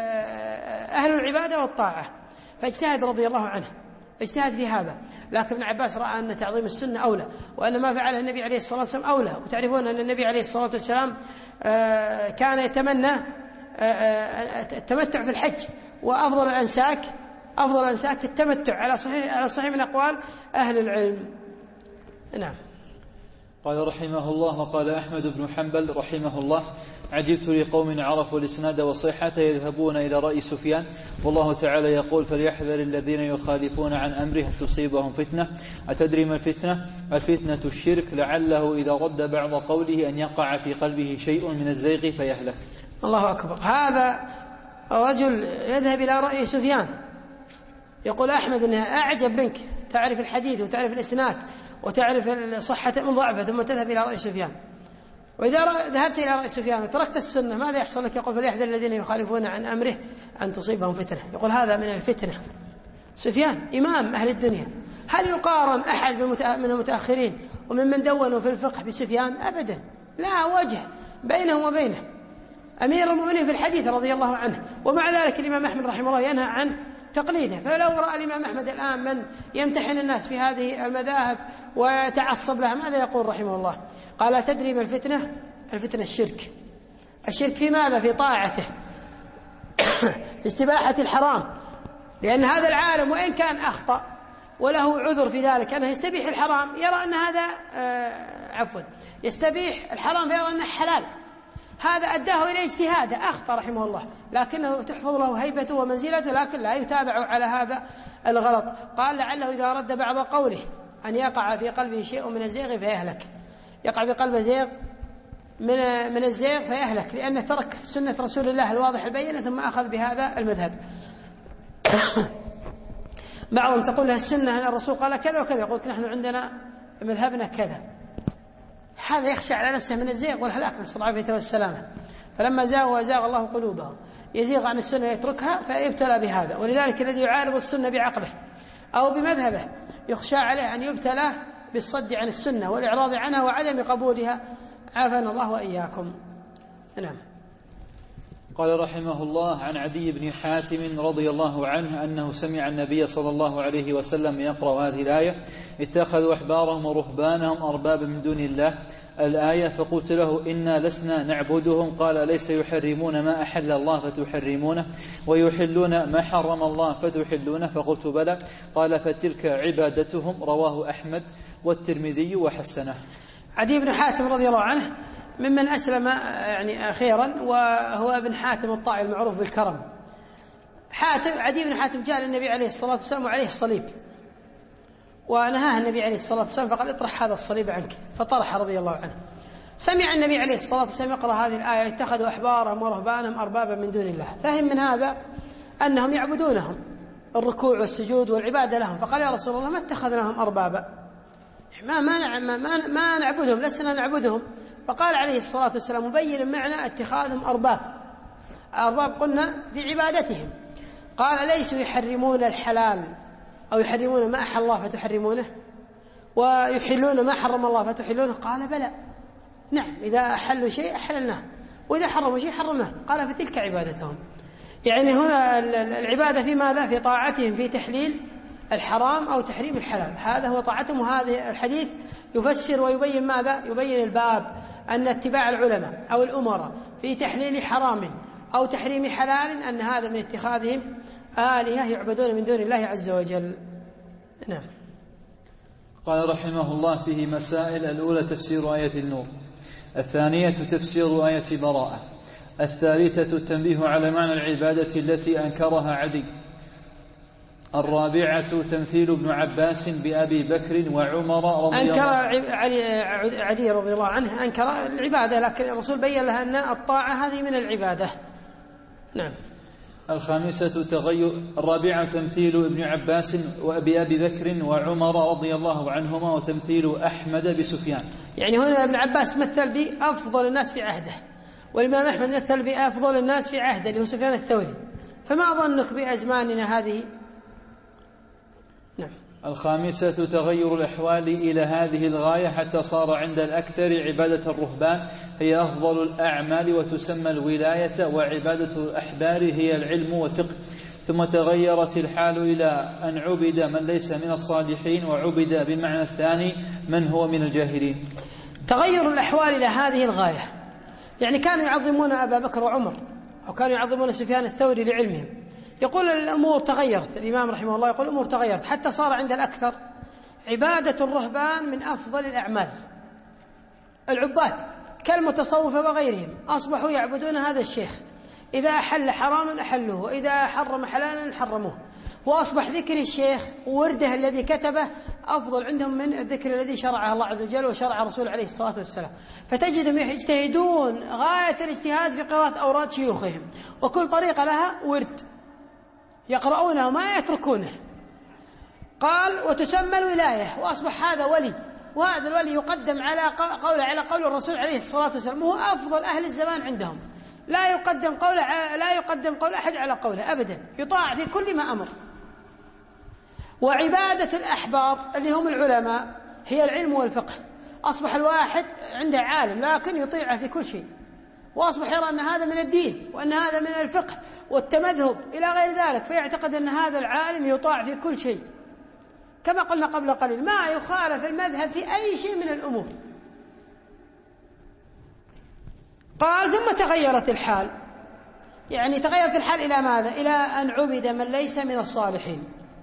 أهل العبادة والطاعة، فاجتهد رضي الله عنه، اجتهد في هذا. لكن ابن عباس رأى أن تعظيم السنة أولى، وأن ما فعله النبي عليه الصلاة والسلام أولى. وتعرفون أن النبي عليه الصلاة والسلام كان يتمنى التمتع في الحج، وأفضل الأنساك أفضل الأنساك التمتع على صحيح على صحيح من أقوال أهل العلم. نعم. قال رحمه الله: وقال أحمد بن حنبل رحمه الله: عجبت لقوم عرفوا الإسناد وصحته يذهبون إلى رأي سفيان، والله تعالى يقول: فليحذر الذين يخالفون عن أمره أن تصيبهم فتنة. أتدري ما الفتنة؟ الفتنة الشرك، لعله إذا رد بعض قوله أن يقع في قلبه شيء من الزيغ فيهلك. الله أكبر. هذا رجل يذهب إلى رأي سفيان، يقول أحمد أنها أعجب منك، تعرف الحديث وتعرف الإسناد وتعرف صحة من ضعفه، ثم تذهب إلى رأي سفيان. وإذا ذهبت إلى رأي سفيان وتركت السنة ماذا يحصل لك؟ يقول: فليحذر الذين يخالفون عن أمره أن تصيبهم فتنة. يقول هذا من الفتنة. سفيان إمام أهل الدنيا، هل يقارن أحد من المتأخرين ومن من دونوا في الفقه بسفيان؟ أبدا، لا وجه بينه وبينه، أمير المؤمنين في الحديث رضي الله عنه. ومع ذلك الإمام أحمد رحمه الله ينهى عن تقليده. فلو رأى الإمام أحمد الآن من يمتحن الناس في هذه المذاهب ويتعصب لها ماذا يقول رحمه الله؟ قال: تدري ما الفتنة؟ الفتنة الشرك. الشرك في ماذا؟ في طاعته، في استباحة الحرام. لأن هذا العالم وإن كان أخطأ وله عذر في ذلك أنه يستبيح الحرام، يرى أن هذا آه عفوا يستبيح الحرام فيرى أنه حلال، هذا أداه إلى اجتهاده، أخطأ رحمه الله، لكنه تحفظ له هيبته ومنزلته، لكن لا يتابع على هذا الغلط. قال: لعله إذا رد بعض قوله أن يقع في قلبه شيء من الزيغ فيهلك. يقع في قلبه زيغ من من الزيغ فيهلك، لأنه ترك سنة رسول الله الواضح البينة ثم أخذ بهذا المذهب. بعضهم تقول له السنة أن الرسول قال كذا وكذا، يقول: نحن عندنا مذهبنا كذا. هذا يخشى على نفسه من الزيغ والهلاك، نسأل الله العافية والسلامة. فلما زاغوا وزاغ الله قلوبهم، يزيغ عن السنة يتركها فيبتلى بهذا. ولذلك الذي يعارض السنة بعقله أو بمذهبه يخشى عليه أن يبتلى بالصد عن السنة والإعراض عنها وعدم قبولها، عافانا الله وإياكم. نعم. قال رحمه الله: عن عدي بن حاتم رضي الله عنه أنه سمع النبي صلى الله عليه وسلم يقرأ هذه الآية: اتخذوا أحبارهم ورهبانهم أربابا من دون الله، الآية. فقلت له: إنا لسنا نعبدهم. قال: ليس يحرمون ما أحل الله فتحرمونه، ويحلون ما حرم الله فتحلونه. فقلت: بلى. قال: فتلك عبادتهم. رواه أحمد والترمذي وحسنه. عدي بن حاتم رضي الله عنه ممن أسلم يعني أخيرا، وهو ابن حاتم الطائي المعروف بالكرم. حاتم عدي بن حاتم جاء للنبي عليه الصلاة والسلام وعليه صليب، ونهاه النبي عليه الصلاة والسلام فقال: اطرح هذا الصليب عنك، فطرح رضي الله عنه. سمع النبي عليه الصلاة والسلام يقرأ هذه الآية: اتخذوا أحبارهم ورهبانهم أربابا من دون الله. فهم من هذا أنهم يعبدونهم، الركوع والسجود والعبادة لهم. فقال: يا رسول الله ما اتخذناهم أربابا، ما ما ما, ما, ما نعبدهم، لسنا نعبدهم. فقال عليه الصلاة والسلام مبين معنى اتخاذهم أرباب. أرباب قلنا في عبادتهم. قال: ليسوا يحرمون الحلال أو يحرمون ما أحل الله فتحرمونه، ويحلون ما حرم الله فتحلونه. قال: بلى، نعم، إذا أحلوا شيء أحللناه، وإذا حرموا شيء حرمناه. قال: فتلك عبادتهم. يعني هنا العبادة في ماذا؟ في طاعتهم في تحليل الحرام أو تحريم الحلال، هذا هو طاعتهم. وهذا الحديث يفسر ويبين ماذا؟ يبين الباب أن اتباع العلماء أو الأمراء في تحليل حرام أو تحريم حلال أن هذا من اتخاذهم آلهة يعبدون من دون الله عز وجل. نعم. قال رحمه الله: فيه مسائل. الأولى تفسير آية النور، الثانية تفسير آية براءة، الثالثة التنبيه على معنى العبادة التي أنكرها عدي، الرابعة تمثيل ابن عباس بأبي بكر وعمر رضي الله عنه. أنكر عدي رضي الله عنه أنكر العبادة، لكن الرسول بين لها أن الطاعة هذه من العبادة. نعم. الخامسة تغير الرابعة تمثيل ابن عباس وأبي أبي بكر وعمر رضي الله عنهما وتمثيل أحمد بسفيان. يعني هنا ابن عباس مثل بأفضل الناس في عهده، والإمام أحمد مثل بأفضل الناس في عهده اللي هو سفيان الثوري، فما ظنك بأزماننا هذه؟ نعم. الخامسة تغير الأحوال إلى هذه الغاية حتى صار عند الأكثر عبادة الرهبان هي أفضل الأعمال وتسمى الولاية، وعبادة الأحبار هي العلم والفقه. ثم تغيرت الحال إلى أن عبد من ليس من الصالحين، وعبد بمعنى الثاني من هو من الجاهلين. تغير الأحوال إلى هذه الغاية يعني كانوا يعظمون أبا بكر وعمر، أو كانوا يعظمون سفيان الثوري لعلمهم. يقول الأمور تغيرت، الإمام رحمه الله يقول الأمور تغيرت حتى صار عند الأكثر عبادة الرهبان من أفضل الأعمال. العباد كالمتصوفة وغيرهم أصبحوا يعبدون هذا الشيخ، إذا أحل حراما أحلوه، وإذا حرم حلالا حرموه، وأصبح ذكر الشيخ ورده الذي كتبه أفضل عندهم من الذكر الذي شرعه الله عز وجل وشرع رسول عليه الصلاة والسلام. فتجدهم يجتهدون غاية الاجتهاد في قراءة أوراد شيوخهم، وكل طريقة لها ورد يقرؤونه وما يتركونه. قال وتسمى الولاية، وأصبح هذا ولي، وهذا الولي يقدم على قول على قول الرسول عليه الصلاة والسلام، هو أفضل أهل الزمان عندهم، لا يقدم قول لا يقدم قول أحد على قوله أبدا، يطاع في كل ما أمر. وعبادة الأحبار اللي هم العلماء هي العلم والفقه. أصبح الواحد عنده عالم لكن يطيعه في كل شيء، وأصبح يرى أن هذا من الدين وأن هذا من الفقه والتمذهب إلى غير ذلك، فيعتقد أن هذا العالم يطاع في كل شيء، كما قلنا قبل قليل ما يخالف المذهب في أي شيء من الأمور. قال ثم تغيرت الحال، يعني تغيرت الحال إلى ماذا؟ إلى أن عبد من ليس من الصالحين.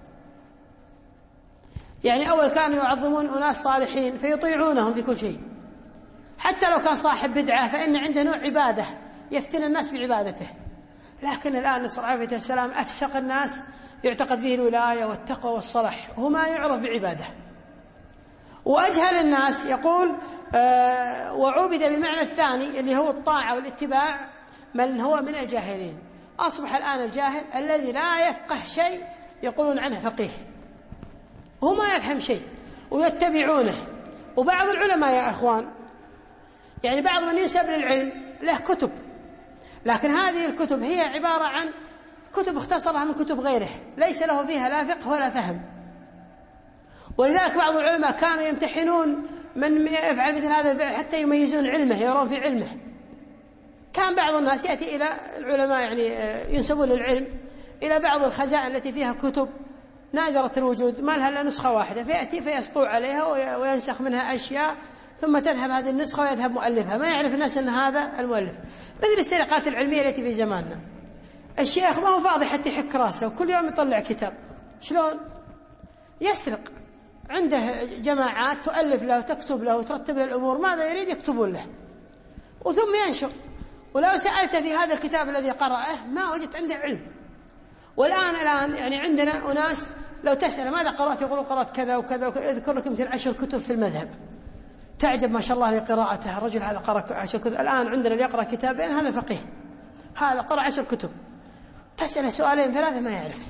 يعني أول كانوا يعظمون أناس صالحين فيطيعونهم في كل شيء، حتى لو كان صاحب بدعة فإن عنده نوع عبادة يفتن الناس بعبادته. لكن الآن نسأل الله عليه السلام أفسق الناس يعتقد فيه الولاية والتقوى والصلاح، وهو ما يعرف بعبادة. وأجهل الناس يقول آه وعبد بمعنى الثاني اللي هو الطاعة والاتباع من هو من الجاهلين. أصبح الآن الجاهل الذي لا يفقه شيء يقولون عنه فقيه، وهو ما يفهم شيء ويتبعونه. وبعض العلماء يا أخوان يعني بعض من ينسب للعلم له كتب، لكن هذه الكتب هي عبارة عن كتب اختصرها من كتب غيره، ليس له فيها لا فقه ولا فهم. ولذلك بعض العلماء كانوا يمتحنون من يفعل مثل هذا الفعل حتى يميزون علمه، يرون في علمه. كان بعض الناس يأتي إلى العلماء يعني ينسبون للعلم إلى بعض الخزائن التي فيها كتب نادرة الوجود ما لها إلا نسخة واحدة، فيأتي فيسطو عليها وينسخ منها أشياء، ثم تذهب هذه النسخة ويذهب مؤلفها، ما يعرف الناس أن هذا المؤلف. مثل السرقات العلمية التي في زماننا، الشيخ ما هو فاضي حتى يحك راسه وكل يوم يطلع كتاب، شلون يسرق؟ عنده جماعات تؤلف له وتكتب له وترتب له الأمور، ماذا يريد يكتبون له وثم ينشر. ولو سألت في هذا الكتاب الذي قرأه ما وجدت عنده علم. والآن الآن يعني عندنا أناس لو تسأل ماذا قرأت يقولوا قرأت كذا وكذا وكذا، يذكر لك يمكن عشر كتب في المذهب، تعجب ما شاء الله لقراءته. الرجل هذا قرأ عشر كتب، الآن عندنا اللي يقرأ كتابين هذا فقيه، هذا قرأ عشر كتب. تسأله سؤالين ثلاثة ما يعرف.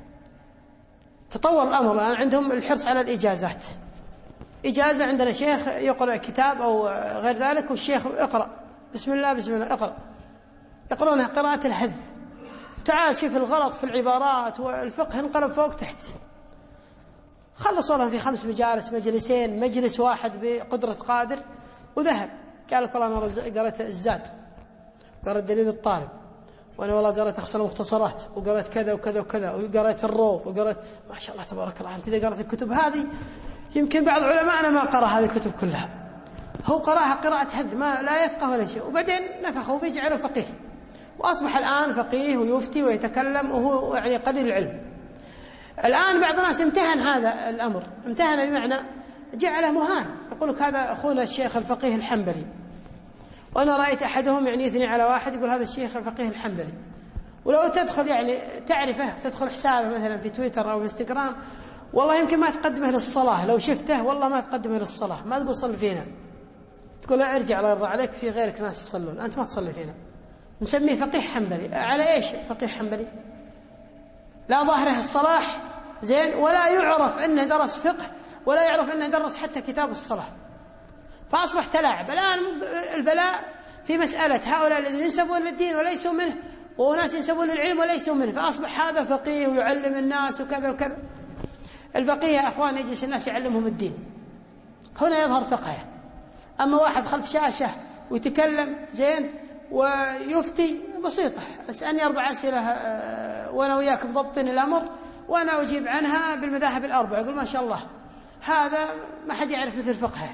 تطور الأمر الآن، عندهم الحرص على الإجازات. إجازة عندنا شيخ يقرأ كتاب أو غير ذلك، والشيخ اقرأ بسم الله بسم الله اقرأ، يقرأونها قراءة الحذف. تعال شوف الغلط في العبارات والفقه انقلب فوق تحت. خلصوا لهم في خمس مجالس، مجلسين، مجلس واحد بقدرة قادر وذهب. قال لك والله أنا قرأت الزاد، قرأت دليل الطالب، وأنا والله قرأت أخصر المختصرات، وقرأت كذا وكذا وكذا، وقرأت الروض، وقرأت ما شاء الله تبارك الله. أنت إذا قرأت الكتب هذه يمكن بعض علماءنا ما قرأ هذه الكتب كلها، هو قرأها قراءة هذ ما لا يفقه ولا شيء، وبعدين نفخه بيجعله فقيه، وأصبح الآن فقيه ويفتي ويتكلم وهو يعني قليل العلم. الآن بعض الناس امتهن هذا الأمر، امتهن بمعنى جعله مهان. يقول لك هذا أخونا الشيخ الفقيه الحنبلي، وأنا رأيت أحدهم يعني يثني على واحد يقول هذا الشيخ الفقيه الحنبلي. ولو تدخل يعني تعرفه، تدخل حسابه مثلا في تويتر أو انستغرام، والله يمكن ما تقدمه للصلاة، لو شفته والله ما تقدمه للصلاة، ما تقول صل فينا، تقول ارجع الله يرضى عليك، في غيرك ناس يصلون، أنت ما تصلي فينا. نسميه فقيه حنبلي. على إيش فقيه حنبلي؟ لا ظاهره الصلاح زين، ولا يعرف أنه درس فقه، ولا يعرف أنه درس حتى كتاب الصلاة، فأصبح تلاعب. الآن البلاء في مسألة هؤلاء الذين ينسبون للدين وليسوا منه، وناس ينسبون للعلم وليسوا منه، فأصبح هذا فقيه ويعلم الناس وكذا وكذا. الفقيه يا أخوان يجلس الناس يعلمهم الدين، هنا يظهر فقهه. أما واحد خلف شاشة ويتكلم زين ويفتي بسيطة، اسألني أربع أسئلة وأنا وياك مضبطين الأمر وأنا أجيب عنها بالمذاهب الأربعة، أقول ما شاء الله هذا ما حد يعرف مثل فقهه.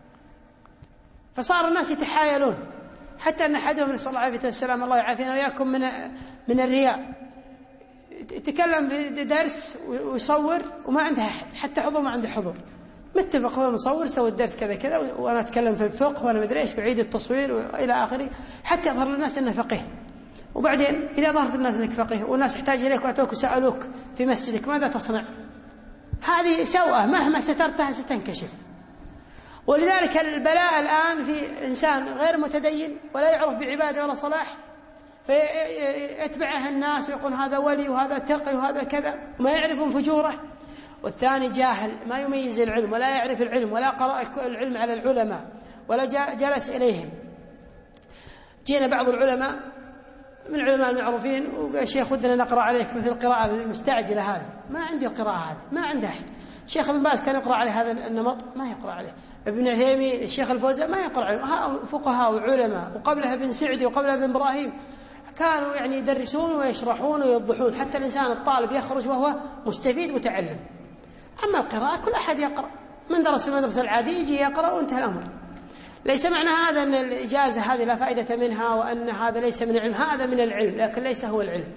فصار الناس يتحايلون، حتى أن أحدهم صلى الله عليه وسلم الله يعافينا وياكم من من الرياء، يتكلم بدرس ويصور وما عنده أحد، حتى حضور ما عنده حضور، متفق هو مصور سوى الدرس كذا كذا وأنا أتكلم في الفقه وأنا مدري إيش وعيد التصوير وإلى آخره، حتى يظهر للناس أنه فقيه. وبعدين إذا ظهرت الناس أنك فقيه والناس احتاج إليك وأتوك وسألوك في مسجدك ماذا تصنع؟ هذه سوءة مهما سترتها ستنكشف. ولذلك البلاء الآن في إنسان غير متدين ولا يعرف بعبادة ولا صلاح، فيتبعه الناس ويقول هذا ولي وهذا تقي وهذا كذا وما يعرفون فجوره. والثاني جاهل ما يميز العلم ولا يعرف العلم ولا قرأ العلم على العلماء ولا جلس إليهم. جينا بعض العلماء من العلماء المعروفين وقال شيخ ودنا نقرأ عليك مثل القراءة المستعجلة هذه، ما عنده القراءة هذه، ما عنده أحد. الشيخ ابن باز كان يقرأ عليه هذا النمط ما يقرأ عليه، ابن عثيمين الشيخ الفوزان ما يقرأ عليه، فقهاء وعلماء وقبلها ابن سعدي وقبلها ابن إبراهيم كانوا يعني يدرسون ويشرحون ويوضحون، حتى الإنسان الطالب يخرج وهو مستفيد متعلم. أما القراءة كل أحد يقرأ، من درس في المدرسة العادية يجي يقرأ وانتهى الأمر. ليس معنى هذا أن الإجازة هذه لا فائدة منها وأن هذا ليس من العلم، هذا من العلم لكن ليس هو العلم،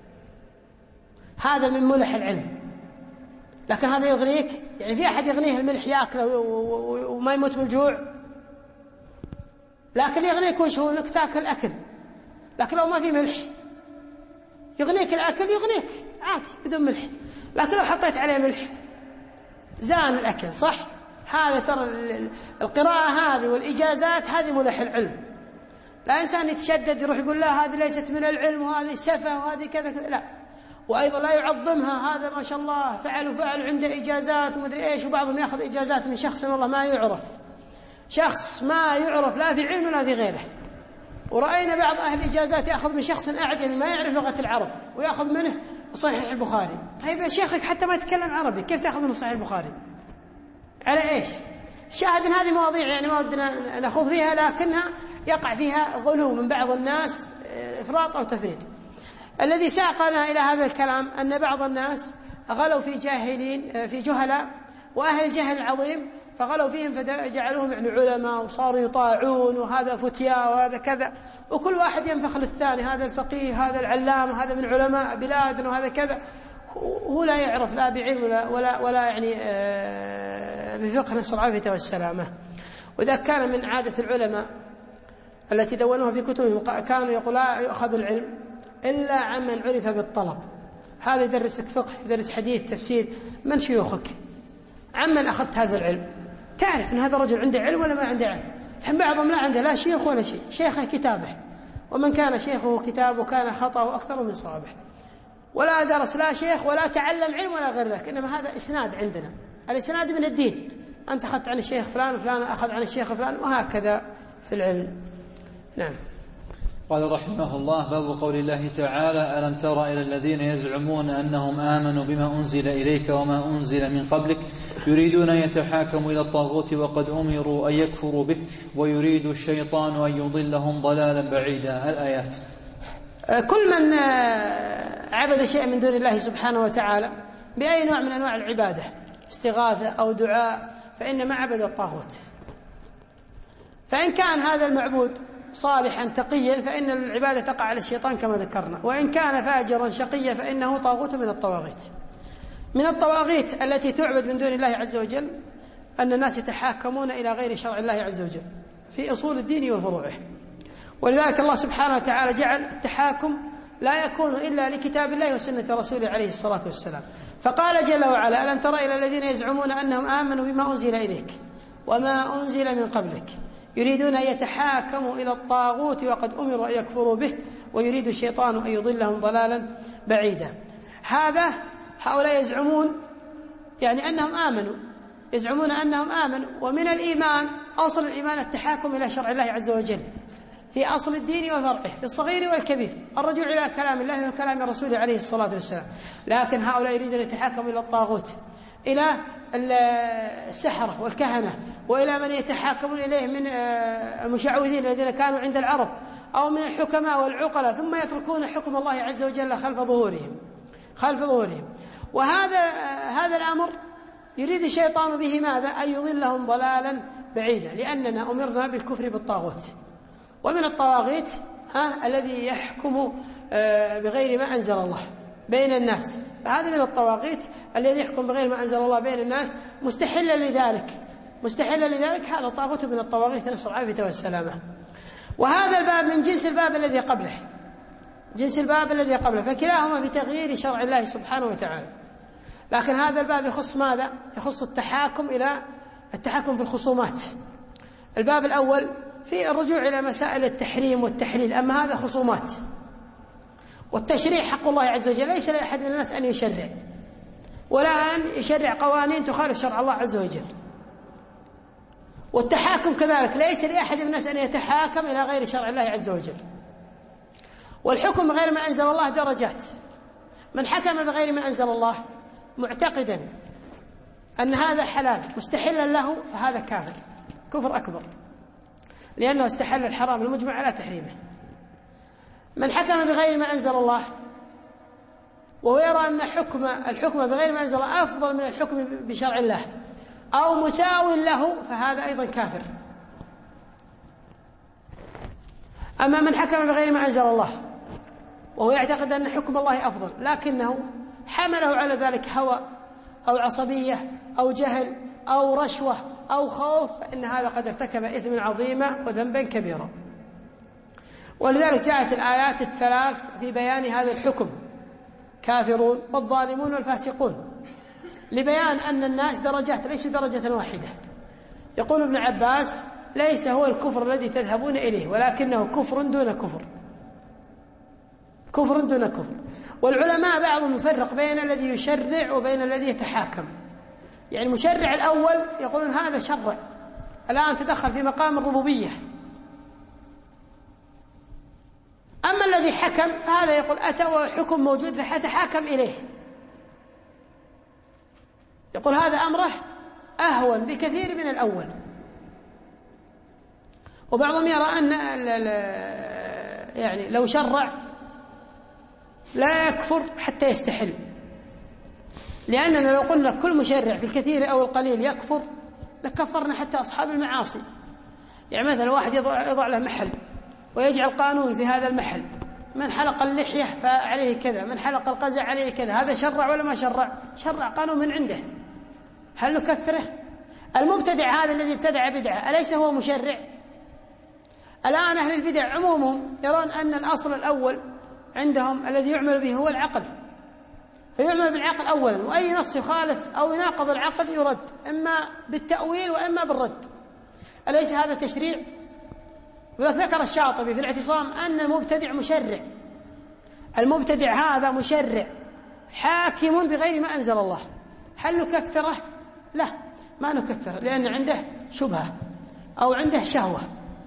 هذا من ملح العلم. لكن هذا يغنيك؟ يعني في أحد يغنيه الملح يأكله وما يموت من الجوع؟ لكن يغنيك وش هو؟ انك تاكل أكل. لكن لو ما في ملح يغنيك الأكل، يغنيك عادي بدون ملح. لكن لو حطيت عليه ملح زان الأكل، صح؟ هذا ترى القراءة هذه والإجازات هذه ملح العلم. لا إنسان يتشدد يروح يقول لا هذه ليست من العلم وهذه سفة وهذه كذا كذا، لا. وأيضا لا يعظمها، هذا ما شاء الله فعل وفعل عنده إجازات ومدري إيش، وبعضهم يأخذ إجازات من شخص والله ما يعرف، شخص ما يعرف لا في علم ولا في غيره. ورأينا بعض أهل الإجازات يأخذ من شخص أعجمي ما يعرف لغة العرب ويأخذ منه صحيح البخاري. طيب يا شيخك حتى ما يتكلم عربي كيف تأخذ منه صحيح البخاري؟ على إيش؟ شاهد إن هذه مواضيع يعني ما ودنا نخوض فيها، لكنها يقع فيها غلو من بعض الناس، إفراط أو تفريط. الذي ساقنا إلى هذا الكلام أن بعض الناس غلوا في جاهلين في جهلاء وأهل الجهل العظيم، فغلوا فيهم فجعلوهم يعني علماء وصاروا يطاعون وهذا فتيا وهذا كذا، وكل واحد ينفخ للثاني، هذا الفقيه هذا العلام هذا من علماء بلادنا وهذا كذا، هو لا يعرف لا بعلم ولا ولا, ولا يعني بفقه نسأل العافية والسلامة. وإذا كان من عادة العلماء التي دونوها في كتبهم كانوا يقول لا يؤخذ العلم إلا عمن عرف بالطلب، هذا يدرسك فقه يدرس حديث تفسير، من شيوخك؟ عمن أخذت هذا العلم؟ تعرف أن هذا الرجل عنده علم ولا ما عنده علم؟ الحين بعضهم لا عنده لا شيخ ولا شيء، شيخه كتابه، ومن كان شيخه كتابه كان خطأه أكثر من صوابه، ولا درس لا شيخ ولا تعلم علم ولا غير ذلك، إنما هذا إسناد عندنا، الإسناد من الدين، أنت أخذت عن الشيخ فلان وفلان أخذ عن الشيخ فلان، وهكذا في العلم. نعم. قال رحمه الله: باب قول الله تعالى: ألم تر إلى الذين يزعمون أنهم آمنوا بما أنزل إليك وما أنزل من قبلك يريدون أن يتحاكموا إلى الطاغوت وقد أمروا أن يكفروا به ويريد الشيطان أن يضلهم ضلالا بعيدا. الآيات. كل من عبد شيئا من دون الله سبحانه وتعالى بأي نوع من أنواع العبادة، استغاثة أو دعاء، فإنما عبد الطاغوت. فإن كان هذا المعبود صالحا تقيا فإن العبادة تقع على الشيطان كما ذكرنا، وإن كان فاجرا شقيا فإنه طاغوت من الطواغيت. من الطواغيت التي تعبد من دون الله عز وجل أن الناس يتحاكمون إلى غير شرع الله عز وجل في أصول الدين وفروعه، ولذلك الله سبحانه وتعالى جعل التحاكم لا يكون إلا لكتاب الله وسنة رسوله عليه الصلاة والسلام. فقال جل وعلا: ألم تر إلى الذين يزعمون أنهم آمنوا بما أنزل إليك وما أنزل من قبلك يريدون أن يتحاكموا إلى الطاغوت وقد أمروا أن يكفروا به، ويريد الشيطان أن يضلهم ضلالا بعيدا. هذا هؤلاء يزعمون يعني أنهم آمنوا، يزعمون أنهم آمنوا. ومن الإيمان أصل الإيمان التحاكم إلى شرع الله عز وجل في أصل الدين وفرعه، في الصغير والكبير، الرجوع إلى كلام الله وكلام رسوله عليه الصلاة والسلام. لكن هؤلاء يريدون يتحاكموا إلى الطاغوت، إلى السحرة والكهنة، وإلى من يتحاكمون إليه من المشعوذين الذين كانوا عند العرب، أو من الحكماء والعقلاء، ثم يتركون حكم الله عز وجل خلف ظهورهم خلف ظهورهم وهذا هذا الأمر يريد الشيطان به ماذا؟ أن يضلهم ضلالا بعيدا، لأننا أمرنا بالكفر بالطاغوت. ومن الطواغيت ها الذي يحكم بغير ما أنزل الله بين الناس، فهذا من الطواغيت الذي يحكم بغير ما أنزل الله بين الناس مستحلا لذلك مستحلا لذلك هذا طاغوت من الطواغيت، نسأل العافية والسلامة. وهذا الباب من جنس الباب الذي قبله جنس الباب الذي قبله فكلاهما في تغيير شرع الله سبحانه وتعالى. لكن هذا الباب يخص ماذا؟ يخص التحاكم إلى التحكم في الخصومات. الباب الأول في الرجوع إلى مسائل التحريم والتحليل، أما هذا خصومات. والتشريع حق الله عز وجل، ليس لأحد من الناس أن يشرع ولا أن يشرع قوانين تخالف شرع الله عز وجل. والتحاكم كذلك، ليس لأحد من الناس أن يتحاكم إلى غير شرع الله عز وجل. والحكم بغير ما أنزل الله درجات. من حكم بغير ما أنزل الله معتقدا أن هذا حلال مستحلا له فهذا كافر كفر أكبر، لأنه استحل الحرام المجمع على تحريمه. من حكم بغير ما أنزل الله وهو يرى أن حكم الحكم بغير ما أنزل الله أفضل من الحكم بشرع الله أو مساو له فهذا أيضا كافر. أما من حكم بغير ما أنزل الله وهو يعتقد أن حكم الله أفضل لكنه حمله على ذلك هوى أو عصبية أو جهل أو رشوة أو خوف، فإن هذا قد ارتكب إثما عظيما وذنبا كبيرا. ولذلك جاءت الآيات الثلاث في بيان هذا الحكم: كافرون والظالمون والفاسقون، لبيان أن الناس درجات ليسوا درجة واحدة. يقول ابن عباس: ليس هو الكفر الذي تذهبون إليه، ولكنه كفر دون كفر كفر دون كفر. والعلماء بعضهم يفرق بين الذي يشرع وبين الذي يتحاكم. يعني المشرع الأول يقولون هذا شرع، الآن تدخل في مقام الربوبية. أما الذي حكم فهذا يقول أتى والحكم موجود فحتحاكم إليه، يقول هذا أمره أهون بكثير من الأول. وبعضهم يرى أن يعني لو شرع لا يكفر حتى يستحل، لأننا لو قلنا كل مشرع في الكثير أو القليل يكفر لكفرنا حتى أصحاب المعاصي. يعني مثلا واحد يضع, يضع له محل ويجعل قانون في هذا المحل: من حلق اللحية فعليه كذا، من حلق القزع عليه كذا. هذا شرع ولا ما شرع؟ شرع قانون من عنده، هل نكفره؟ المبتدع هذا الذي ابتدع بدعة أليس هو مشرع؟ الآن أهل البدع عمومهم يرون أن الأصل الأول عندهم الذي يعمل به هو العقل، فيعمل بالعقل أولا، وأي نص يخالف أو يناقض العقل يرد، إما بالتأويل وإما بالرد. أليس هذا تشريع؟ وذكر الشاطبي في الاعتصام أن المبتدع مشرع، المبتدع هذا مشرع حاكم بغير ما أنزل الله. هل نكفره؟ لا، ما نكفره، لأن عنده شبهة أو عنده شهوة.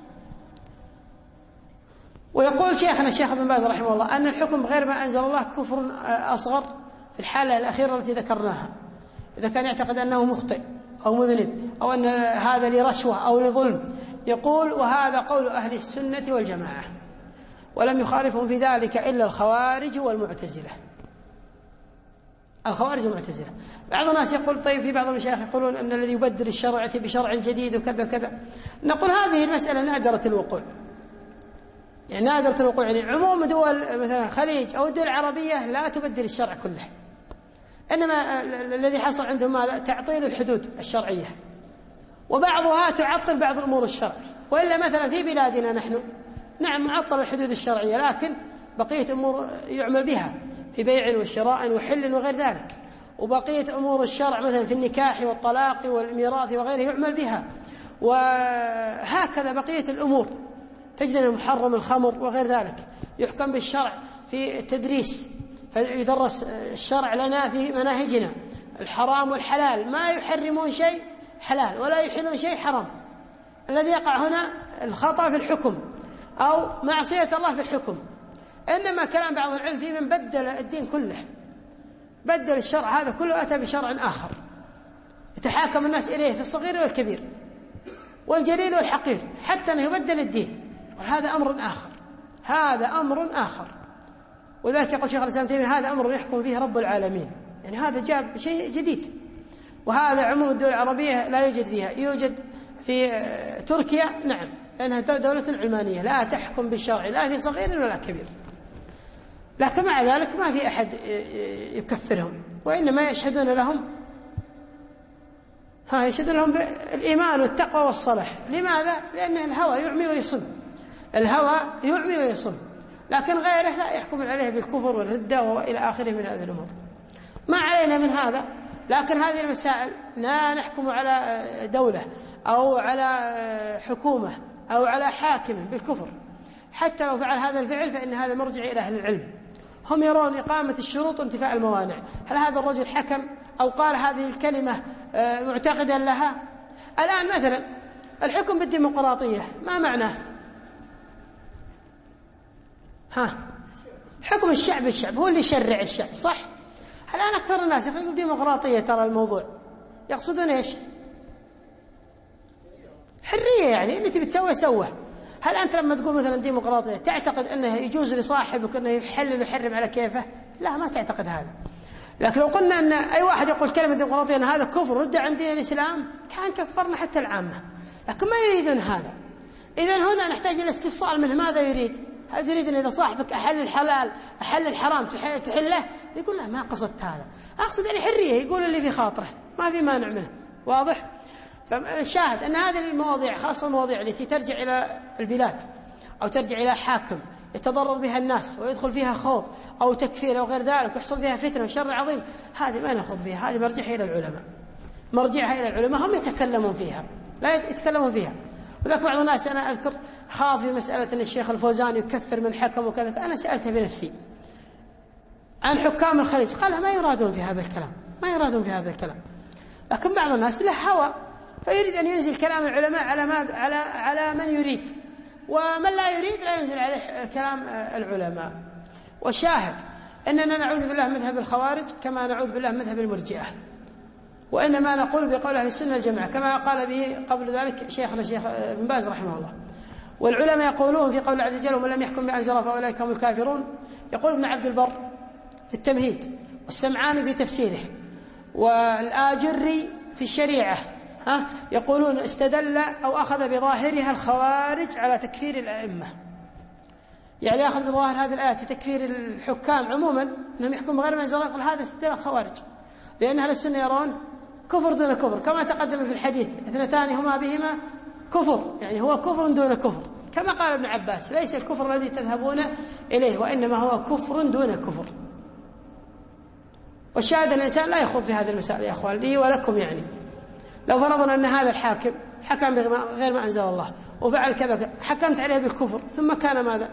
ويقول شيخنا الشيخ ابن باز رحمه الله أن الحكم بغير ما أنزل الله كفر أصغر في الحالة الأخيرة التي ذكرناها، إذا كان يعتقد أنه مخطئ أو مذنب أو أن هذا لرشوة أو لظلم. يقول: وهذا قول أهل السنة والجماعة، ولم يخالفهم في ذلك إلا الخوارج والمعتزلة. الخوارج والمعتزلة. بعض الناس يقول: طيب في بعض المشايخ يقولون أن الذي يبدل الشرع يأتي بشرع جديد وكذا كذا. نقول هذه المسألة نادرة الوقوع، يعني نادرة الوقوع. يعني عموم دول مثلا الخليج أو الدول العربية لا تبدل الشرع كله، إنما الذي حصل عندهم ماذا؟ تعطيل الحدود الشرعية، وبعضها تعطل بعض الأمور الشرع. وإلا مثلا في بلادنا نحن نعم معطل الحدود الشرعية، لكن بقية أمور يعمل بها في بيع وشراء وحل وغير ذلك، وبقية أمور الشرع مثلا في النكاح والطلاق والميراث وغيره يعمل بها، وهكذا بقية الأمور تجد المحرم الخمر وغير ذلك يحكم بالشرع في التدريس، فيدرس الشرع لنا في مناهجنا الحرام والحلال، ما يحرمون شيء حلال ولا يحلون شيء حرام. الذي يقع هنا الخطأ في الحكم أو معصية الله في الحكم، إنما كلام بعض العلم في من بدل الدين كله، بدل الشرع هذا كله أتى بشرع آخر يتحاكم الناس إليه في الصغير والكبير والجليل والحقير، حتى أنه يبدل الدين. وهذا أمر آخر، هذا أمر آخر. وذلك يقول شيخ الإسلام تيمية هذا أمر يحكم فيه رب العالمين، يعني هذا جاب شيء جديد. وهذا عموم الدول العربية لا يوجد فيها، يوجد في تركيا نعم، لأنها دولة علمانية لا تحكم بالشرع لا في صغير ولا كبير، لكن مع ذلك ما في أحد يكفرهم، وإنما يشهدون لهم ها يشهدون لهم بالإيمان والتقوى والصلاح. لماذا؟ لأن الهوى يعمي ويصم، الهوى يعمي ويصم، لكن غيره لا يحكم عليه بالكفر والردة وإلى آخره من هذه الأمور. ما علينا من هذا، لكن هذه المسائل لا نحكم على دولة أو على حكومة أو على حاكم بالكفر، حتى لو فعل هذا الفعل فإن هذا مرجع إلى أهل العلم، هم يرون إقامة الشروط وانتفاء الموانع. هل هذا الرجل حكم أو قال هذه الكلمة معتقدا لها؟ الآن مثلا الحكم بالديمقراطية ما معناه؟ ها حكم الشعب، الشعب هو اللي يشرع الشعب، صح؟ الآن أكثر الناس يقولون ديمقراطية، ترى الموضوع يقصدون إيش؟ حرية، يعني اللي تبي تسوي سوه. هل أنت لما تقول مثلا ديمقراطية تعتقد أنه يجوز لصاحبك أنه يحلل ويحرم على كيفه؟ لا، ما تعتقد هذا. لكن لو قلنا أن أي واحد يقول كلمة ديمقراطية أن هذا كفر رد عن دين الإسلام كان كفرنا حتى العامة، لكن ما يريدون هذا. إذن هنا نحتاج إلى استفصال منه، ماذا يريد؟ هل يريد أن إذا صاحبك أحل الحلال أحل الحرام تحله؟ يقول لا، ما قصدت هذا، أقصد يعني حرية، يقول اللي في خاطره، ما في مانع منه. واضح؟ فالشاهد أن هذه المواضيع خاصة المواضيع التي ترجع إلى البلاد أو ترجع إلى حاكم يتضرر بها الناس ويدخل فيها خوف أو تكفير أو غير ذلك ويحصل فيها فتنة وشر عظيم، هذه ما نأخذ فيها، هذه مرجعها إلى العلماء، مرجعها إلى العلماء، هم يتكلمون فيها لا يتكلمون فيها. وذاك بعض الناس أنا أذكر خاف في مسألة أن الشيخ الفوزان يكفر من حكم وكذا، أنا سألته بنفسي عن حكام الخليج، قال ما يرادون في هذا الكلام، ما يرادون في هذا الكلام، لكن بعض الناس له هوى فيريد أن ينزل كلام العلماء على ما على على من يريد، ومن لا يريد لا ينزل عليه كلام العلماء. والشاهد أننا نعوذ بالله مذهب الخوارج كما نعوذ بالله مذهب المرجئة، وإنما نقول بقول أهل السنة الجماعة كما قال به قبل ذلك شيخنا الشيخ ابن باز رحمه الله. والعلماء يقولون في قول عز وجل ومن لم يحكم بما أنزل الله فأولئك هم الكافرون، يقول ابن عبد البر في التمهيد، والسمعاني في تفسيره، والآجري في الشريعة، ها يقولون استدل أو أخذ بظاهرها الخوارج على تكفير الأئمة، يعني أخذ بظاهر هذه الآيات في تكفير الحكام عموما أنهم يحكموا غير ما أنزل الله، يقول هذا استدل الخوارج، لأن أهل السنة يرون كفر دون كفر، كما تقدم في الحديث اثنتان هما بهما كفر، يعني هو كفر دون كفر، كما قال ابن عباس ليس الكفر الذي تذهبون إليه وإنما هو كفر دون كفر. والشاهد أن الإنسان لا يخوض في هذه المسائل يا أخوان لي ولكم، يعني لو فرضنا أن هذا الحاكم حكم بغير ما أنزل الله وفعل كذا حكمت عليه بالكفر ثم كان ماذا؟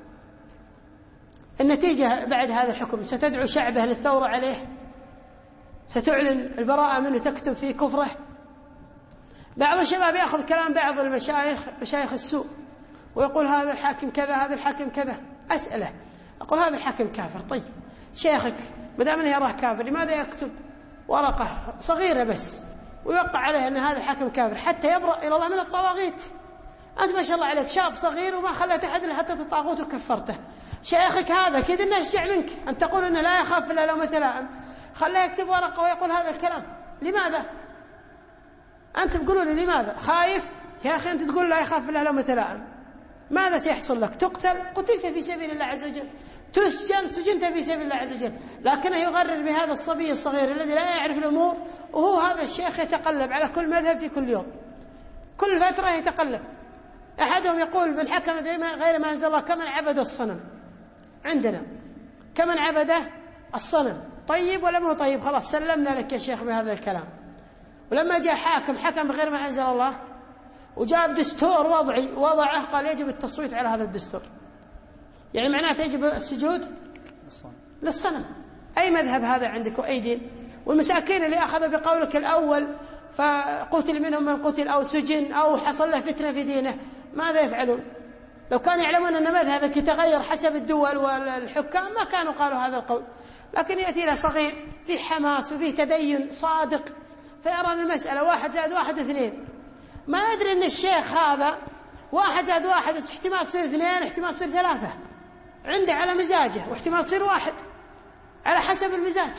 النتيجة بعد هذا الحكم ستدعو شعبه للثورة عليه، ستعلن البراءة منه، تكتب في كفره. بعض الشباب يأخذ كلام بعض المشايخ مشايخ السوء ويقول هذا الحاكم كذا هذا الحاكم كذا. أسأله أقول هذا الحاكم كافر، طيب شيخك مدام أنه يراه كافر لماذا يكتب ورقة صغيرة بس ويوقع عليه أن هذا الحاكم كافر حتى يبرأ إلى الله من الطواغيت؟ أنت ما شاء الله عليك شاب صغير وما خلت أحد حتى الطاغوت وكفرته، شيخك هذا كذا نشجع منك أن تقول أنه لا يخاف إلا لومة لائم، خليه يكتب ورقة ويقول هذا الكلام. لماذا؟ أنت تقولوا لي لماذا خايف؟ يا أخي أنت تقول لا يخاف إلا لومة لائم، ماذا سيحصل لك؟ تقتل، قتلت في سبيل الله عز وجل، تسجن، سجنت في سبيل الله عز وجل، لكنه يغرر بهذا الصبي الصغير الذي لا يعرف الأمور، وهو هذا الشيخ يتقلب على كل مذهب في كل يوم، كل فترة يتقلب. أحدهم يقول من حكم غير ما أنزل الله كمن عبد الصنم، عندنا كمن عبد الصنم، طيب ولا مو طيب؟ خلاص سلمنا لك يا شيخ بهذا الكلام. ولما جاء حاكم حكم بغير ما أنزل الله وجاب دستور وضعي وضعه قال يجب التصويت على هذا الدستور، يعني معناته يجب السجود للصنم. أي مذهب هذا عندك وأي دين؟ والمساكين اللي أخذ بقولك الأول فقتل منهم من قتل أو سجن أو حصل له فتنة في دينه، ماذا يفعلون؟ لو كانوا يعلمون أن مذهبك يتغير حسب الدول والحكام ما كانوا قالوا هذا القول. لكن يأتي له صغير في حماس وفي تدين صادق فيرى من المسألة واحد زائد واحد اثنين، ما يدري أن الشيخ هذا واحد زائد واحد احتمال تصير اثنين احتمال تصير ثلاثة، عنده على مزاجه، واحتمال تصير واحد على حسب المزاج.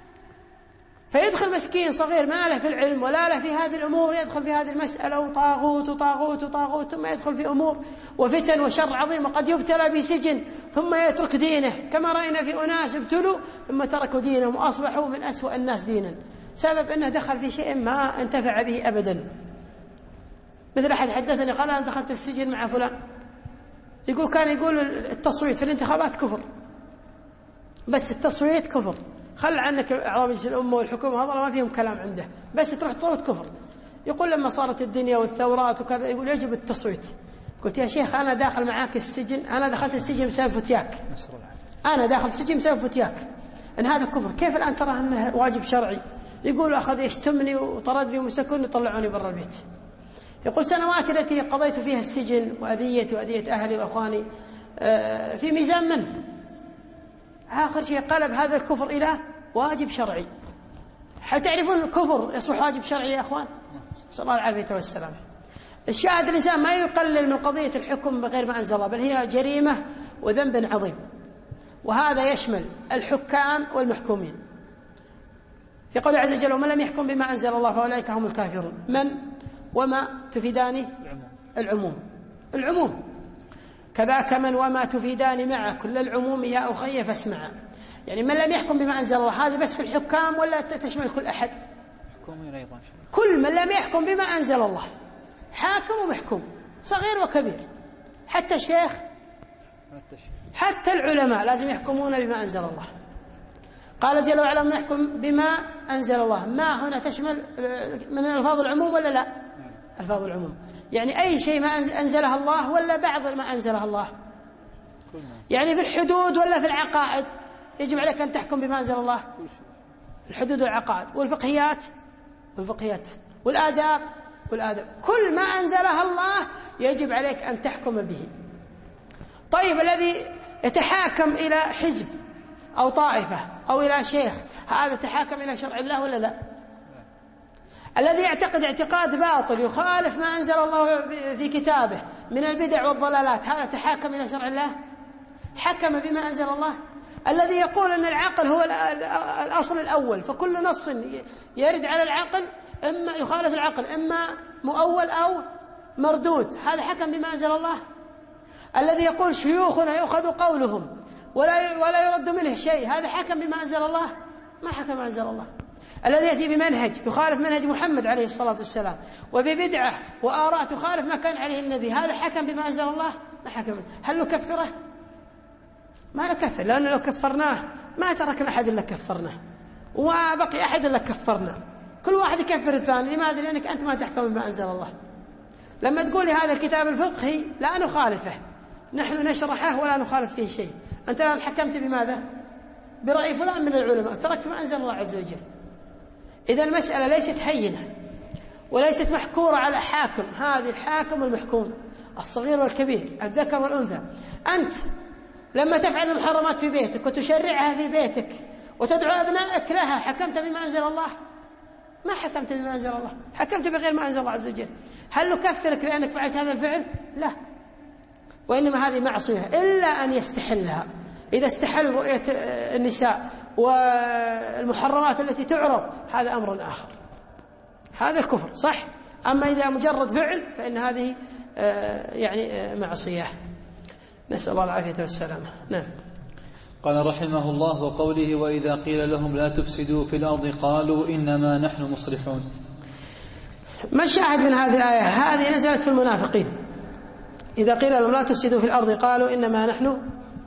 فيدخل مسكين صغير ما له في العلم ولا له في هذه الأمور، يدخل في هذه المسألة وطاغوت وطاغوت وطاغوت، ثم يدخل في أمور وفتن وشر عظيم، وقد يبتلى بسجن ثم يترك دينه، كما رأينا في أناس ابتلوا ثم تركوا دينهم وأصبحوا من أسوأ الناس دينا، سبب أنه دخل في شيء ما انتفع به أبدا. مثل أحد حدثني قال أنا دخلت السجن مع فلان، يقول كان يقول التصويت في الانتخابات كفر، بس التصويت كفر، خل عنك أعضاء مجلس الأمة والحكومة هذا ما فيهم كلام عنده، بس تروح تصوت كفر. يقول لما صارت الدنيا والثورات وكذا يقول يجب التصويت. قلت يا شيخ أنا داخل معاك السجن، أنا دخلت السجن بسبب فتياك، أنا داخل السجن بسبب فتياك، أن هذا كفر، كيف الآن ترى أنه واجب شرعي؟ يقول أخذ يشتمني وطردني ومسكوني وطلعوني برا البيت. يقول سنوات التي قضيت فيها السجن وأذيتي وأذية أهلي وأخواني في ميزان من؟ آخر شيء قلب هذا الكفر إلى واجب شرعي. هل تعرفون الكفر يصبح واجب شرعي يا أخوان؟ صلى الله العافية والسلام. الشاهد الإنسان ما يقلل من قضية الحكم بغير ما أنزل الله، بل هي جريمة وذنب عظيم، وهذا يشمل الحكام والمحكومين. في قوله عز وجل ومن لم يحكم بما أنزل الله فأولئك هم الكافرون. من وما تفيدان العموم، العموم كذاك من وما تفيدان معه كل العموم يا أخي فاسمع. يعني من لم يحكم بما أنزل الله هذه بس في الحكام ولا تشمل كل أحد؟ كل من لم يحكم بما أنزل الله، حاكم ومحكوم صغير وكبير، حتى الشيخ حتى العلماء لازم يحكمون بما أنزل الله. قال جل وعلا من يحكم بما أنزل الله، ما هنا تشمل من ألفاظ العموم ولا لا؟ ألفاظ العموم يعني أي شيء ما أنزله الله ولا بعض ما أنزله الله؟ يعني في الحدود ولا في العقائد يجب عليك أن تحكم بما أنزل الله؟ الحدود والعقائد والفقهيات والفقهيات والآداب والآداب، كل ما أنزلها الله يجب عليك أن تحكم به. طيب الذي يتحاكم إلى حزب أو طائفة أو إلى شيخ هذا تحاكم إلى شرع الله ولا لا؟ الذي يعتقد اعتقاد باطل يخالف ما أنزل الله في كتابه من البدع والضلالات هذا تحاكم إلى شرع الله؟ حكم بما أنزل الله. الذي يقول أن العقل هو الأصل الأول فكل نص يرد على العقل إما يخالف العقل إما مؤول أو مردود هذا حكم بما أنزل الله. الذي يقول شيوخنا يؤخذ قولهم ولا ولا يرد منه شيء هذا حكم بما أنزل الله؟ ما حكم بما أنزل الله. الذي يأتي بمنهج يخالف منهج محمد عليه الصلاة والسلام وببدعة وآراء تخالف ما كان عليه النبي هذا حكم بما أنزل الله؟ ما حكم. هل نكفره؟ ما نكفر، لأنه لو كفرناه ما تركنا أحد إلا كفرناه وبقي أحد إلا كفرنا، كل واحد يكفر الثاني. لماذا؟ لأنك أنت ما تحكم بما أنزل الله. لما تقولي هذا الكتاب الفقهي لا نخالفه، نحن نشرحه ولا نخالف فيه شيء، أنت الآن حكمت بماذا؟ برأي فلان من العلماء تركت ما أنزل الله عز وجل. إذا المسألة ليست هينة وليست محكورة على حاكم، هذه الحاكم والمحكوم الصغير والكبير الذكر والأنثى. أنت لما تفعل المحرمات في بيتك وتشرعها في بيتك وتدعو أبنائك لها حكمت بما أنزل الله؟ ما حكمت بما أنزل الله، حكمت بغير ما أنزل الله عز وجل. هل نكفرك لأنك فعلت هذا الفعل؟ لا، وإنما هذه معصية إلا أن يستحلها. إذا استحل رؤية النساء والمحرمات التي تعرض هذا أمر آخر، هذا الكفر صح. أما إذا مجرد فعل فإن هذه يعني معصية، نسأل الله العافية والسلامة. نعم. قال رحمه الله وقوله وإذا قيل لهم لا تفسدوا في الأرض قالوا إنما نحن مصلحون. ما الشاهد من هذه الآية؟ هذه نزلت في المنافقين، إذا قيل لهم لا تفسدوا في الأرض قالوا إنما نحن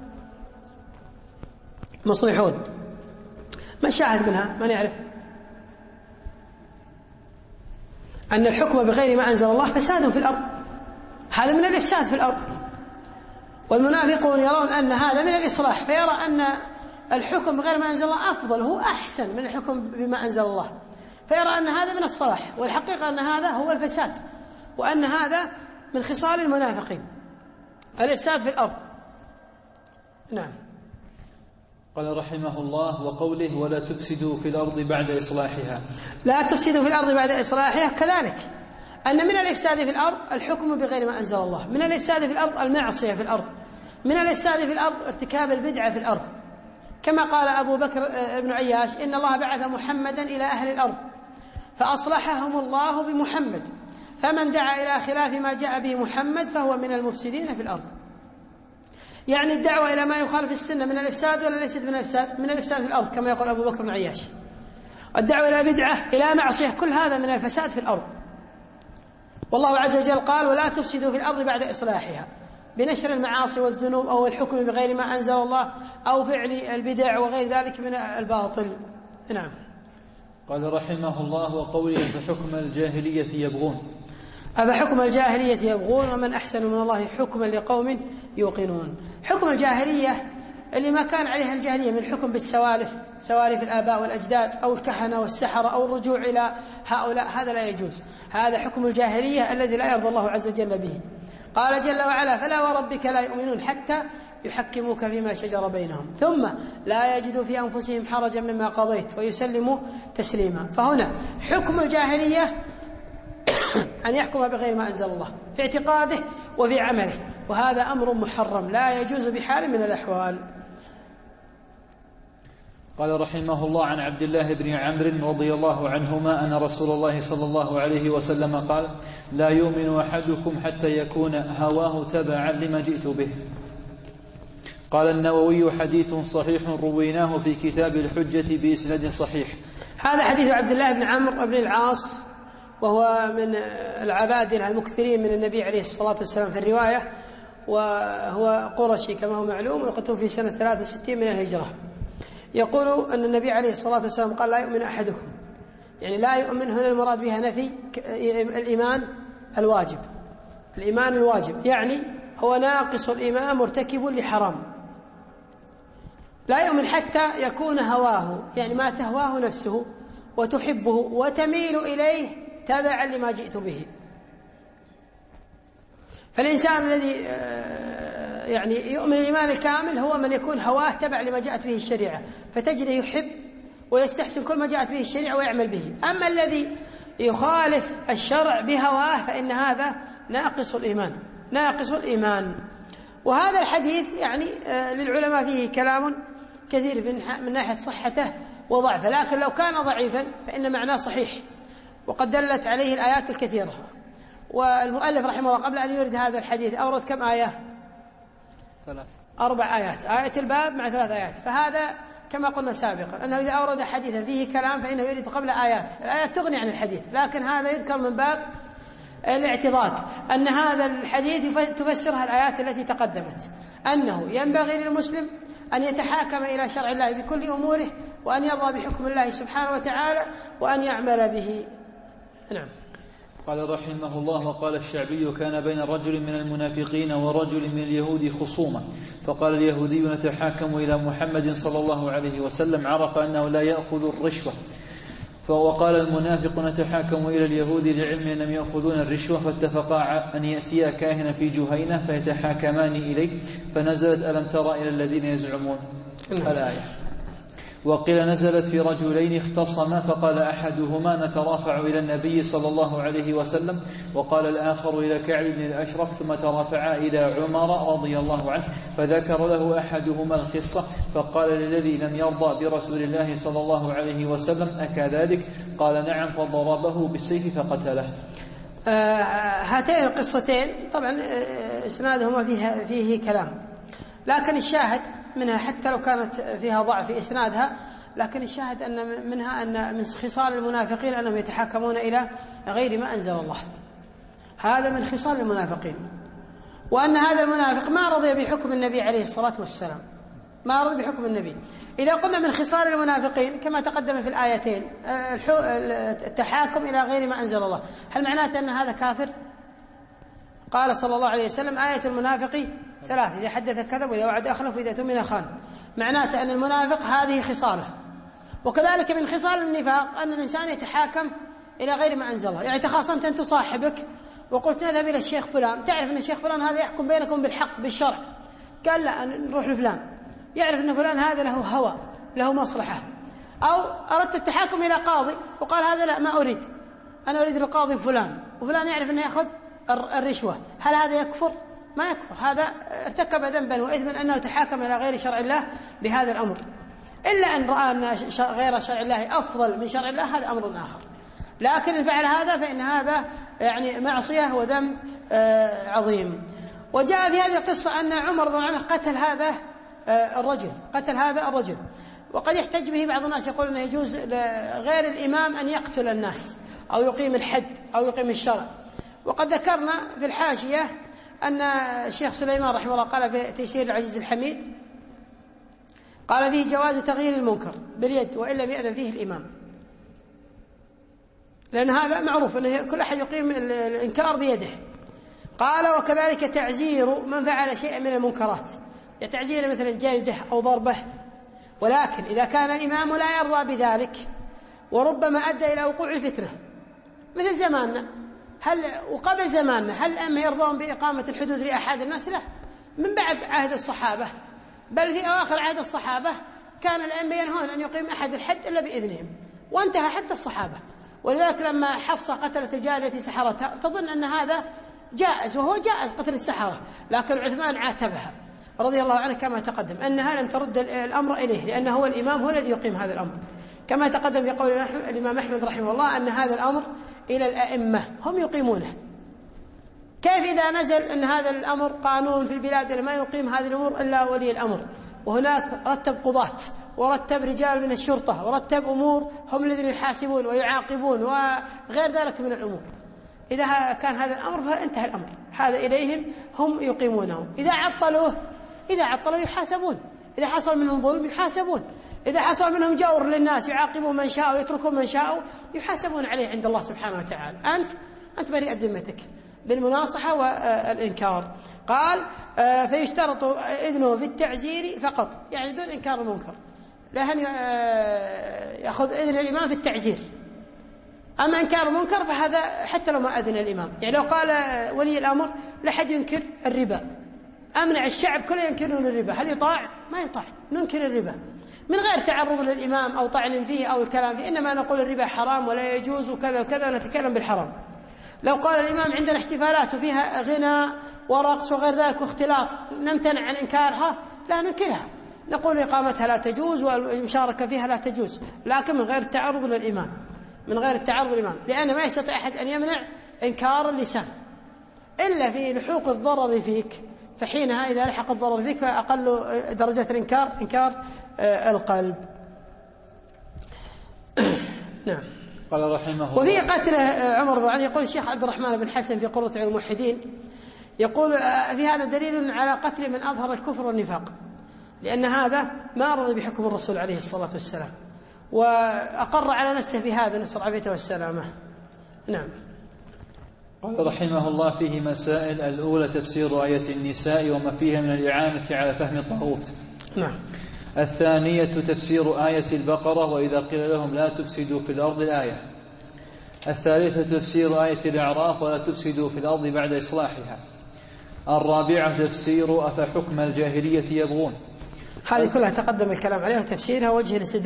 مصلحون. ما الشاهد منها؟ من يعرف؟ أن الحكم بغير ما أنزل الله فساد في الأرض، هذا من الإفساد في الأرض. والمنافقون يرون أن هذا من الإصلاح، فيرى أن الحكم بغير ما أنزل الله أفضل، هو أحسن من الحكم بما أنزل الله، فيرى أن هذا من الصلاح، والحقيقة أن هذا هو الفساد، وأن هذا من خصال المنافقين، الإفساد في الأرض. نعم. قال رحمه الله: وقوله ولا تفسدوا في الأرض بعد إصلاحها. لا تفسدوا في الأرض بعد إصلاحها، كذلك أن من الإفساد في الأرض الحكم بغير ما أنزل الله، من الإفساد في الأرض المعصية في الأرض، من الإفساد في الأرض ارتكاب البدعة في الأرض، كما قال أبو بكر بن عياش: إن الله بعث محمدا إلى أهل الأرض فأصلحهم الله بمحمد، فمن دعا إلى خلاف ما جاء به محمد فهو من المفسدين في الأرض. يعني الدعوة إلى ما يخالف السنة من الإفساد ولا ليست من الإفساد؟ من الإفساد في الأرض، كما يقول أبو بكر بن عياش. الدعوة إلى بدعة إلى معصية كل هذا من الفساد في الأرض. والله عز وجل قال: ولا تفسدوا في الأرض بعد إصلاحها، بنشر المعاصي والذنوب أو الحكم بغير ما أنزل الله أو فعل البدع وغير ذلك من الباطل. نعم. قال رحمه الله: وقوله فحكم الجاهلية يبغون. أفحكم الجاهلية يبغون ومن أحسن من الله حكما لقوم يوقنون. حكم الجاهلية اللي ما كان عليها الجاهلية من حكم بالسوالف، سوالف الآباء والأجداد أو الكهنة والسحرة أو الرجوع إلى هؤلاء، هذا لا يجوز، هذا حكم الجاهلية الذي لا يرضى الله عز وجل به. قال جل وعلا: فلا وربك لا يؤمنون حتى يحكموك فيما شجر بينهم ثم لا يجدوا في أنفسهم حرجا مما قضيت ويسلموا تسليما. فهنا حكم الجاهلية أن يحكم بغير ما أنزل الله في اعتقاده وفي عمله، وهذا أمر محرم لا يجوز بحال من الأحوال. قال رحمه الله: عن عبد الله بن عمرو رضي الله عنهما أن رسول الله صلى الله عليه وسلم قال: لا يؤمن أحدكم حتى يكون هواه تبعا لما جئت به. قال النووي: حديث صحيح رويناه في كتاب الحجة بإسناد صحيح. هذا حديث عبد الله بن عمرو بن العاص، وهو من العبادلة المكثرين من النبي عليه الصلاة والسلام في الرواية، وهو قرشي كما هو معلوم، وقتل في سنة ثلاثة وستين من الهجرة. يقول أن النبي عليه الصلاة والسلام قال: لا يؤمن أحدكم، يعني لا يؤمن هنا المراد بها نفي الإيمان الواجب، الإيمان الواجب يعني هو ناقص الإيمان مرتكب لحرام. لا يؤمن حتى يكون هواه، يعني ما تهواه نفسه وتحبه وتميل إليه تابعا لما جئت به. فالإنسان الذي يعني يؤمن الإيمان الكامل هو من يكون هواه تبع لما جاءت به الشريعة، فتجده يحب ويستحسن كل ما جاءت به الشريعة ويعمل به. أما الذي يخالف الشرع بهواه فإن هذا ناقص الإيمان، ناقص الإيمان. وهذا الحديث يعني للعلماء فيه كلام كثير من ناحية صحته وضعفه، لكن لو كان ضعيفا فإن معناه صحيح، وقد دلت عليه الآيات الكثيرة. والمؤلف رحمه الله قبل أن يورد هذا الحديث أورد كم آية؟ ثلاث أربع آيات، آية الباب مع ثلاث آيات. فهذا كما قلنا سابقا أنه إذا أورد حديثا فيه كلام فإنه يريد قبل آيات، الآيات تغني عن الحديث، لكن هذا يذكر من باب الاعتضاد، أن هذا الحديث تفسرها الآيات التي تقدمت، أنه ينبغي للمسلم أن يتحاكم إلى شرع الله بكل أموره، وأن يرضى بحكم الله سبحانه وتعالى، وأن يعمل به. نعم. قال رحمه الله: وقال الشعبي: كان بين رجل من المنافقين ورجل من اليهود خصومة، فقال اليهودي: نتحاكم إلى محمد صلى الله عليه وسلم، عرف أنه لا يأخذ الرشوة. وقال المنافق: نتحاكم إلى اليهود لعلم أنهم يأخذون الرشوة، فاتفقا أن يأتيا كاهنا في جهينة فيتحاكمان إليه، فنزلت: ألم ترى إلى الذين يزعمون الآية. وقيل نزلت في رجلين اختصما، فقال أحدهما: نترافع إلى النبي صلى الله عليه وسلم، وقال الآخر إلى كعب بن الأشرف، ثم ترافعا إلى عمر رضي الله عنه، فذكر له أحدهما القصة، فقال للذي لم يرضى برسول الله صلى الله عليه وسلم: أكذلك؟ قال: نعم، فضربه بالسيف فقتله. آه هاتين القصتين طبعا إسنادهما فيها فيه كلام، لكن الشاهد منها حتى لو كانت فيها ضعف في إسنادها، لكن الشاهد أن منها أن من خصال المنافقين أنهم يتحاكمون إلى غير ما أنزل الله، هذا من خصال المنافقين، وأن هذا المنافق ما رضي بحكم النبي عليه الصلاة والسلام، ما رضي بحكم النبي. إذا قلنا من خصال المنافقين كما تقدم في الآيتين التحاكم إلى غير ما أنزل الله، هل معناته أن هذا كافر؟ قال صلى الله عليه وسلم آية المنافق ثلاث: إذا حدث كذب، وإذا وعد أخلف، وإذا اؤتمن خان. معناته أن المنافق هذه خصاله. وكذلك من خصال النفاق أن الإنسان يتحاكم إلى غير ما أنزل الله. يعني تخاصمت أنت صاحبك وقلت نذهب إلى الشيخ فلان، تعرف أن الشيخ فلان هذا يحكم بينكم بالحق بالشرع، قال لا نروح لفلان، يعرف أن فلان هذا له هوى له مصلحة. أو أردت التحاكم إلى قاضي وقال هذا لا ما أريد، أنا أريد القاضي فلان، وفلان يعرف أنه يأخذ الرشوة، هل هذا يكفر؟ ما يكفر، هذا ارتكب ذنبا وإثما أنه تحاكم إلى غير شرع الله بهذا الأمر، إلا أن رأى أن غير شرع الله أفضل من شرع الله، هذا أمر آخر. لكن إن فعل هذا فإن هذا يعني معصية وذنب عظيم. وجاء في هذه القصة أن عمر رضي الله عنه قتل هذا الرجل قتل هذا الرجل وقد يحتج به بعض الناس، يقول أنه يجوز غير الإمام أن يقتل الناس أو يقيم الحد أو يقيم الشرع. وقد ذكرنا في الحاشية أن الشيخ سليمان رحمه الله قال في تيسير العزيز الحميد، قال فيه جواز تغيير المنكر باليد وإن لم يأذن فيه الإمام، لأن هذا معروف أن كل أحد يقيم الإنكار بيده. قال وكذلك تعزير من فعل شيئا من المنكرات، تعزير مثل جلده أو ضربه، ولكن إذا كان الإمام لا يرضى بذلك وربما أدى إلى وقوع فتنة مثل زماننا، هل وقبل زماننا هل الأئمة يرضون بإقامة الحدود لأحد الناس؟ لا، من بعد عهد الصحابة، بل في أواخر عهد الصحابة كان الأئمة ينهون أن يقيم أحد الحد إلا بإذنهم، وانتهى حتى الصحابة. ولذلك لما حفصة قتلت الجارية التي سحرتها تظن أن هذا جائز، وهو جائز قتل السحرة، لكن عثمان عاتبها رضي الله عنه كما تقدم أنها لم ترد الأمر إليه، لأنه هو الإمام هو الذي يقيم هذا الأمر، كما تقدم في قول الإمام أحمد رحمه الله أن هذا الأمر إلى الأئمة هم يقيمونه. كيف إذا نزل أن هذا الأمر قانون في البلاد ما يقيم هذه الأمور إلا ولي الأمر، وهناك رتب قضاة ورتب رجال من الشرطة ورتب أمور هم الذين يحاسبون ويعاقبون وغير ذلك من الأمور، إذا كان هذا الأمر فانتهى الأمر، هذا إليهم هم يقيمونه. إذا عطلوه إذا عطلوا يحاسبون، إذا حصل منهم ظلم يحاسبون، إذا حصل منهم جور للناس يعاقبون من شاء ويتركون من شاء يحاسبون عليه عند الله سبحانه وتعالى. أنت أنت بريء ذمتك بالمناصحة والإنكار. قال فيشترط إذنه في التعزير فقط، يعني دون إنكار المنكر، لأن يأخذ إذن الإمام في التعزير. أما إنكار المنكر فهذا حتى لو ما أذن الإمام، يعني لو قال ولي الأمر لا حد ينكر الربا، أمنع الشعب كله ينكرون الربا، هل يطاع؟ ما يطاع، ننكر الربا من غير تعرض للإمام أو طعن فيه أو الكلام فيه، إنما نقول الربا حرام ولا يجوز وكذا وكذا، نتكلم بالحرام. لو قال الإمام عندنا احتفالات وفيها غنى ورقص وغير ذلك واختلاط نمتنع عن إنكارها، لا ننكرها، نقول إقامتها لا تجوز والمشاركة فيها لا تجوز، لكن من غير التعرض للإمام من غير التعرض للإمام لأن ما يستطيع أحد أن يمنع إنكار اللسان إلا في لحوق الضرر فيك، فحينها إذا لحق الضرر فيك فأقل درجة الإنكار إنكار القلب. نعم. قال رحمه الله. وفي قتل عمر رضي الله عنه يقول الشيخ عبد الرحمن بن حسن في قرة عين الموحدين، يقول في هذا دليل على قتل من أظهر الكفر والنفاق، لأن هذا ما رضي بحكم الرسول عليه الصلاة والسلام وأقر على نفسه بهذا، نسأل العافية والسلامة. نعم. قال رحمه الله فيه مسائل. الأولى تفسير آية النساء وما فيها من الإعانة على فهم الطاغوت. نعم. الثانية تفسير آية البقرة وإذا قيل لهم لا تفسدوا في الأرض الآية. الثالثة تفسير آية الأعراف ولا تفسدوا في الأرض بعد إصلاحها. الرابعة تفسير أفحكم الجاهلية يبغون. هذه كلها تقدم الكلام عليها وتفسيرها وجه الاستدلال